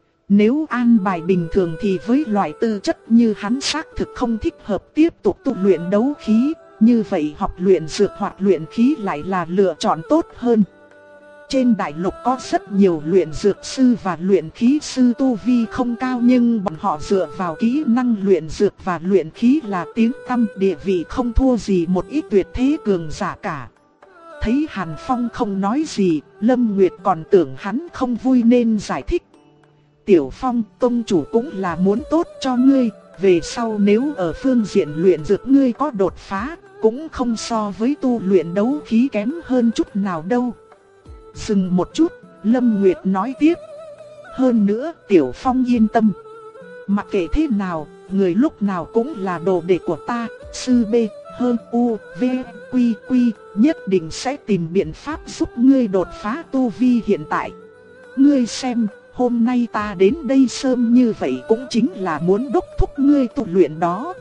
Nếu an bài bình thường thì với loại tư chất như hắn xác thực không thích hợp tiếp tục tu luyện đấu khí, như vậy học luyện dược hoặc luyện khí lại là lựa chọn tốt hơn. Trên đại lục có rất nhiều luyện dược sư và luyện khí sư tu vi không cao nhưng bọn họ dựa vào kỹ năng luyện dược và luyện khí là tiếng tăm, địa vị không thua gì một ít tuyệt thế cường giả cả. Thấy Hàn Phong không nói gì, Lâm Nguyệt còn tưởng hắn không vui nên giải thích: "Tiểu Phong, tông chủ cũng là muốn tốt cho ngươi, về sau nếu ở phương diện luyện dược ngươi có đột phá, cũng không so với tu luyện đấu khí kém hơn chút nào đâu." Dừng một chút, Lâm Nguyệt nói tiếp: Hơn nữa Tiểu Phong yên tâm. Mặc kệ thế nào, người lúc nào cũng là đồ đệ của ta. Sư B, hơn U, V, Quy, Quy, nhất định sẽ tìm biện pháp giúp ngươi đột phá tu vi hiện tại. Ngươi xem, hôm nay ta đến đây sớm như vậy cũng chính là muốn đốc thúc ngươi tu luyện đó.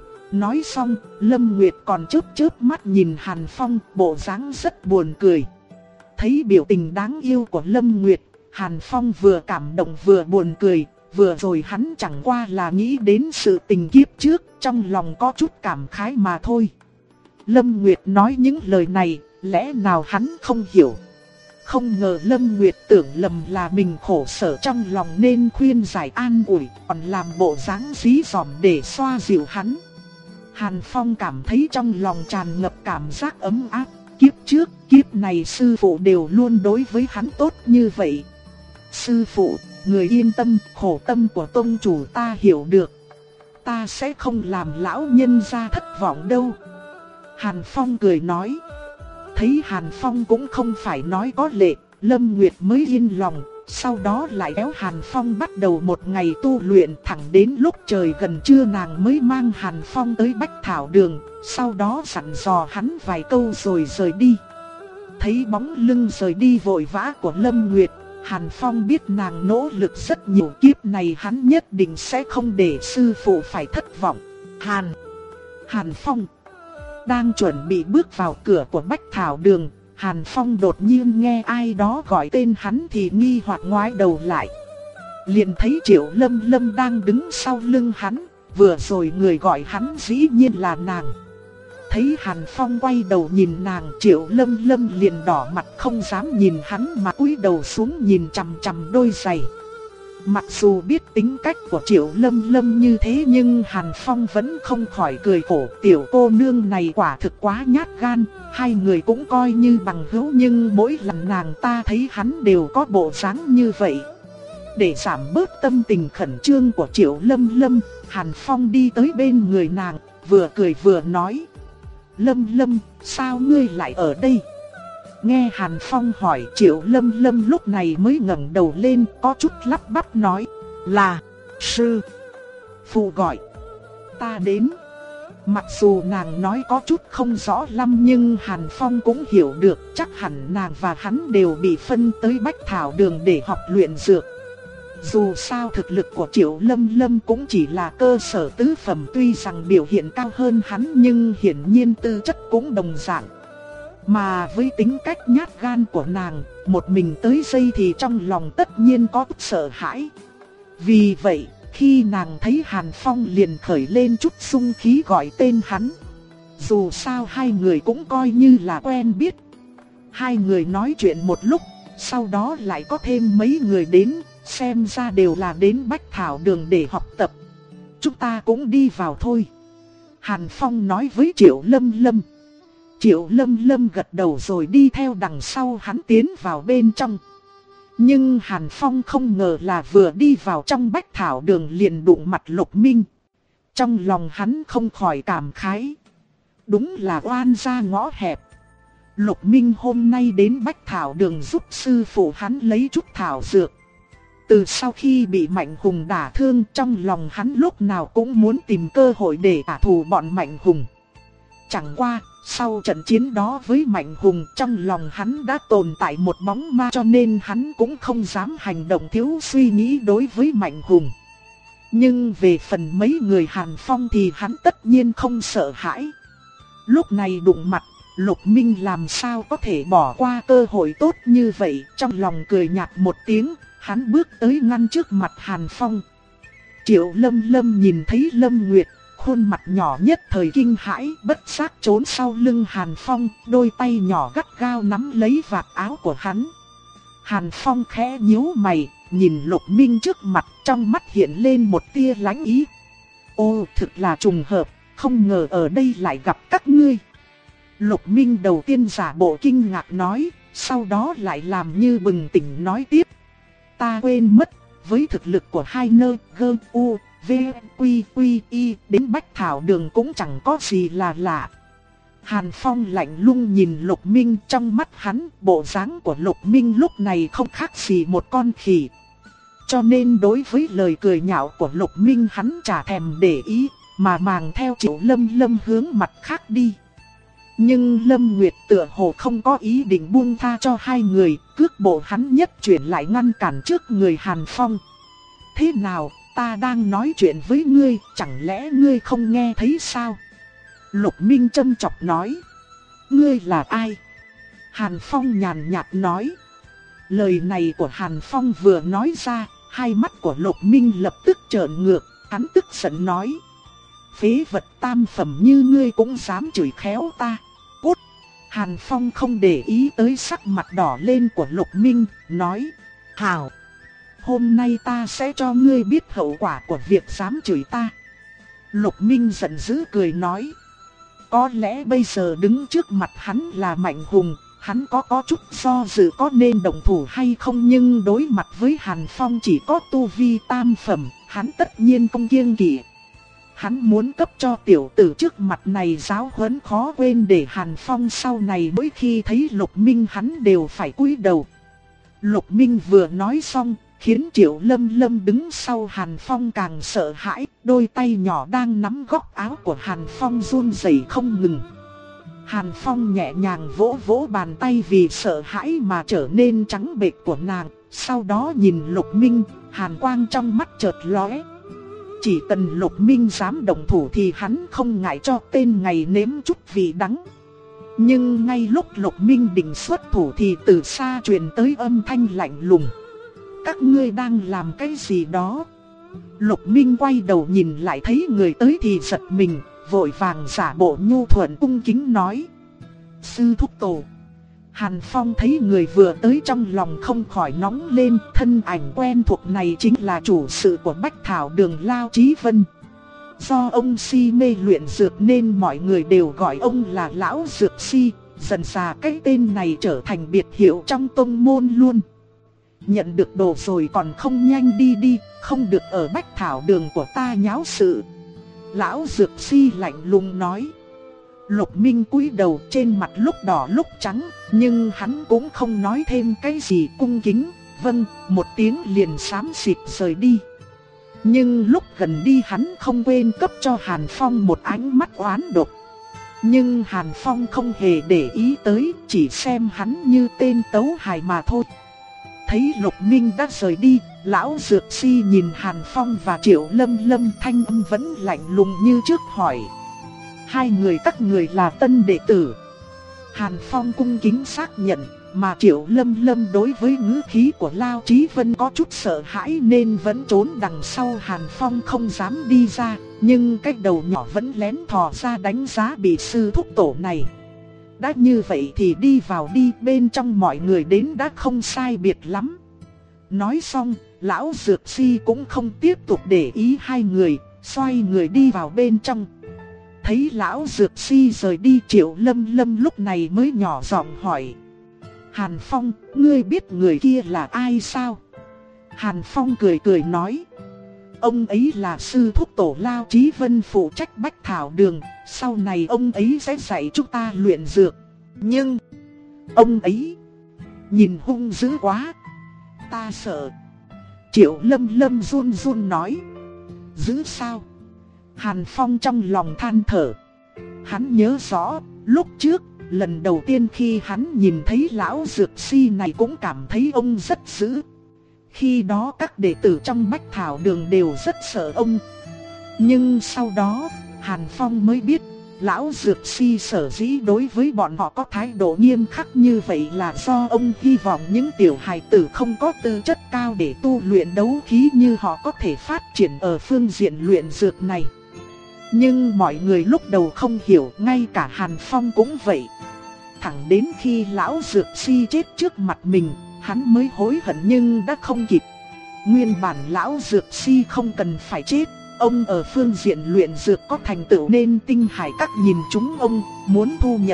Nói xong, Lâm Nguyệt còn chớp chớp mắt nhìn Hàn Phong, bộ dáng rất buồn cười. Thấy biểu tình đáng yêu của Lâm Nguyệt, Hàn Phong vừa cảm động vừa buồn cười. Vừa rồi hắn chẳng qua là nghĩ đến sự tình kiếp trước, trong lòng có chút cảm khái mà thôi. Lâm Nguyệt nói những lời này, lẽ nào hắn không hiểu? Không ngờ Lâm Nguyệt tưởng lầm là mình khổ sở trong lòng nên khuyên giải an ủi, còn làm bộ dáng dí dỏm để xoa dịu hắn. Hàn Phong cảm thấy trong lòng tràn ngập cảm giác ấm áp. Kiếp trước, kiếp này sư phụ đều luôn đối với hắn tốt như vậy. Sư phụ, người yên tâm, khổ tâm của tông chủ ta hiểu được. Ta sẽ không làm lão nhân gia thất vọng đâu. Hàn Phong cười nói. Thấy Hàn Phong cũng không phải nói có lệ, Lâm Nguyệt mới yên lòng. Sau đó lại kéo Hàn Phong bắt đầu một ngày tu luyện, thẳng đến lúc trời gần trưa nàng mới mang Hàn Phong tới Bách Thảo Đường. Sau đó dặn dò hắn vài câu rồi rời đi. Thấy bóng lưng rời đi vội vã của Lâm Nguyệt, Hàn Phong biết nàng nỗ lực rất nhiều, kiếp này hắn nhất định sẽ không để sư phụ phải thất vọng. Hàn Hàn Phong đang chuẩn bị bước vào cửa của Bách Thảo Đường, Hàn Phong đột nhiên nghe ai đó gọi tên hắn thì nghi hoặc ngoái đầu lại. Liền thấy Triệu Lâm Lâm đang đứng sau lưng hắn, vừa rồi người gọi hắn dĩ nhiên là nàng. Thấy Hàn Phong quay đầu nhìn nàng, Triệu Lâm Lâm liền đỏ mặt không dám nhìn hắn mà cúi đầu xuống nhìn chằm chằm đôi giày. Mặc dù biết tính cách của Triệu Lâm Lâm như thế nhưng Hàn Phong vẫn không khỏi cười khổ. Tiểu cô nương này quả thực quá nhát gan, hai người cũng coi như bằng hữu nhưng mỗi lần nàng ta thấy hắn đều có bộ dáng như vậy. Để giảm bớt tâm tình khẩn trương của Triệu Lâm Lâm, Hàn Phong đi tới bên người nàng, vừa cười vừa nói. Lâm Lâm, sao ngươi lại ở đây? Nghe Hàn Phong hỏi, Triệu Lâm Lâm lúc này mới ngẩng đầu lên, có chút lắp bắp nói, là sư phụ gọi ta đến. Mặc dù nàng nói có chút không rõ lắm nhưng Hàn Phong cũng hiểu được, chắc hẳn nàng và hắn đều bị phân tới Bách Thảo Đường để học luyện dược. Dù sao thực lực của Triệu Lâm Lâm cũng chỉ là cơ sở tứ phẩm, tuy rằng biểu hiện cao hơn hắn nhưng hiển nhiên tư chất cũng đồng dạng. Mà với tính cách nhát gan của nàng, một mình tới đây thì trong lòng tất nhiên có chút sợ hãi. Vì vậy, khi nàng thấy Hàn Phong liền khởi lên chút xung khí gọi tên hắn. Dù sao hai người cũng coi như là quen biết. Hai người nói chuyện một lúc, sau đó lại có thêm mấy người đến, xem ra đều là đến Bách Thảo Đường để học tập. Chúng ta cũng đi vào thôi. Hàn Phong nói với Triệu Lâm Lâm. Triệu Lâm Lâm gật đầu rồi đi theo đằng sau hắn tiến vào bên trong. Nhưng Hàn Phong không ngờ là vừa đi vào trong Bách Thảo Đường liền đụng mặt Lục Minh. Trong lòng hắn không khỏi cảm khái. Đúng là oan gia ngõ hẹp. Lục Minh hôm nay đến Bách Thảo Đường giúp sư phụ hắn lấy chút thảo dược. Từ sau khi bị Mạnh Hùng đả thương, trong lòng hắn lúc nào cũng muốn tìm cơ hội để trả thù bọn Mạnh Hùng. Chẳng qua, sau trận chiến đó với Mạnh Hùng, trong lòng hắn đã tồn tại một bóng ma, cho nên hắn cũng không dám hành động thiếu suy nghĩ đối với Mạnh Hùng. Nhưng về phần mấy người Hàn Phong thì hắn tất nhiên không sợ hãi. Lúc này đụng mặt, Lục Minh làm sao có thể bỏ qua cơ hội tốt như vậy, trong lòng cười nhạt một tiếng, hắn bước tới ngăn trước mặt Hàn Phong. Triệu Lâm Lâm nhìn thấy Lâm Nguyệt, khuôn mặt nhỏ nhất thời kinh hãi, bất giác trốn sau lưng Hàn Phong, đôi tay nhỏ gắt gao nắm lấy vạt áo của hắn. Hàn Phong khẽ nhíu mày, nhìn Lục Minh trước mặt, trong mắt hiện lên một tia lánh ý. Ô, thực là trùng hợp, không ngờ ở đây lại gặp các ngươi. Lục Minh đầu tiên giả bộ kinh ngạc nói, sau đó lại làm như bừng tỉnh nói tiếp. Ta quên mất, với thực lực của hai nơi gơ u, v, quy quy y đến Bách Thảo Đường cũng chẳng có gì là lạ. Hàn Phong lạnh lùng nhìn Lục Minh, trong mắt hắn, bộ dáng của Lục Minh lúc này không khác gì một con khỉ. cho nên đối với lời cười nhạo của Lục Minh hắn chả thèm để ý, mà mang theo Triệu Lâm Lâm hướng mặt khác đi. Nhưng Lâm Nguyệt tựa hồ không có ý định buông tha cho hai người, cước bộ hắn nhất chuyển lại ngăn cản trước người Hàn Phong. Thế nào, ta đang nói chuyện với ngươi, chẳng lẽ ngươi không nghe thấy sao? Lục Minh châm chọc nói. Ngươi là ai? Hàn Phong nhàn nhạt nói. Lời này của Hàn Phong vừa nói ra, hai mắt của Lục Minh lập tức trợn ngược, hắn tức giận nói. Phế vật tam phẩm như ngươi cũng dám chửi khéo ta. Cút! Hàn Phong không để ý tới sắc mặt đỏ lên của Lục Minh, nói. Hảo! Hôm nay ta sẽ cho ngươi biết hậu quả của việc dám chửi ta. Lục Minh giận dữ cười nói. Có lẽ bây giờ đứng trước mặt hắn là Mạnh Hùng, hắn có có chút do dự có nên động thủ hay không, nhưng đối mặt với Hàn Phong chỉ có tu vi tam phẩm, hắn tất nhiên không kiêng kỵ. Hắn muốn cấp cho tiểu tử trước mặt này giáo huấn khó quên để Hàn Phong sau này mỗi khi thấy Lục Minh hắn đều phải cúi đầu. Lục Minh vừa nói xong, khiến Triệu Lâm Lâm đứng sau Hàn Phong càng sợ hãi, đôi tay nhỏ đang nắm góc áo của Hàn Phong run rẩy không ngừng. Hàn Phong nhẹ nhàng vỗ vỗ bàn tay vì sợ hãi mà trở nên trắng bệch của nàng, sau đó nhìn Lục Minh, hàn quang trong mắt chợt lóe. Chỉ cần Lục Minh dám động thủ thì hắn không ngại cho tên ngày nếm chút vị đắng. Nhưng ngay lúc Lục Minh định xuất thủ thì từ xa truyền tới âm thanh lạnh lùng. Các ngươi đang làm cái gì đó? Lục Minh quay đầu nhìn lại thấy người tới thì giật mình, vội vàng giả bộ nhu thuận cung kính nói. Sư thúc tổ. Hàn Phong thấy người vừa tới trong lòng không khỏi nóng lên, thân ảnh quen thuộc này chính là chủ sự của Bách Thảo Đường Lao Chí Vân. Do ông si mê luyện dược nên mọi người đều gọi ông là Lão Dược Si, dần dà cái tên này trở thành biệt hiệu trong tông môn luôn. Nhận được đồ rồi còn không nhanh đi đi, không được ở Bách Thảo Đường của ta nháo sự. Lão Dược Si lạnh lùng nói. Lục Minh cúi đầu, trên mặt lúc đỏ lúc trắng, nhưng hắn cũng không nói thêm cái gì, cung kính, vâng, một tiếng liền xám xịt rời đi. Nhưng lúc gần đi hắn không quên cấp cho Hàn Phong một ánh mắt oán độc. Nhưng Hàn Phong không hề để ý tới, chỉ xem hắn như tên tấu hài mà thôi. Thấy Lục Minh đã rời đi, Lão Dược Si nhìn Hàn Phong và Triệu Lâm Lâm, thanh âm vẫn lạnh lùng như trước hỏi. Hai người các người là tân đệ tử? Hàn Phong cung kính xác nhận, mà Triệu Lâm Lâm đối với ngữ khí của Lao Chí Vân có chút sợ hãi nên vẫn trốn đằng sau Hàn Phong không dám đi ra, nhưng cái đầu nhỏ vẫn lén thò ra đánh giá bị sư thúc tổ này. Đã như vậy thì đi vào đi, bên trong mọi người đến đã không sai biệt lắm. Nói xong, Lão Dược Si cũng không tiếp tục để ý hai người, xoay người đi vào bên trong. Thấy Lão Dược Si rời đi, Triệu Lâm Lâm lúc này mới nhỏ giọng hỏi. Hàn Phong, ngươi biết người kia là ai sao? Hàn Phong cười cười nói. Ông ấy là sư thúc tổ Lao Chí Vân phụ trách Bách Thảo Đường, sau này ông ấy sẽ dạy chúng ta luyện dược. Nhưng, ông ấy nhìn hung dữ quá, ta sợ. Triệu Lâm Lâm run run nói. Dữ sao? Hàn Phong trong lòng than thở. Hắn nhớ rõ, lúc trước, lần đầu tiên khi hắn nhìn thấy Lão Dược Si này cũng cảm thấy ông rất dữ. Khi đó các đệ tử trong Bách Thảo Đường đều rất sợ ông. Nhưng sau đó, Hàn Phong mới biết, Lão Dược Si sở dĩ đối với bọn họ có thái độ nghiêm khắc như vậy là do ông hy vọng những tiểu hài tử không có tư chất cao để tu luyện đấu khí như họ có thể phát triển ở phương diện luyện dược này. Nhưng mọi người lúc đầu không hiểu, ngay cả Hàn Phong cũng vậy. Thẳng đến khi Lão Dược Si chết trước mặt mình, hắn mới hối hận nhưng đã không kịp. Nguyên bản Lão Dược Si không cần phải chết, ông ở phương diện luyện dược có thành tựu nên Tinh Hải Các nhìn chúng ông, muốn thu nhận.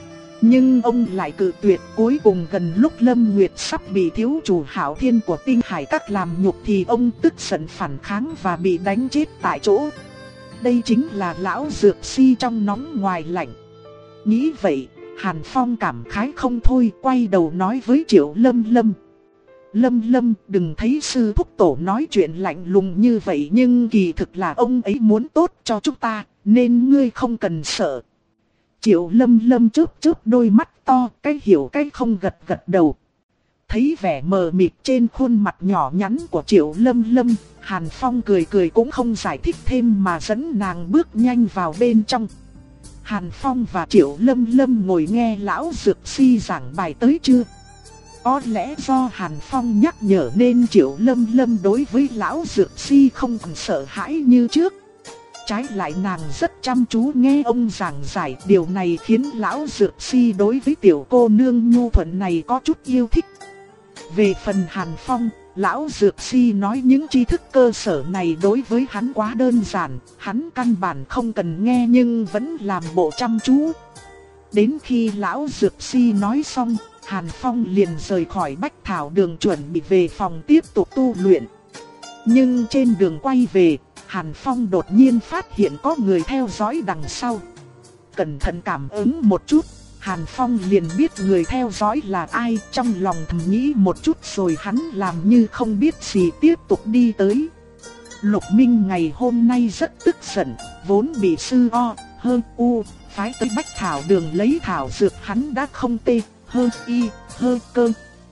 Nhưng ông lại cự tuyệt, cuối cùng gần lúc Lâm Nguyệt sắp bị thiếu chủ Hạo Thiên của Tinh Hải Các làm nhục thì ông tức giận phản kháng và bị đánh chết tại chỗ. Đây chính là Lão Dược Si trong nóng ngoài lạnh. Nghĩ vậy, Hàn Phong cảm khái không thôi, quay đầu nói với Triệu Lâm Lâm. Lâm Lâm, đừng thấy sư thúc tổ nói chuyện lạnh lùng như vậy, nhưng kỳ thực là ông ấy muốn tốt cho chúng ta, nên ngươi không cần sợ. Triệu Lâm Lâm chớp chớp đôi mắt to, cái hiểu cái không gật gật đầu. Thấy vẻ mờ mịt trên khuôn mặt nhỏ nhắn của Triệu Lâm Lâm, Hàn Phong cười cười cũng không giải thích thêm mà dẫn nàng bước nhanh vào bên trong. Hàn Phong và Triệu Lâm Lâm ngồi nghe lão dược si giảng bài tới trưa. Có lẽ do Hàn Phong nhắc nhở nên Triệu Lâm Lâm đối với lão dược si không còn sợ hãi như trước. Trái lại nàng rất chăm chú nghe ông giảng giải, điều này khiến lão dược si đối với tiểu cô nương nhu thuận này có chút yêu thích. Về phần Hàn Phong, lão dược si nói những tri thức cơ sở này đối với hắn quá đơn giản, hắn căn bản không cần nghe nhưng vẫn làm bộ chăm chú. Đến khi lão dược si nói xong, Hàn Phong liền rời khỏi Bách Thảo Đường chuẩn bị về phòng tiếp tục tu luyện. Nhưng trên đường quay về, Hàn Phong đột nhiên phát hiện có người theo dõi đằng sau. Cẩn thận cảm ứng một chút, Hàn Phong liền biết người theo dõi là ai, trong lòng thầm nghĩ một chút rồi hắn làm như không biết gì tiếp tục đi tới. Lục Minh ngày hôm nay rất tức giận, vốn bị sư O, hơn U, phái tới Bách Thảo Đường lấy thảo dược, hắn đã không tê, hơn Y, hơn cơ.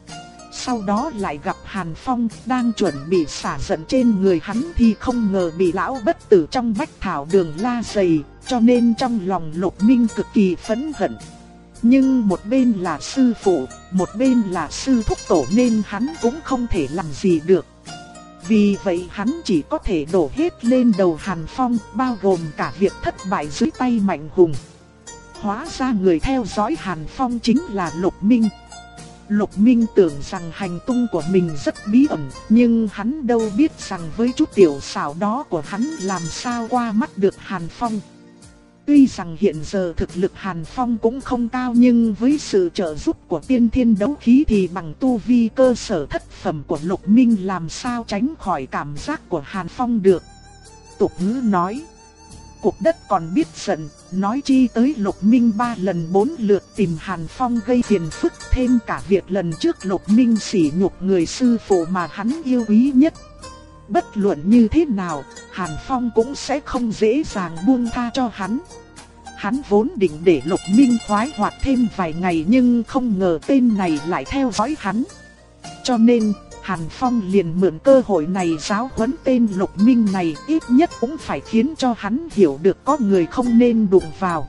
Sau đó lại gặp Hàn Phong đang chuẩn bị xả giận trên người hắn thì không ngờ bị lão bất tử trong Bách Thảo Đường la giày, cho nên trong lòng Lục Minh cực kỳ phẫn hận. Nhưng một bên là sư phụ, một bên là sư thúc tổ nên hắn cũng không thể làm gì được. Vì vậy hắn chỉ có thể đổ hết lên đầu Hàn Phong, bao gồm cả việc thất bại dưới tay Mạnh Hùng. Hóa ra người theo dõi Hàn Phong chính là Lục Minh. Lục Minh tưởng rằng hành tung của mình rất bí ẩn, nhưng hắn đâu biết rằng với chút tiểu xảo đó của hắn làm sao qua mắt được Hàn Phong. Tuy rằng hiện giờ thực lực Hàn Phong cũng không cao, nhưng với sự trợ giúp của tiên thiên đấu khí thì bằng tu vi cơ sở thất phẩm của Lục Minh làm sao tránh khỏi cảm giác của Hàn Phong được. Tục ngữ nói, cuộc đất còn biết giận, nói chi tới Lục Minh ba lần bốn lượt tìm Hàn Phong gây phiền phức, thêm cả việc lần trước Lục Minh sỉ nhục người sư phụ mà hắn yêu quý nhất. Bất luận như thế nào, Hàn Phong cũng sẽ không dễ dàng buông tha cho hắn. Hắn vốn định để Lục Minh khoái hoạt thêm vài ngày nhưng không ngờ tên này lại theo dõi hắn. Cho nên, Hàn Phong liền mượn cơ hội này giáo huấn tên Lục Minh này, ít nhất cũng phải khiến cho hắn hiểu được có người không nên đụng vào.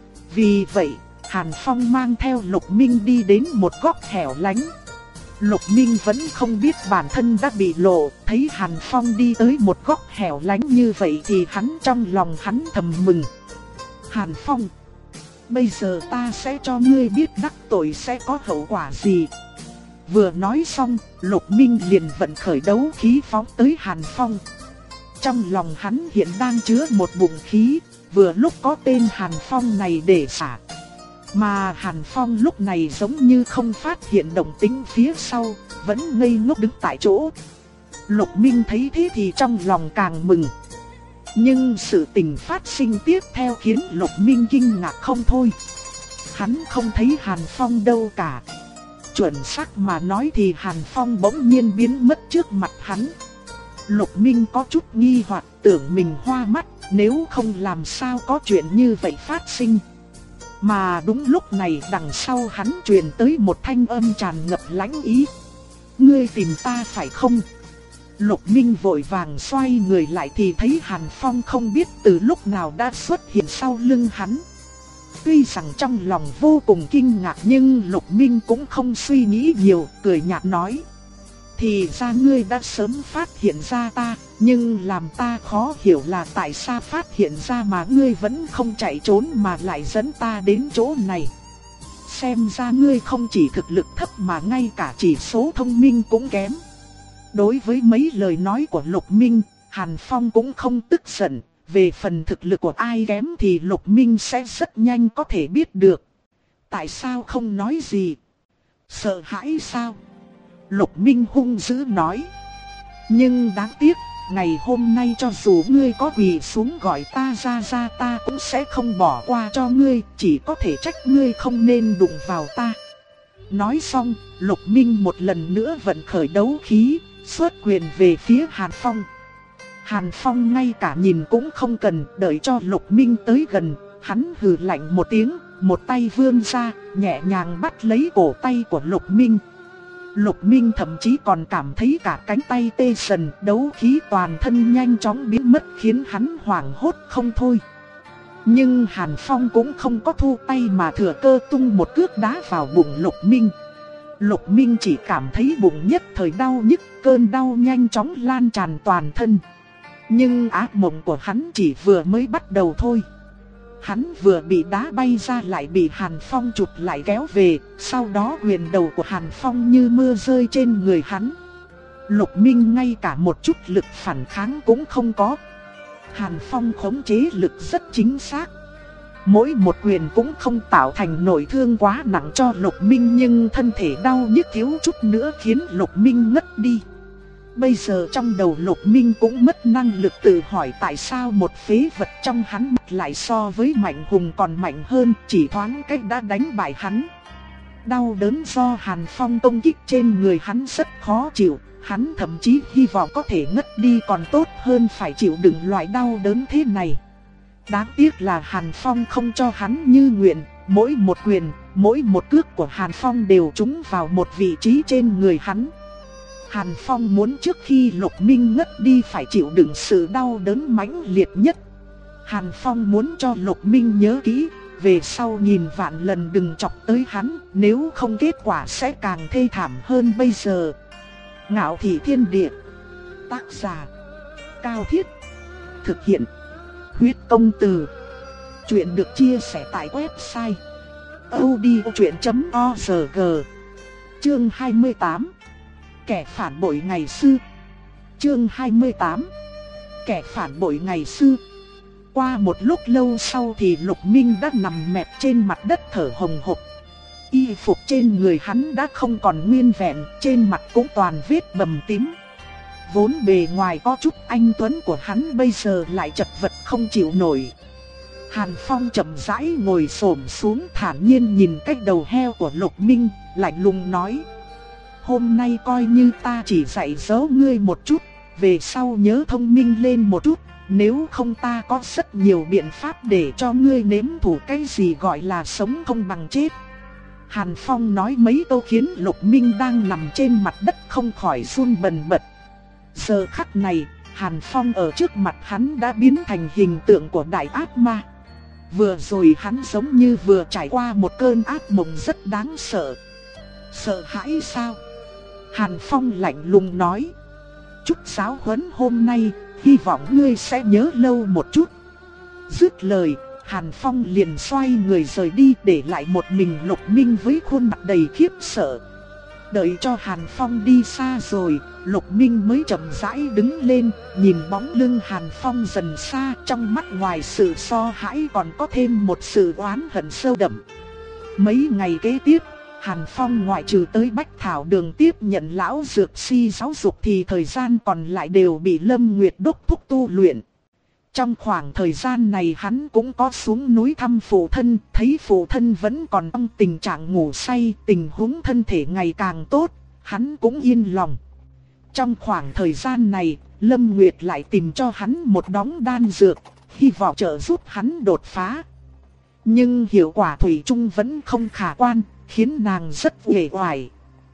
Vì vậy, Hàn Phong mang theo Lục Minh đi đến một góc hẻo lánh. Lục Minh vẫn không biết bản thân đã bị lộ, thấy Hàn Phong đi tới một góc hẻo lánh như vậy thì hắn trong lòng hắn thầm mừng. Hàn Phong, bây giờ ta sẽ cho ngươi biết đắc tội sẽ có hậu quả gì. Vừa nói xong, Lục Minh liền vận khởi đấu khí phóng tới Hàn Phong. Trong lòng hắn hiện đang chứa một bụng khí, vừa lúc có tên Hàn Phong này để xả. Mà Hàn Phong lúc này giống như không phát hiện động tĩnh phía sau, vẫn ngây ngốc đứng tại chỗ. Lục Minh thấy thế thì trong lòng càng mừng. Nhưng sự tình phát sinh tiếp theo khiến Lục Minh kinh ngạc không thôi. Hắn không thấy Hàn Phong đâu cả. Chuẩn xác mà nói thì Hàn Phong bỗng nhiên biến mất trước mặt hắn. Lục Minh có chút nghi hoặc, tưởng mình hoa mắt, nếu không làm sao có chuyện như vậy phát sinh. Mà đúng lúc này đằng sau hắn truyền tới một thanh âm tràn ngập lãnh ý. Ngươi tìm ta phải không? Lục Minh vội vàng xoay người lại thì thấy Hàn Phong không biết từ lúc nào đã xuất hiện sau lưng hắn. Tuy rằng trong lòng vô cùng kinh ngạc nhưng Lục Minh cũng không suy nghĩ nhiều, cười nhạt nói. Thì ra ngươi đã sớm phát hiện ra ta, nhưng làm ta khó hiểu là tại sao phát hiện ra mà ngươi vẫn không chạy trốn mà lại dẫn ta đến chỗ này. Xem ra ngươi không chỉ thực lực thấp mà ngay cả chỉ số thông minh cũng kém. Đối với mấy lời nói của Lục Minh, Hàn Phong cũng không tức giận. Về phần thực lực của ai kém thì Lục Minh sẽ rất nhanh có thể biết được. Tại sao không nói gì? Sợ hãi sao? Lục Minh hung dữ nói. Nhưng đáng tiếc, ngày hôm nay cho dù ngươi có quỳ xuống gọi ta ra ra ta cũng sẽ không bỏ qua cho ngươi, chỉ có thể trách ngươi không nên đụng vào ta. Nói xong, Lục Minh một lần nữa vận khởi đấu khí, xuất quyền về phía Hàn Phong. Hàn Phong ngay cả nhìn cũng không cần, đợi cho Lục Minh tới gần, hắn hừ lạnh một tiếng, một tay vươn ra, nhẹ nhàng bắt lấy cổ tay của Lục Minh. Lục Minh thậm chí còn cảm thấy cả cánh tay tê dần, đấu khí toàn thân nhanh chóng biến mất khiến hắn hoảng hốt không thôi. Nhưng Hàn Phong cũng không có thu tay mà thừa cơ tung một cước đá vào bụng Lục Minh. Lục Minh chỉ cảm thấy bụng nhất thời đau nhức, cơn đau nhanh chóng lan tràn toàn thân. Nhưng ác mộng của hắn chỉ vừa mới bắt đầu thôi. Hắn vừa bị đá bay ra lại bị Hàn Phong chụp lại kéo về, sau đó quyền đầu của Hàn Phong như mưa rơi trên người hắn. Lục Minh ngay cả một chút lực phản kháng cũng không có. Hàn Phong khống chế lực rất chính xác. Mỗi một quyền cũng không tạo thành nội thương quá nặng cho Lục Minh, nhưng thân thể đau nhức thiếu chút nữa khiến Lục Minh ngất đi. Bây giờ trong đầu Lục Minh cũng mất năng lực tự hỏi tại sao một phế vật trong hắn lại so với Mạnh Hùng còn mạnh hơn, chỉ thoáng cách đã đánh bại hắn. Đau đớn do Hàn Phong công kích trên người hắn rất khó chịu, hắn thậm chí hy vọng có thể ngất đi còn tốt hơn phải chịu đựng loại đau đớn thế này. Đáng tiếc là Hàn Phong không cho hắn như nguyện, mỗi một quyền, mỗi một cước của Hàn Phong đều trúng vào một vị trí trên người hắn. Hàn Phong muốn trước khi Lục Minh ngất đi phải chịu đựng sự đau đớn mãnh liệt nhất. Hàn Phong muốn cho Lục Minh nhớ kỹ, về sau nghìn vạn lần đừng chọc tới hắn, nếu không kết quả sẽ càng thê thảm hơn bây giờ. Ngạo Thị Thiên Địa. Tác giả Cao Thiết. Thực hiện Huyết Công Từ. Chuyện được chia sẻ tại website audiochuyện chấm org. Chương hai mươi tám. Kẻ phản bội ngày xưa. Chương hai mươi tám. Kẻ phản bội ngày xưa. Qua một lúc lâu sau thì Lục Minh đã nằm mẹp trên mặt đất thở hồng hộc. Y phục trên người hắn đã không còn nguyên vẹn, trên mặt cũng toàn vết bầm tím. Vốn bề ngoài có chút anh tuấn của hắn bây giờ lại chật vật không chịu nổi. Hàn Phong chậm rãi ngồi xổm xuống thản nhiên nhìn cái đầu heo của Lục Minh, lạnh lùng nói: hôm nay coi như ta chỉ dạy dỗ ngươi một chút, về sau nhớ thông minh lên một chút, nếu không ta có rất nhiều biện pháp để cho ngươi nếm thử cái gì gọi là sống không bằng chết. Hàn Phong nói mấy câu khiến Lục Minh đang nằm trên mặt đất không khỏi run bần bật. Giờ khắc này, Hàn Phong ở trước mặt hắn đã biến thành hình tượng của đại ác ma. Vừa rồi hắn giống như vừa trải qua một cơn ác mộng rất đáng sợ. Sợ hãi sao? Hàn Phong lạnh lùng nói: chút giáo huấn hôm nay, hy vọng ngươi sẽ nhớ lâu một chút. Dứt lời, Hàn Phong liền xoay người rời đi, để lại một mình Lục Minh với khuôn mặt đầy khiếp sợ. Đợi cho Hàn Phong đi xa rồi, Lục Minh mới chậm rãi đứng lên, nhìn bóng lưng Hàn Phong dần xa, trong mắt ngoài sự so hãi còn có thêm một sự oán hận sâu đậm. Mấy ngày kế tiếp, Hàn Phong ngoại trừ tới Bách Thảo Đường tiếp nhận lão dược si giáo dục thì thời gian còn lại đều bị Lâm Nguyệt đốc thúc tu luyện. Trong khoảng thời gian này hắn cũng có xuống núi thăm phụ thân, thấy phụ thân vẫn còn trong tình trạng ngủ say, tình huống thân thể ngày càng tốt, hắn cũng yên lòng. Trong khoảng thời gian này, Lâm Nguyệt lại tìm cho hắn một đống đan dược, hy vọng trợ giúp hắn đột phá. Nhưng hiệu quả thủy chung vẫn không khả quan, khiến nàng rất uể oải.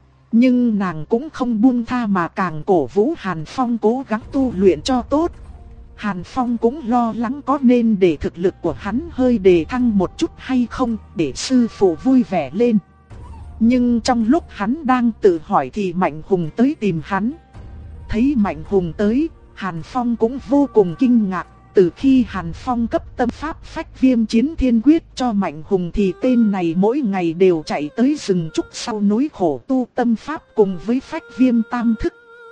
Nhưng nàng cũng không buông tha mà càng cổ vũ Hàn Phong cố gắng tu luyện cho tốt. Hàn Phong cũng lo lắng có nên để thực lực của hắn hơi đề thăng một chút hay không, để sư phụ vui vẻ lên. Nhưng trong lúc hắn đang tự hỏi thì Mạnh Hùng tới tìm hắn. Thấy Mạnh Hùng tới, Hàn Phong cũng vô cùng kinh ngạc. Từ khi Hàn Phong cấp tâm pháp Phách Viêm Chiến Thiên Quyết cho Mạnh Hùng thì tên này mỗi ngày đều chạy tới rừng trúc sau núi khổ tu tâm pháp cùng với Phách Viêm Tam Thức.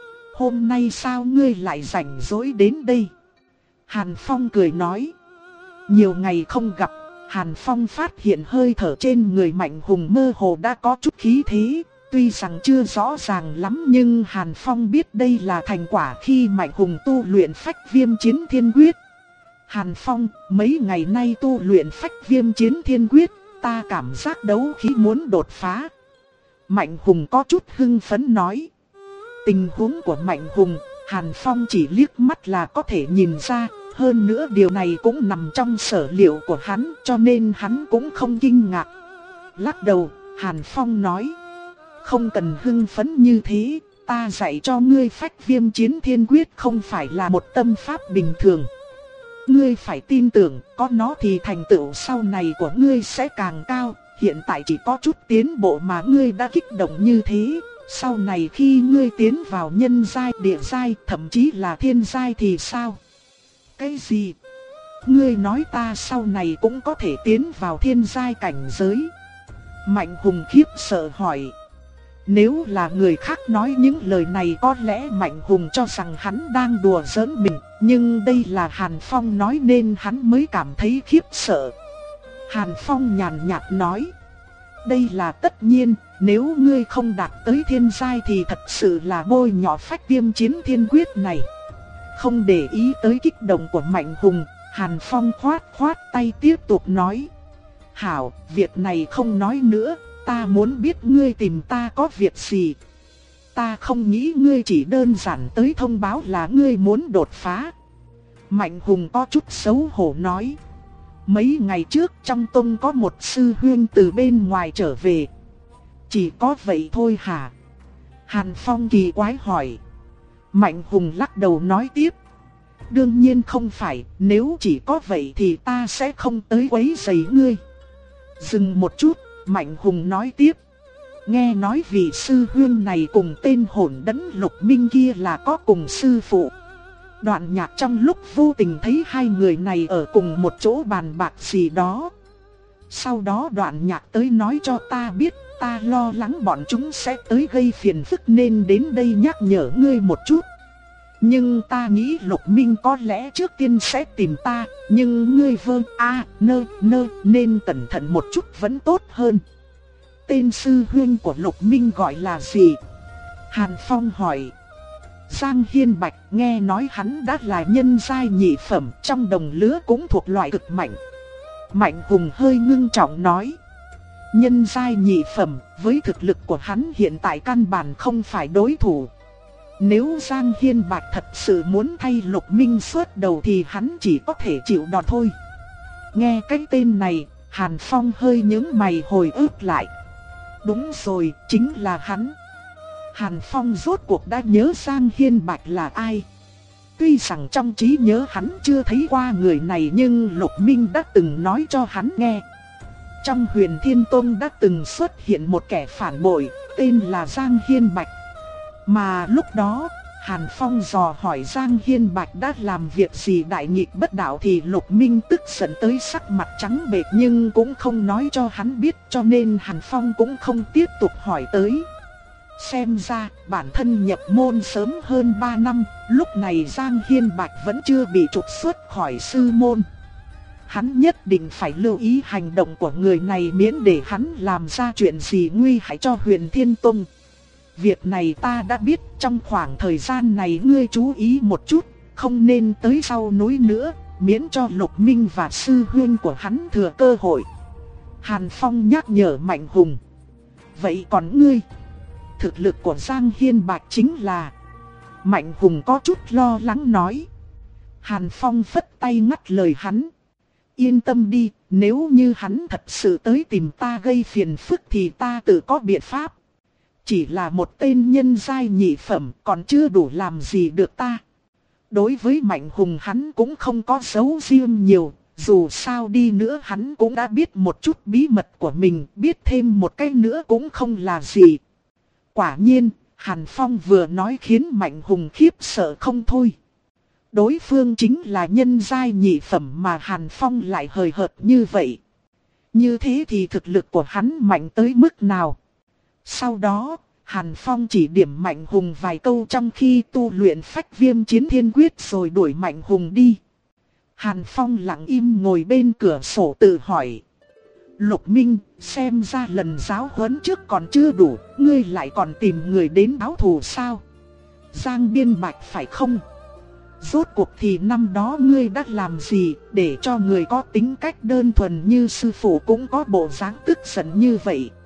Hôm nay sao ngươi lại rảnh rỗi đến đây? Hàn Phong cười nói. Nhiều ngày không gặp, Hàn Phong phát hiện hơi thở trên người Mạnh Hùng mơ hồ đã có chút khí thế. Tuy rằng chưa rõ ràng lắm nhưng Hàn Phong biết đây là thành quả khi Mạnh Hùng tu luyện Phách Viêm Chiến Thiên Quyết. Hàn Phong, mấy ngày nay tu luyện Phách Viêm Chiến Thiên Quyết, ta cảm giác đấu khí muốn đột phá. Mạnh Hùng có chút hưng phấn nói. Tình huống của Mạnh Hùng, Hàn Phong chỉ liếc mắt là có thể nhìn ra. Hơn nữa điều này cũng nằm trong sở liệu của hắn, cho nên hắn cũng không kinh ngạc. Lắc đầu, Hàn Phong nói. Không cần hưng phấn như thế, ta dạy cho ngươi Phách Viêm Chiến Thiên Quyết không phải là một tâm pháp bình thường. Ngươi phải tin tưởng, có nó thì thành tựu sau này của ngươi sẽ càng cao. Hiện tại chỉ có chút tiến bộ mà ngươi đã kích động như thế. Sau này khi ngươi tiến vào nhân giai, địa giai, thậm chí là thiên giai thì sao? Cái gì? Ngươi nói ta sau này cũng có thể tiến vào thiên giai cảnh giới? Mạnh Hùng khiếp sợ hỏi. Nếu là người khác nói những lời này có lẽ Mạnh Hùng cho rằng hắn đang đùa giỡn mình. Nhưng đây là Hàn Phong nói nên hắn mới cảm thấy khiếp sợ. Hàn Phong nhàn nhạt nói. Đây là tất nhiên, nếu ngươi không đạt tới thiên giai thì thật sự là bôi nhọ Phách Viêm Chiến Thiên Quyết này. Không để ý tới kích động của Mạnh Hùng, Hàn Phong khoát khoát tay tiếp tục nói. Hảo, việc này không nói nữa, ta muốn biết ngươi tìm ta có việc gì. Ta không nghĩ ngươi chỉ đơn giản tới thông báo là ngươi muốn đột phá. Mạnh Hùng có chút xấu hổ nói. Mấy ngày trước trong tông có một sư huynh từ bên ngoài trở về. Chỉ có vậy thôi hả? Hàn Phong kỳ quái hỏi. Mạnh Hùng lắc đầu nói tiếp. Đương nhiên không phải, nếu chỉ có vậy thì ta sẽ không tới quấy rầy ngươi. Dừng một chút, Mạnh Hùng nói tiếp. Nghe nói vị sư huynh này cùng tên hỗn đấn Lục Minh kia là có cùng sư phụ. Đoạn Nhạc trong lúc vô tình thấy hai người này ở cùng một chỗ bàn bạc gì đó. Sau đó Đoạn Nhạc tới nói cho ta biết, ta lo lắng bọn chúng sẽ tới gây phiền phức nên đến đây nhắc nhở ngươi một chút. Nhưng ta nghĩ Lục Minh có lẽ trước tiên sẽ tìm ta, nhưng ngươi vâng a nơ nơ nên cẩn thận một chút vẫn tốt hơn. Tên sư huynh của Lục Minh gọi là gì? Hàn Phong hỏi. Giang Hiên Bạch, nghe nói hắn đã là nhân giai nhị phẩm, trong đồng lứa cũng thuộc loại cực mạnh. Mạnh Hùng hơi ngưng trọng nói. Nhân giai nhị phẩm, với thực lực của hắn hiện tại căn bản không phải đối thủ. Nếu Giang Hiên Bạch thật sự muốn thay Lục Minh xuất đầu thì hắn chỉ có thể chịu đòn thôi. Nghe cái tên này, Hàn Phong hơi nhướng mày hồi ức lại. Đúng rồi, chính là hắn. Hàn Phong rốt cuộc đã nhớ Giang Hiên Bạch là ai. Tuy rằng trong trí nhớ hắn chưa thấy qua người này nhưng Lục Minh đã từng nói cho hắn nghe. Trong Huyền Thiên Tông đã từng xuất hiện một kẻ phản bội, tên là Giang Hiên Bạch. Mà lúc đó, Hàn Phong dò hỏi Giang Hiên Bạch đã làm việc gì đại nghịch bất đạo thì Lục Minh tức giận tới sắc mặt trắng bệch nhưng cũng không nói cho hắn biết, cho nên Hàn Phong cũng không tiếp tục hỏi tới. Xem ra bản thân nhập môn sớm hơn ba năm, lúc này Giang Hiên Bạch vẫn chưa bị trục xuất khỏi sư môn. Hắn nhất định phải lưu ý hành động của người này miễn để hắn làm ra chuyện gì nguy hại cho Huyền Thiên Tông. Việc này ta đã biết, trong khoảng thời gian này ngươi chú ý một chút, không nên tới sau núi nữa, miễn cho Lục Minh và sư huynh của hắn thừa cơ hội. Hàn Phong nhắc nhở Mạnh Hùng. Vậy còn ngươi? Thực lực của Giang Hiên Bạch chính là... Mạnh Hùng có chút lo lắng nói. Hàn Phong phất tay ngắt lời hắn. Yên tâm đi, nếu như hắn thật sự tới tìm ta gây phiền phức thì ta tự có biện pháp. Chỉ là một tên nhân giai nhị phẩm còn chưa đủ làm gì được ta. Đối với Mạnh Hùng hắn cũng không có giấu riêng nhiều. Dù sao đi nữa hắn cũng đã biết một chút bí mật của mình, biết thêm một cái nữa cũng không là gì. Quả nhiên, Hàn Phong vừa nói khiến Mạnh Hùng khiếp sợ không thôi. Đối phương chính là nhân giai nhị phẩm mà Hàn Phong lại hời hợt như vậy. Như thế thì thực lực của hắn mạnh tới mức nào? Sau đó, Hàn Phong chỉ điểm Mạnh Hùng vài câu trong khi tu luyện Phách Viêm Chiến Thiên Quyết rồi đuổi Mạnh Hùng đi. Hàn Phong lặng im ngồi bên cửa sổ tự hỏi. Lục Minh, xem ra lần giáo huấn trước còn chưa đủ, ngươi lại còn tìm người đến báo thù sao? Giang Biên Bạch phải không? Rốt cuộc thì năm đó ngươi đã làm gì để cho người có tính cách đơn thuần như sư phụ cũng có bộ dáng tức giận như vậy?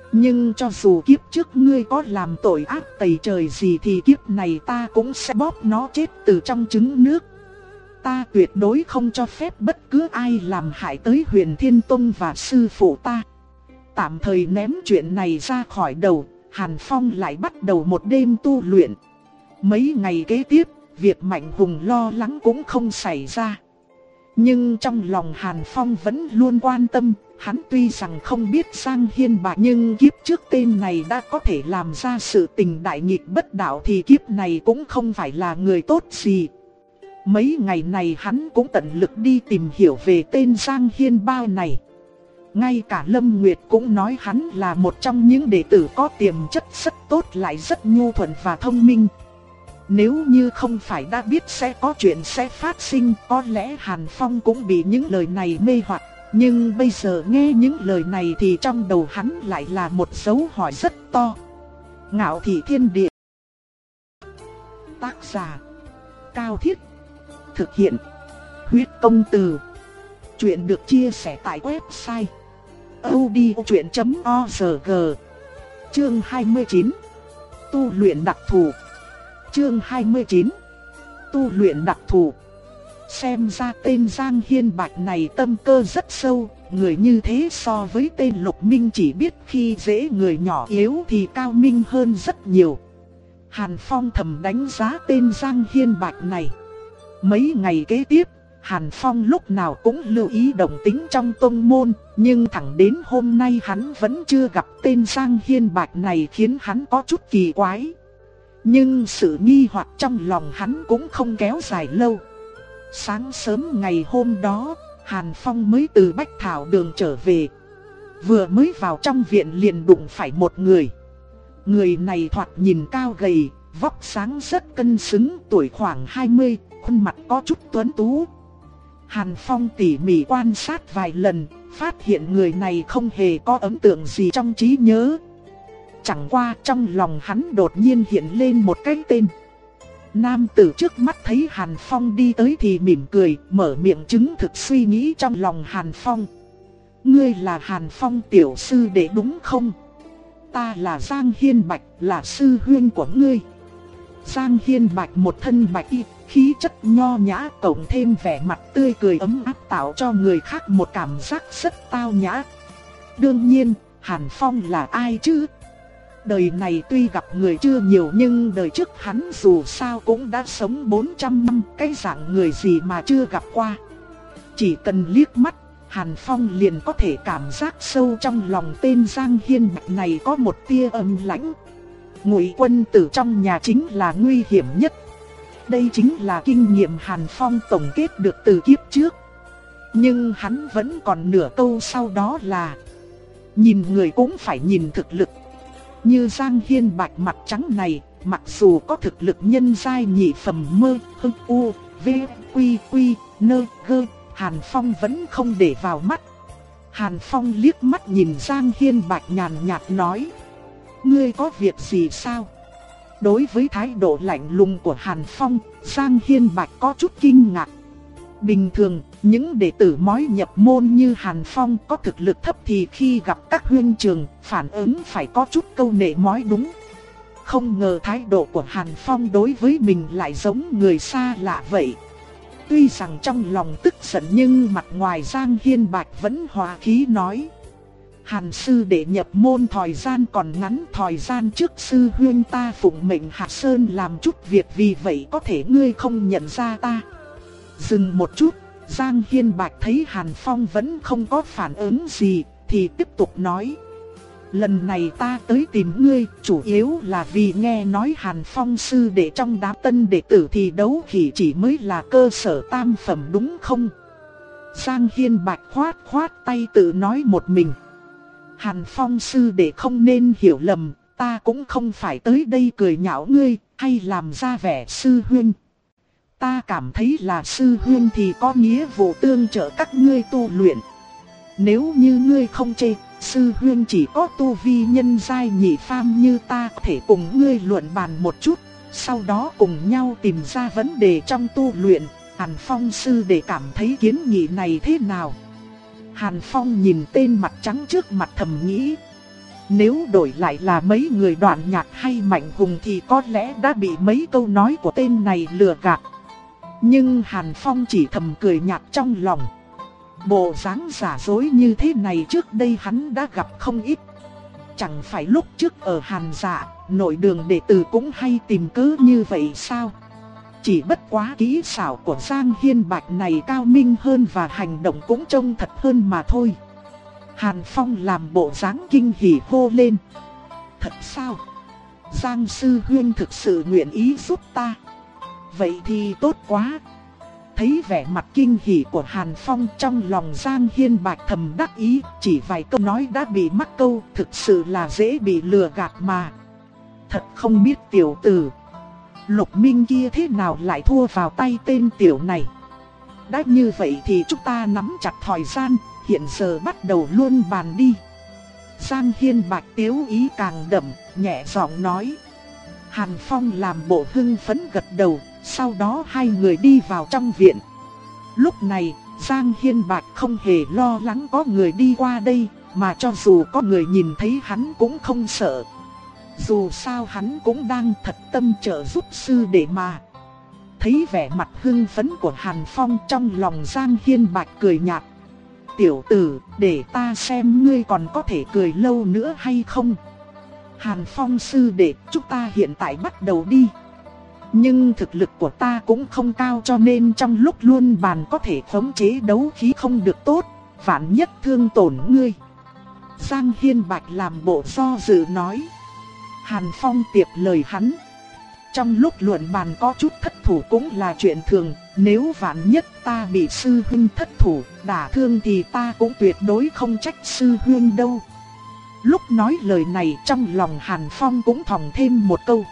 Nhưng cho dù kiếp trước ngươi có làm tội ác tày trời gì thì kiếp này ta cũng sẽ bóp nó chết từ trong trứng nước. Ta tuyệt đối không cho phép bất cứ ai làm hại tới Huyền Thiên Tông và sư phụ ta. Tạm thời ném chuyện này ra khỏi đầu, Hàn Phong lại bắt đầu một đêm tu luyện. Mấy ngày kế tiếp, việc Mạnh Hùng lo lắng cũng không xảy ra. Nhưng trong lòng Hàn Phong vẫn luôn quan tâm, hắn tuy rằng không biết Giang Hiên Bạch nhưng kiếp trước tên này đã có thể làm ra sự tình đại nghịch bất đạo thì kiếp này cũng không phải là người tốt gì. Mấy ngày này hắn cũng tận lực đi tìm hiểu về tên Giang Hiên Bao này. Ngay cả Lâm Nguyệt cũng nói hắn là một trong những đệ tử có tiềm chất rất tốt lại rất nhu thuận và thông minh. Nếu như không phải đã biết sẽ có chuyện sẽ phát sinh, có lẽ Hàn Phong cũng bị những lời này mê hoặc. Nhưng bây giờ nghe những lời này thì trong đầu hắn lại là một dấu hỏi rất to. Ngạo Thị Thiên Địa. Tác giả: Cao Thiết. Thực hiện: Huyết Công Từ. Chuyện được chia sẻ tại website audiochuyện chấm org. Chương hai mươi chín. Tu luyện đặc thù. Chương hai mươi chín. Tu luyện đặc thù. Xem ra tên Giang Hiên Bạch này tâm cơ rất sâu, người như thế so với tên Lục Minh chỉ biết khi dễ người nhỏ yếu thì cao minh hơn rất nhiều. Hàn Phong thầm đánh giá tên Giang Hiên Bạch này. Mấy ngày kế tiếp, Hàn Phong lúc nào cũng lưu ý động tĩnh trong tông môn, nhưng thẳng đến hôm nay hắn vẫn chưa gặp tên Giang Hiên Bạch này khiến hắn có chút kỳ quái. Nhưng sự nghi hoặc trong lòng hắn cũng không kéo dài lâu. Sáng sớm ngày hôm đó, Hàn Phong mới từ Bách Thảo Đường trở về. Vừa mới vào trong viện liền đụng phải một người. Người này thoạt nhìn cao gầy, vóc dáng rất cân xứng, tuổi khoảng hai mươi, khuôn mặt có chút tuấn tú. Hàn Phong tỉ mỉ quan sát vài lần, phát hiện người này không hề có ấn tượng gì trong trí nhớ. Chẳng qua trong lòng hắn đột nhiên hiện lên một cái tên. Nam tử trước mắt thấy Hàn Phong đi tới thì mỉm cười, mở miệng chứng thực suy nghĩ trong lòng Hàn Phong. Ngươi là Hàn Phong tiểu sư đệ đúng không? Ta là Giang Hiên Bạch, là sư huynh của ngươi. Giang Hiên Bạch một thân bạch y, khí chất nho nhã cộng thêm vẻ mặt tươi cười ấm áp tạo cho người khác một cảm giác rất tao nhã. Đương nhiên, Hàn Phong là ai chứ? Đời này tuy gặp người chưa nhiều nhưng đời trước hắn dù sao cũng đã sống bốn trăm năm, cái dạng người gì mà chưa gặp qua. Chỉ cần liếc mắt, Hàn Phong liền có thể cảm giác sâu trong lòng tên Giang Hiên Bạch này có một tia âm lãnh. Ngụy quân tử trong nhà chính là nguy hiểm nhất. Đây chính là kinh nghiệm Hàn Phong tổng kết được từ kiếp trước. Nhưng hắn vẫn còn nửa câu sau đó là: nhìn người cũng phải nhìn thực lực. Như Giang Hiên Bạch mặt trắng này, mặc dù có thực lực nhân giai nhị phẩm mơ, hưng u, v, quy quy, nơ, gơ, Hàn Phong vẫn không để vào mắt. Hàn Phong liếc mắt nhìn Giang Hiên Bạch nhàn nhạt nói: ngươi có việc gì sao? Đối với thái độ lạnh lùng của Hàn Phong, Giang Hiên Bạch có chút kinh ngạc. Bình thường, những đệ tử mới nhập môn như Hàn Phong có thực lực thấp thì khi gặp các huynh trưởng, phản ứng phải có chút câu nệ mới đúng. Không ngờ thái độ của Hàn Phong đối với mình lại giống người xa lạ vậy. Tuy rằng trong lòng tức giận nhưng mặt ngoài Giang Hiên Bạch vẫn hòa khí nói: Hàn sư đệ nhập môn thời gian còn ngắn, thời gian trước sư huynh ta phụng mệnh Hạ Sơn làm chút việc, vì vậy có thể ngươi không nhận ra ta. Dừng một chút, Giang Hiên Bạch thấy Hàn Phong vẫn không có phản ứng gì, thì tiếp tục nói: lần này ta tới tìm ngươi, chủ yếu là vì nghe nói Hàn Phong sư đệ trong đám tân đệ tử thì đấu khí chỉ mới là cơ sở tam phẩm đúng không? Giang Hiên Bạch khoát khoát tay tự nói một mình: Hàn Phong sư đệ không nên hiểu lầm, ta cũng không phải tới đây cười nhạo ngươi, hay làm ra vẻ sư huynh. Ta cảm thấy là sư huynh thì có nghĩa vụ tương trợ các ngươi tu luyện. Nếu như ngươi không chê, sư huynh chỉ có tu vi nhân giai nhị phàm như ta có thể cùng ngươi luận bàn một chút, sau đó cùng nhau tìm ra vấn đề trong tu luyện. Hàn Phong sư đệ cảm thấy kiến nghị này thế nào? Hàn Phong nhìn tên mặt trắng trước mặt thầm nghĩ: Nếu đổi lại là mấy người Đoạn Nhạc hay Mạnh Hùng thì có lẽ đã bị mấy câu nói của tên này lừa gạt. Nhưng Hàn Phong chỉ thầm cười nhạt trong lòng. Bộ dáng giả dối như thế này trước đây hắn đã gặp không ít. Chẳng phải lúc trước ở Hàn Dạ, nội đường đệ tử cũng hay tìm cớ như vậy sao? Chỉ bất quá kỹ xảo của Giang Hiên Bạch này cao minh hơn và hành động cũng trông thật hơn mà thôi. Hàn Phong làm bộ dáng kinh hỉ hô lên. Thật sao? Giang sư huynh thực sự nguyện ý giúp ta. Vậy thì tốt quá. Thấy vẻ mặt kinh hỉ của Hàn Phong, trong lòng Giang Hiên Bạch thầm đắc ý. Chỉ vài câu nói đã bị mắc câu, thực sự là dễ bị lừa gạt mà. Thật không biết tiểu tử Lục Minh kia thế nào lại thua vào tay tên tiểu này. Đã như vậy thì chúng ta nắm chặt thời gian, hiện giờ bắt đầu luôn bàn đi. Giang Hiên Bạch tiếu ý càng đậm, nhẹ giọng nói. Hàn Phong làm bộ hưng phấn gật đầu, sau đó hai người đi vào trong viện. Lúc này, Giang Hiên Bạch không hề lo lắng có người đi qua đây, mà cho dù có người nhìn thấy hắn cũng không sợ. Dù sao hắn cũng đang thật tâm trợ giúp sư đệ mà. Thấy vẻ mặt hưng phấn của Hàn Phong, trong lòng Giang Hiên Bạch cười nhạt. Tiểu tử, để ta xem ngươi còn có thể cười lâu nữa hay không. Hàn Phong sư đệ, chúng ta hiện tại bắt đầu đi. Nhưng thực lực của ta cũng không cao, cho nên trong lúc luân bàn có thể khống chế đấu khí không được tốt, vạn nhất thương tổn ngươi. Giang Hiên Bạch làm bộ do dự nói. Hàn Phong tiếp lời hắn. Trong lúc luận bàn có chút thất thủ cũng là chuyện thường, nếu vạn nhất ta bị sư huynh thất thủ, đả thương thì ta cũng tuyệt đối không trách sư huynh đâu. Lúc nói lời này trong lòng Hàn Phong cũng thòng thêm một câu.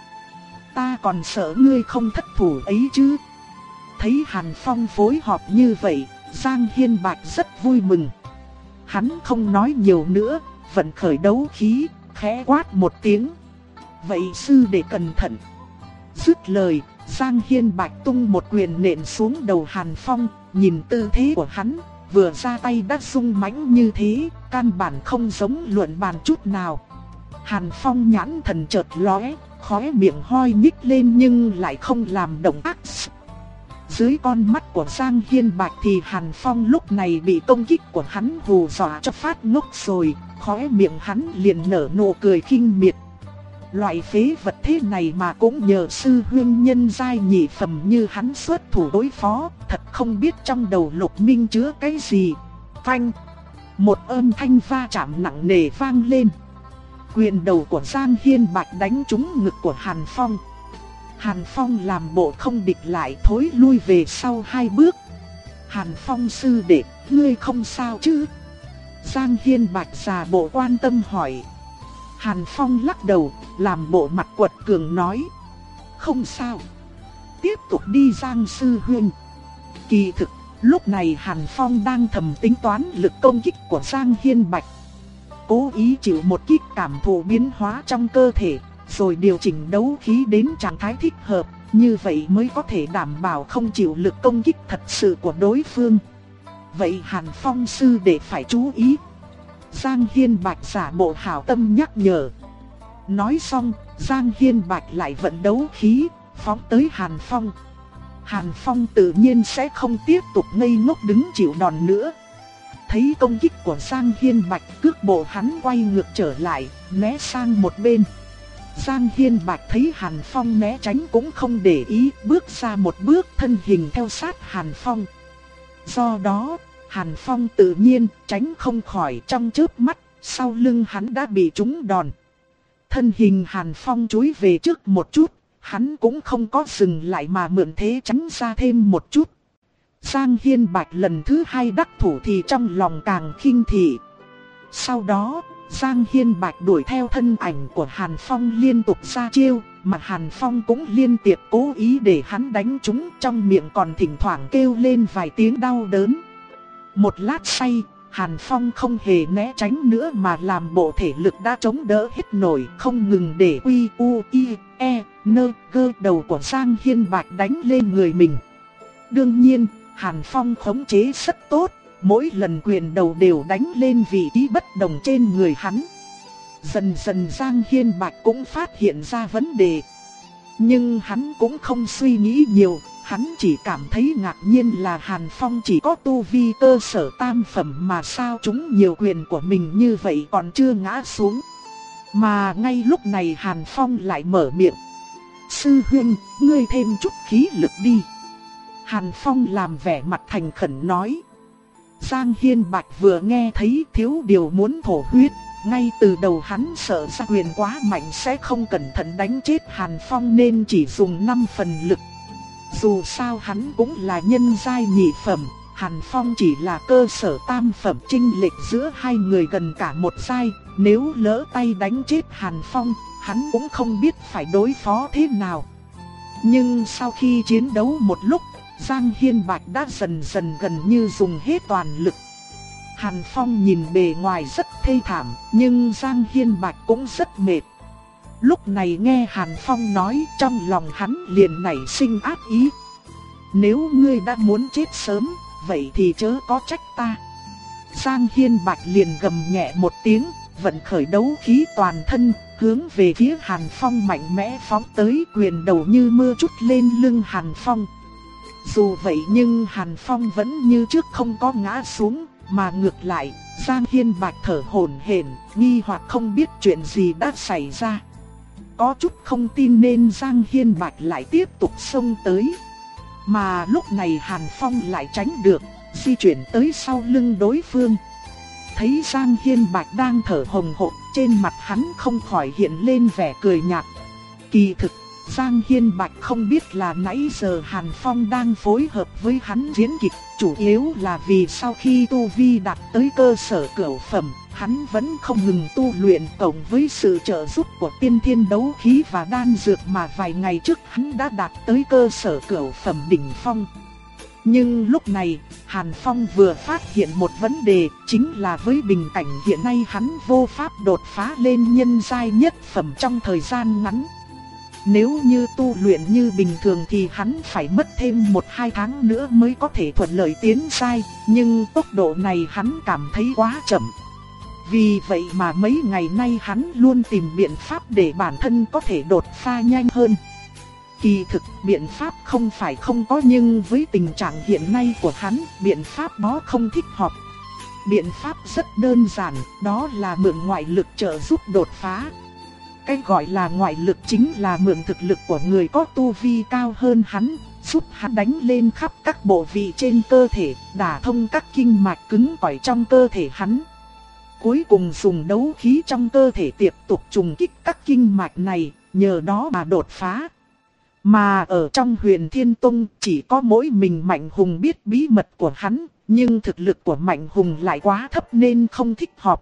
Ta còn sợ ngươi không thất thủ ấy chứ. Thấy Hàn Phong phối hợp như vậy, Giang Hiên Bạch rất vui mừng. Hắn không nói nhiều nữa, vận khởi đấu khí, khẽ quát một tiếng. Vậy sư đệ cẩn thận. Dứt lời, Giang Hiên Bạch tung một quyền nện xuống đầu Hàn Phong. Nhìn tư thế của hắn, vừa ra tay đã sung mãnh như thế, căn bản không giống luận bàn chút nào. Hàn Phong nhãn thần chợt lóe, khóe miệng hoi nhích lên nhưng lại không làm động tác. Dưới con mắt của Giang Hiên Bạch thì Hàn Phong lúc này bị công kích của hắn hù dọa cho phát ngốc rồi, khóe miệng hắn liền nở nụ cười khinh miệt. Loại phế vật thế này mà cũng nhờ sư huynh nhân giai nhị phẩm như hắn xuất thủ đối phó, thật không biết trong đầu Lục Minh chứa cái gì. Phanh! Một âm thanh va chạm nặng nề vang lên. Quyền đầu của Giang Hiên Bạch đánh trúng ngực của Hàn Phong. Hàn Phong làm bộ không địch lại, thối lui về sau hai bước. Hàn Phong sư đệ, ngươi không sao chứ? Giang Hiên Bạch giả bộ quan tâm hỏi. Hàn Phong lắc đầu, làm bộ mặt quật cường nói. Không sao. Tiếp tục đi Giang sư huynh. Kỳ thực, lúc này Hàn Phong đang thầm tính toán lực công kích của Giang Hiên Bạch. Cố ý chịu một kích cảm thụ biến hóa trong cơ thể, rồi điều chỉnh đấu khí đến trạng thái thích hợp, như vậy mới có thể đảm bảo không chịu lực công kích thật sự của đối phương. Vậy Hàn Phong sư đệ phải chú ý. Giang Hiên Bạch giả bộ hảo tâm nhắc nhở. Nói xong, Giang Hiên Bạch lại vận đấu khí, phóng tới Hàn Phong. Hàn Phong tự nhiên sẽ không tiếp tục ngây ngốc đứng chịu đòn nữa. Thấy công kích của Giang Hiên Bạch, cước bộ hắn quay ngược trở lại, né sang một bên. Giang Hiên Bạch thấy Hàn Phong né tránh cũng không để ý, bước ra một bước, thân hình theo sát Hàn Phong. Do đó, Hàn Phong tự nhiên tránh không khỏi, trong chớp mắt, sau lưng hắn đã bị trúng đòn. Thân hình Hàn Phong chúi về trước một chút, hắn cũng không có dừng lại mà mượn thế tránh ra thêm một chút. Giang Hiên Bạch lần thứ hai đắc thủ thì trong lòng càng khinh thị. Sau đó, Giang Hiên Bạch đuổi theo thân ảnh của Hàn Phong liên tục ra chiêu, mà Hàn Phong cũng liên tiếp cố ý để hắn đánh trúng, trong miệng còn thỉnh thoảng kêu lên vài tiếng đau đớn. Một lát sau, Hàn Phong không hề né tránh nữa mà làm bộ thể lực đã chống đỡ hết nổi, không ngừng để quy u i e nơ gơ đầu của Giang Hiên Bạch đánh lên người mình. Đương nhiên, Hàn Phong khống chế rất tốt, mỗi lần quyền đầu đều đánh lên vị trí bất đồng trên người hắn. Dần dần Giang Hiên Bạch cũng phát hiện ra vấn đề. Nhưng hắn cũng không suy nghĩ nhiều, hắn chỉ cảm thấy ngạc nhiên là Hàn Phong chỉ có tu vi cơ sở tam phẩm mà sao chúng nhiều quyền của mình như vậy còn chưa ngã xuống. Mà ngay lúc này Hàn Phong lại mở miệng. Sư huynh, ngươi thêm chút khí lực đi. Hàn Phong làm vẻ mặt thành khẩn nói. Giang Hiên Bạch vừa nghe thấy thiếu điều muốn thổ huyết. Ngay từ đầu hắn sợ ra quyền quá mạnh sẽ không cẩn thận đánh chết Hàn Phong nên chỉ dùng năm phần lực. Dù sao hắn cũng là nhân giai nhị phẩm, Hàn Phong chỉ là cơ sở tam phẩm, chênh lệch giữa hai người gần cả một giai. Nếu lỡ tay đánh chết Hàn Phong, hắn cũng không biết phải đối phó thế nào. Nhưng sau khi chiến đấu một lúc, Giang Hiên Bạch đã dần dần gần như dùng hết toàn lực. Hàn Phong nhìn bề ngoài rất thê thảm, nhưng Giang Hiên Bạch cũng rất mệt. Lúc này nghe Hàn Phong nói, trong lòng hắn liền nảy sinh ác ý. Nếu ngươi đã muốn chết sớm, vậy thì chớ có trách ta. Giang Hiên Bạch liền gầm nhẹ một tiếng, vận khởi đấu khí toàn thân, hướng về phía Hàn Phong mạnh mẽ phóng tới, quyền đầu như mưa trút lên lưng Hàn Phong. Dù vậy nhưng Hàn Phong vẫn như trước không có ngã xuống, mà ngược lại, Giang Hiên Bạch thở hổn hển, nghi hoặc không biết chuyện gì đã xảy ra. Có chút không tin nên Giang Hiên Bạch lại tiếp tục xông tới. Mà lúc này Hàn Phong lại tránh được, di chuyển tới sau lưng đối phương. Thấy Giang Hiên Bạch đang thở hồng hộc, trên mặt hắn không khỏi hiện lên vẻ cười nhạt. Kỳ thực, Giang Hiên Bạch không biết là nãy giờ Hàn Phong đang phối hợp với hắn diễn kịch, chủ yếu là vì sau khi tu vi đạt tới cơ sở cửu phẩm, hắn vẫn không ngừng tu luyện, cộng với sự trợ giúp của tiên thiên đấu khí và đan dược mà vài ngày trước hắn đã đạt tới cơ sở cửu phẩm đỉnh phong. Nhưng lúc này, Hàn Phong vừa phát hiện một vấn đề, chính là với bình cảnh hiện nay hắn vô pháp đột phá lên nhân giai nhất phẩm trong thời gian ngắn. Nếu như tu luyện như bình thường thì hắn phải mất thêm một hai tháng nữa mới có thể thuận lợi tiến giai, nhưng tốc độ này hắn cảm thấy quá chậm. Vì vậy mà mấy ngày nay hắn luôn tìm biện pháp để bản thân có thể đột phá nhanh hơn. Kỳ thực biện pháp không phải không có, nhưng với tình trạng hiện nay của hắn, biện pháp đó không thích hợp. Biện pháp rất đơn giản, đó là mượn ngoại lực trợ giúp đột phá. Cái gọi là ngoại lực chính là mượn thực lực của người có tu vi cao hơn hắn, giúp hắn đánh lên khắp các bộ vị trên cơ thể, đả thông các kinh mạch cứng cỏi trong cơ thể hắn. Cuối cùng dùng đấu khí trong cơ thể tiếp tục trùng kích các kinh mạch này, nhờ đó mà đột phá. Mà ở trong Huyền Thiên Tông chỉ có mỗi mình Mạnh Hùng biết bí mật của hắn, nhưng thực lực của Mạnh Hùng lại quá thấp nên không thích hợp.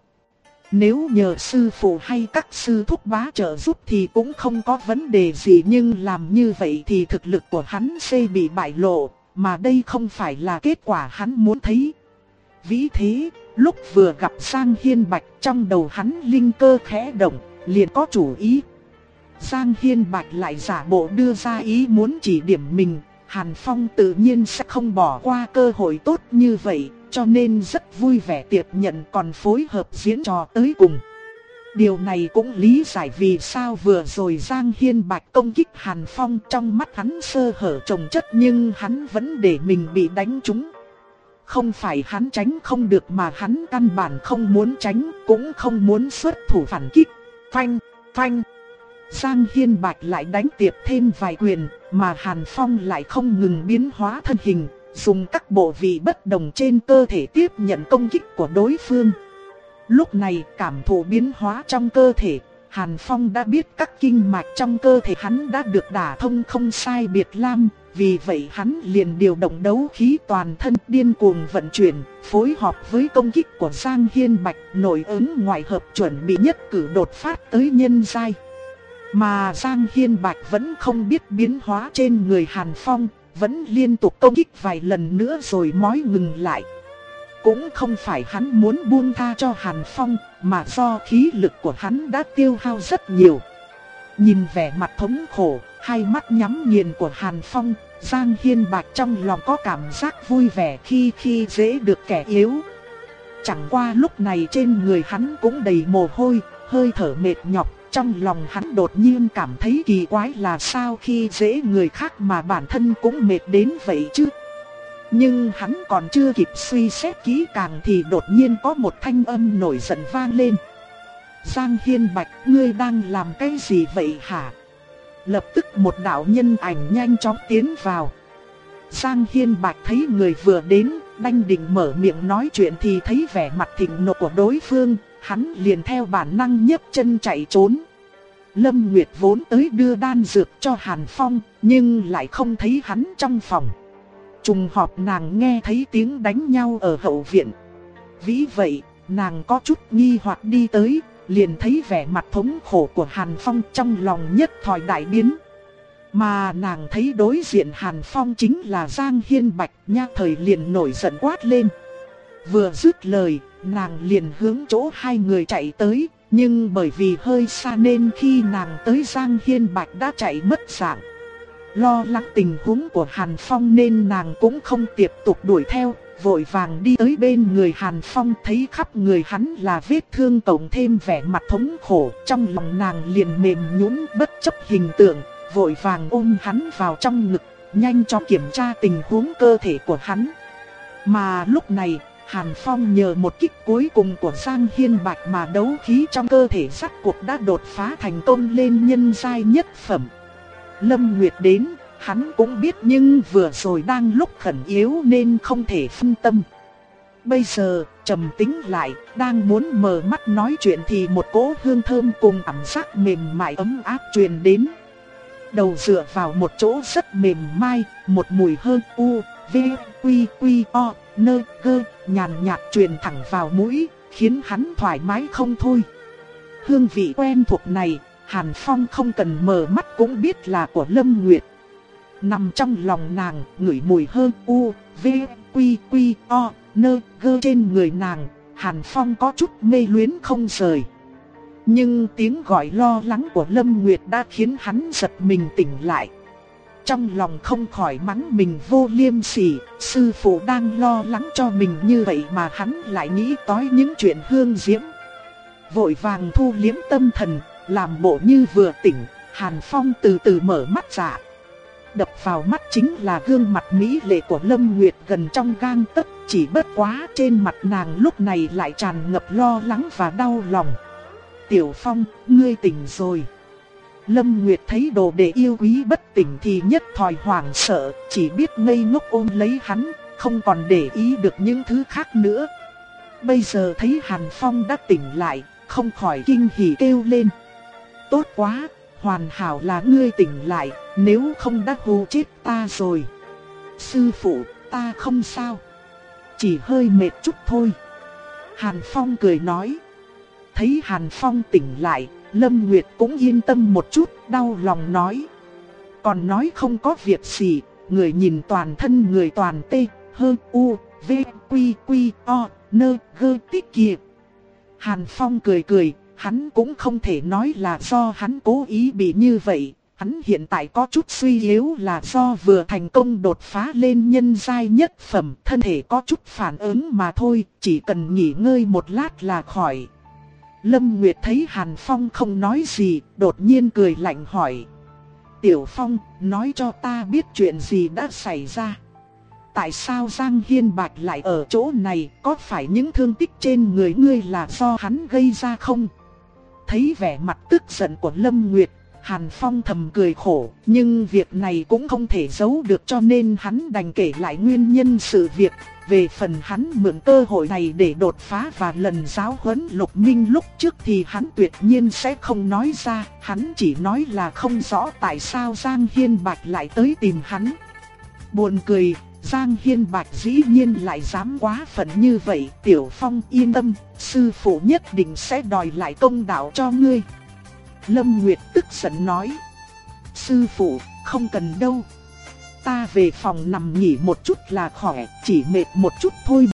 Nếu nhờ sư phụ hay các sư thúc bá trợ giúp thì cũng không có vấn đề gì, nhưng làm như vậy thì thực lực của hắn sẽ bị bại lộ, mà đây không phải là kết quả hắn muốn thấy. Vì thế, lúc vừa gặp Giang Hiên Bạch, trong đầu hắn linh cơ khẽ động, liền có chủ ý. Giang Hiên Bạch lại giả bộ đưa ra ý muốn chỉ điểm mình, Hàn Phong tự nhiên sẽ không bỏ qua cơ hội tốt như vậy, cho nên rất vui vẻ tiếp nhận còn phối hợp diễn trò tới cùng. Điều này cũng lý giải vì sao vừa rồi Giang Hiên Bạch công kích Hàn Phong, trong mắt hắn sơ hở chồng chất nhưng hắn vẫn để mình bị đánh trúng. Không phải hắn tránh không được mà hắn căn bản không muốn tránh, cũng không muốn xuất thủ phản kích. Phanh, phanh. Giang Hiên Bạch lại đánh tiếp thêm vài quyền, mà Hàn Phong lại không ngừng biến hóa thân hình, dùng các bộ vị bất đồng trên cơ thể tiếp nhận công kích của đối phương. Lúc này cảm thụ biến hóa trong cơ thể, Hàn Phong đã biết các kinh mạch trong cơ thể hắn đã được đả thông không sai biệt lắm. Vì vậy hắn liền điều động đấu khí toàn thân điên cuồng vận chuyển, phối hợp với công kích của Giang Hiên Bạch, nội ứng ngoại hợp chuẩn bị nhất cử đột phát tới nhân giai. Mà Giang Hiên Bạch vẫn không biết biến hóa trên người Hàn Phong, vẫn liên tục công kích vài lần nữa rồi mới ngừng lại. Cũng không phải hắn muốn buông tha cho Hàn Phong, mà do khí lực của hắn đã tiêu hao rất nhiều. Nhìn vẻ mặt thống khổ, hai mắt nhắm nghiền của Hàn Phong, Giang Hiên Bạch trong lòng có cảm giác vui vẻ khi khi dễ được kẻ yếu. Chẳng qua lúc này trên người hắn cũng đầy mồ hôi, hơi thở mệt nhọc, trong lòng hắn đột nhiên cảm thấy kỳ quái là sao khi dễ người khác mà bản thân cũng mệt đến vậy chứ. Nhưng hắn còn chưa kịp suy xét kỹ càng thì đột nhiên có một thanh âm nổi giận vang lên. Giang Hiên Bạch, ngươi đang làm cái gì vậy hả? Lập tức một đạo nhân ảnh nhanh chóng tiến vào. Giang Hiên Bạch thấy người vừa đến, đang định mở miệng nói chuyện thì thấy vẻ mặt thịnh nộ của đối phương, hắn liền theo bản năng nhấc chân chạy trốn. Lâm Nguyệt vốn tới đưa đan dược cho Hàn Phong, nhưng lại không thấy hắn trong phòng. Trùng hợp nàng nghe thấy tiếng đánh nhau ở hậu viện. Vì vậy, nàng có chút nghi hoặc đi tới, liền thấy vẻ mặt thống khổ của Hàn Phong, trong lòng nhất thời đại biến. Mà nàng thấy đối diện Hàn Phong chính là Giang Hiên Bạch, nha thời liền nổi giận quát lên. Vừa dứt lời, nàng liền hướng chỗ hai người chạy tới, nhưng bởi vì hơi xa nên khi nàng tới Giang Hiên Bạch đã chạy mất dạng. Lo lắng tình huống của Hàn Phong nên nàng cũng không tiếp tục đuổi theo, vội vàng đi tới bên người Hàn Phong, thấy khắp người hắn là vết thương cộng thêm vẻ mặt thống khổ, trong lòng nàng liền mềm nhũn bất chấp hình tượng, vội vàng ôm hắn vào trong ngực, nhanh chóng kiểm tra tình huống cơ thể của hắn. Mà lúc này, Hàn Phong nhờ một kích cuối cùng của Giang Hiên Bạch mà đấu khí trong cơ thể rắc cuộc đã đột phá thành công lên nhân giai nhất phẩm. Lâm Nguyệt đến, hắn cũng biết nhưng vừa rồi đang lúc khẩn yếu nên không thể phân tâm. Bây giờ, trầm tĩnh lại, đang muốn mở mắt nói chuyện thì một cỗ hương thơm cùng cảm giác mềm mại ấm áp truyền đến. Đầu dựa vào một chỗ rất mềm mại, một mùi hương u, v, quy, quy, o, nơ, gơ, nhàn nhạt truyền thẳng vào mũi, khiến hắn thoải mái không thôi. Hương vị quen thuộc này, Hàn Phong không cần mở mắt cũng biết là của Lâm Nguyệt. Nằm trong lòng nàng, ngửi mùi hương u, v, quy, quy, o, nơ, gơ trên người nàng, Hàn Phong có chút mê luyến không rời. Nhưng tiếng gọi lo lắng của Lâm Nguyệt đã khiến hắn giật mình tỉnh lại. Trong lòng không khỏi mắng mình vô liêm sỉ, sư phụ đang lo lắng cho mình như vậy mà hắn lại nghĩ tới những chuyện hương diễm. Vội vàng thu liếm tâm thần, làm bộ như vừa tỉnh, Hàn Phong từ từ mở mắt ra. Đập vào mắt chính là gương mặt mỹ lệ của Lâm Nguyệt gần trong gang tấc, chỉ bất quá trên mặt nàng lúc này lại tràn ngập lo lắng và đau lòng. Tiểu Phong, ngươi tỉnh rồi. Lâm Nguyệt thấy đồ đệ yêu quý bất tỉnh thì nhất thời hoảng sợ, chỉ biết ngây ngốc ôm lấy hắn, không còn để ý được những thứ khác nữa. Bây giờ thấy Hàn Phong đã tỉnh lại, không khỏi kinh hỉ kêu lên. Tốt quá, hoàn hảo là ngươi tỉnh lại, nếu không đã hù chết ta rồi. Sư phụ, ta không sao, chỉ hơi mệt chút thôi. Hàn Phong cười nói. Thấy Hàn Phong tỉnh lại, Lâm Nguyệt cũng yên tâm một chút, đau lòng nói. Còn nói không có việc gì, người nhìn toàn thân người toàn tê, hơ, u, v, quy, quy, o, nơ, gơ tích kìa. Hàn Phong cười cười, hắn cũng không thể nói là do hắn cố ý bị như vậy. Hắn hiện tại có chút suy yếu là do vừa thành công đột phá lên nhân giai nhất phẩm, thân thể có chút phản ứng mà thôi, chỉ cần nghỉ ngơi một lát là khỏi. Lâm Nguyệt thấy Hàn Phong không nói gì, đột nhiên cười lạnh hỏi. Tiểu Phong, nói cho ta biết chuyện gì đã xảy ra. Tại sao Giang Hiên Bạch lại ở chỗ này, có phải những thương tích trên người ngươi là do hắn gây ra không? Thấy vẻ mặt tức giận của Lâm Nguyệt, Hàn Phong thầm cười khổ, nhưng việc này cũng không thể giấu được cho nên hắn đành kể lại nguyên nhân sự việc. Về phần hắn mượn cơ hội này để đột phá và lần giáo huấn Lục Minh lúc trước thì hắn tuyệt nhiên sẽ không nói ra, hắn chỉ nói là không rõ tại sao Giang Hiên Bạch lại tới tìm hắn. Buồn cười, Giang Hiên Bạch dĩ nhiên lại dám quá phận như vậy. Tiểu Phong yên tâm, sư phụ nhất định sẽ đòi lại công đạo cho ngươi. Lâm Nguyệt tức giận nói. Sư phụ, không cần đâu. Ta về phòng nằm nghỉ một chút là khỏe, chỉ mệt một chút thôi